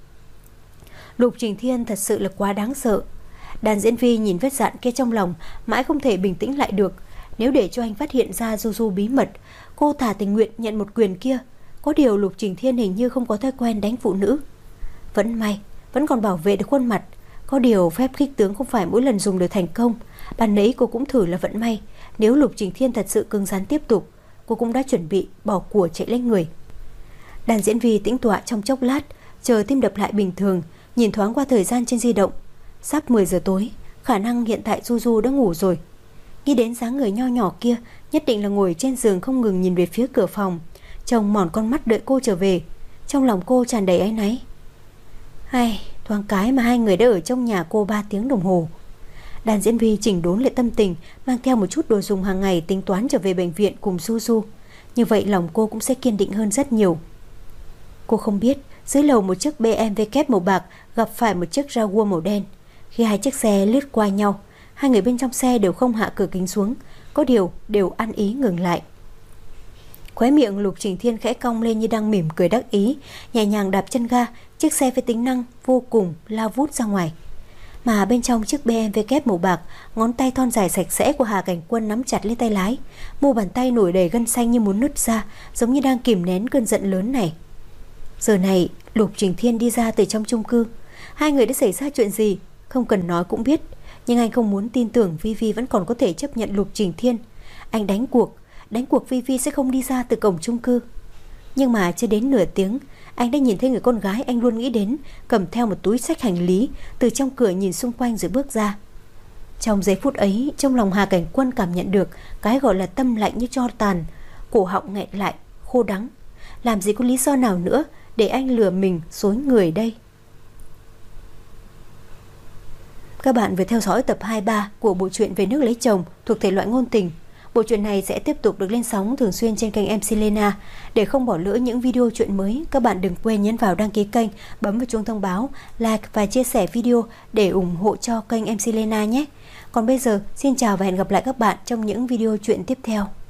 Lục Trình Thiên thật sự là quá đáng sợ. Đàn diễn viên nhìn vết dạn kia trong lòng, mãi không thể bình tĩnh lại được. Nếu để cho anh phát hiện ra Du Du bí mật, cô thà tình nguyện nhận một quyền kia. Có điều Lục Trình Thiên hình như không có thói quen đánh phụ nữ. Vẫn may, vẫn còn bảo vệ được khuôn mặt. Có điều phép khích tướng không phải mỗi lần dùng được thành công. Ban nãy cô cũng thử là vận may. Nếu Lục Trình Thiên thật sự cứng rắn tiếp tục, cô cũng đã chuẩn bị bỏ của chạy lấy người. Đàn diễn viên tĩnh tọa trong chốc lát, chờ tim đập lại bình thường, nhìn thoáng qua thời gian trên di động. Sắp mười giờ tối, khả năng hiện tại Du Du đã ngủ rồi. Nghĩ đến dáng người nho nhỏ kia, nhất định là ngồi trên giường không ngừng nhìn về phía cửa phòng, trông mòn con mắt đợi cô trở về. Trong lòng cô tràn đầy áy náy. Hay, thoáng cái mà hai người đã ở trong nhà cô ba tiếng đồng hồ. Đàn diễn viên chỉnh đốn lại tâm tình, mang theo một chút đồ dùng hàng ngày, tính toán trở về bệnh viện cùng Du Du. Như vậy lòng cô cũng sẽ kiên định hơn rất nhiều. Cô không biết dưới lầu một chiếc bê em vê màu bạc gặp phải một chiếc Jaguar màu đen. Khi hai chiếc xe lướt qua nhau, hai người bên trong xe đều không hạ cửa kính xuống, có điều đều ăn ý ngừng lại. Khóe miệng Lục Trình Thiên khẽ cong lên như đang mỉm cười đắc ý, nhẹ nhàng đạp chân ga, chiếc xe với tính năng vô cùng lao vút ra ngoài. Mà bên trong chiếc bê em vê màu bạc, ngón tay thon dài sạch sẽ của Hà Cảnh Quân nắm chặt lên tay lái, mu bàn tay nổi đầy gân xanh như muốn nứt ra, giống như đang kìm nén cơn giận lớn này. Giờ này, Lục Trình Thiên đi ra từ trong chung cư. Hai người đã xảy ra chuyện gì, không cần nói cũng biết. Nhưng anh không muốn tin tưởng Vi Vi vẫn còn có thể chấp nhận Lục Trình Thiên. Anh đánh cuộc, đánh cuộc Vi Vi sẽ không đi ra từ cổng chung cư. Nhưng mà chưa đến nửa tiếng, anh đã nhìn thấy người con gái anh luôn nghĩ đến, cầm theo một túi xách hành lý, từ trong cửa nhìn xung quanh rồi bước ra. Trong giây phút ấy, trong lòng Hà Cảnh Quân cảm nhận được cái gọi là tâm lạnh như tro tàn, cổ họng nghẹn lại, khô đắng. Làm gì có lý do nào nữa để anh lừa mình dối người đây? Các bạn vừa theo dõi tập hai mươi ba của bộ truyện Về Nước Lấy Chồng thuộc thể loại ngôn tình. Bộ truyện này sẽ tiếp tục được lên sóng thường xuyên trên kênh em xê Lena. Để không bỏ lỡ những video truyện mới, các bạn đừng quên nhấn vào đăng ký kênh, bấm vào chuông thông báo, like và chia sẻ video để ủng hộ cho kênh em xê Lena nhé. Còn bây giờ, xin chào và hẹn gặp lại các bạn trong những video truyện tiếp theo.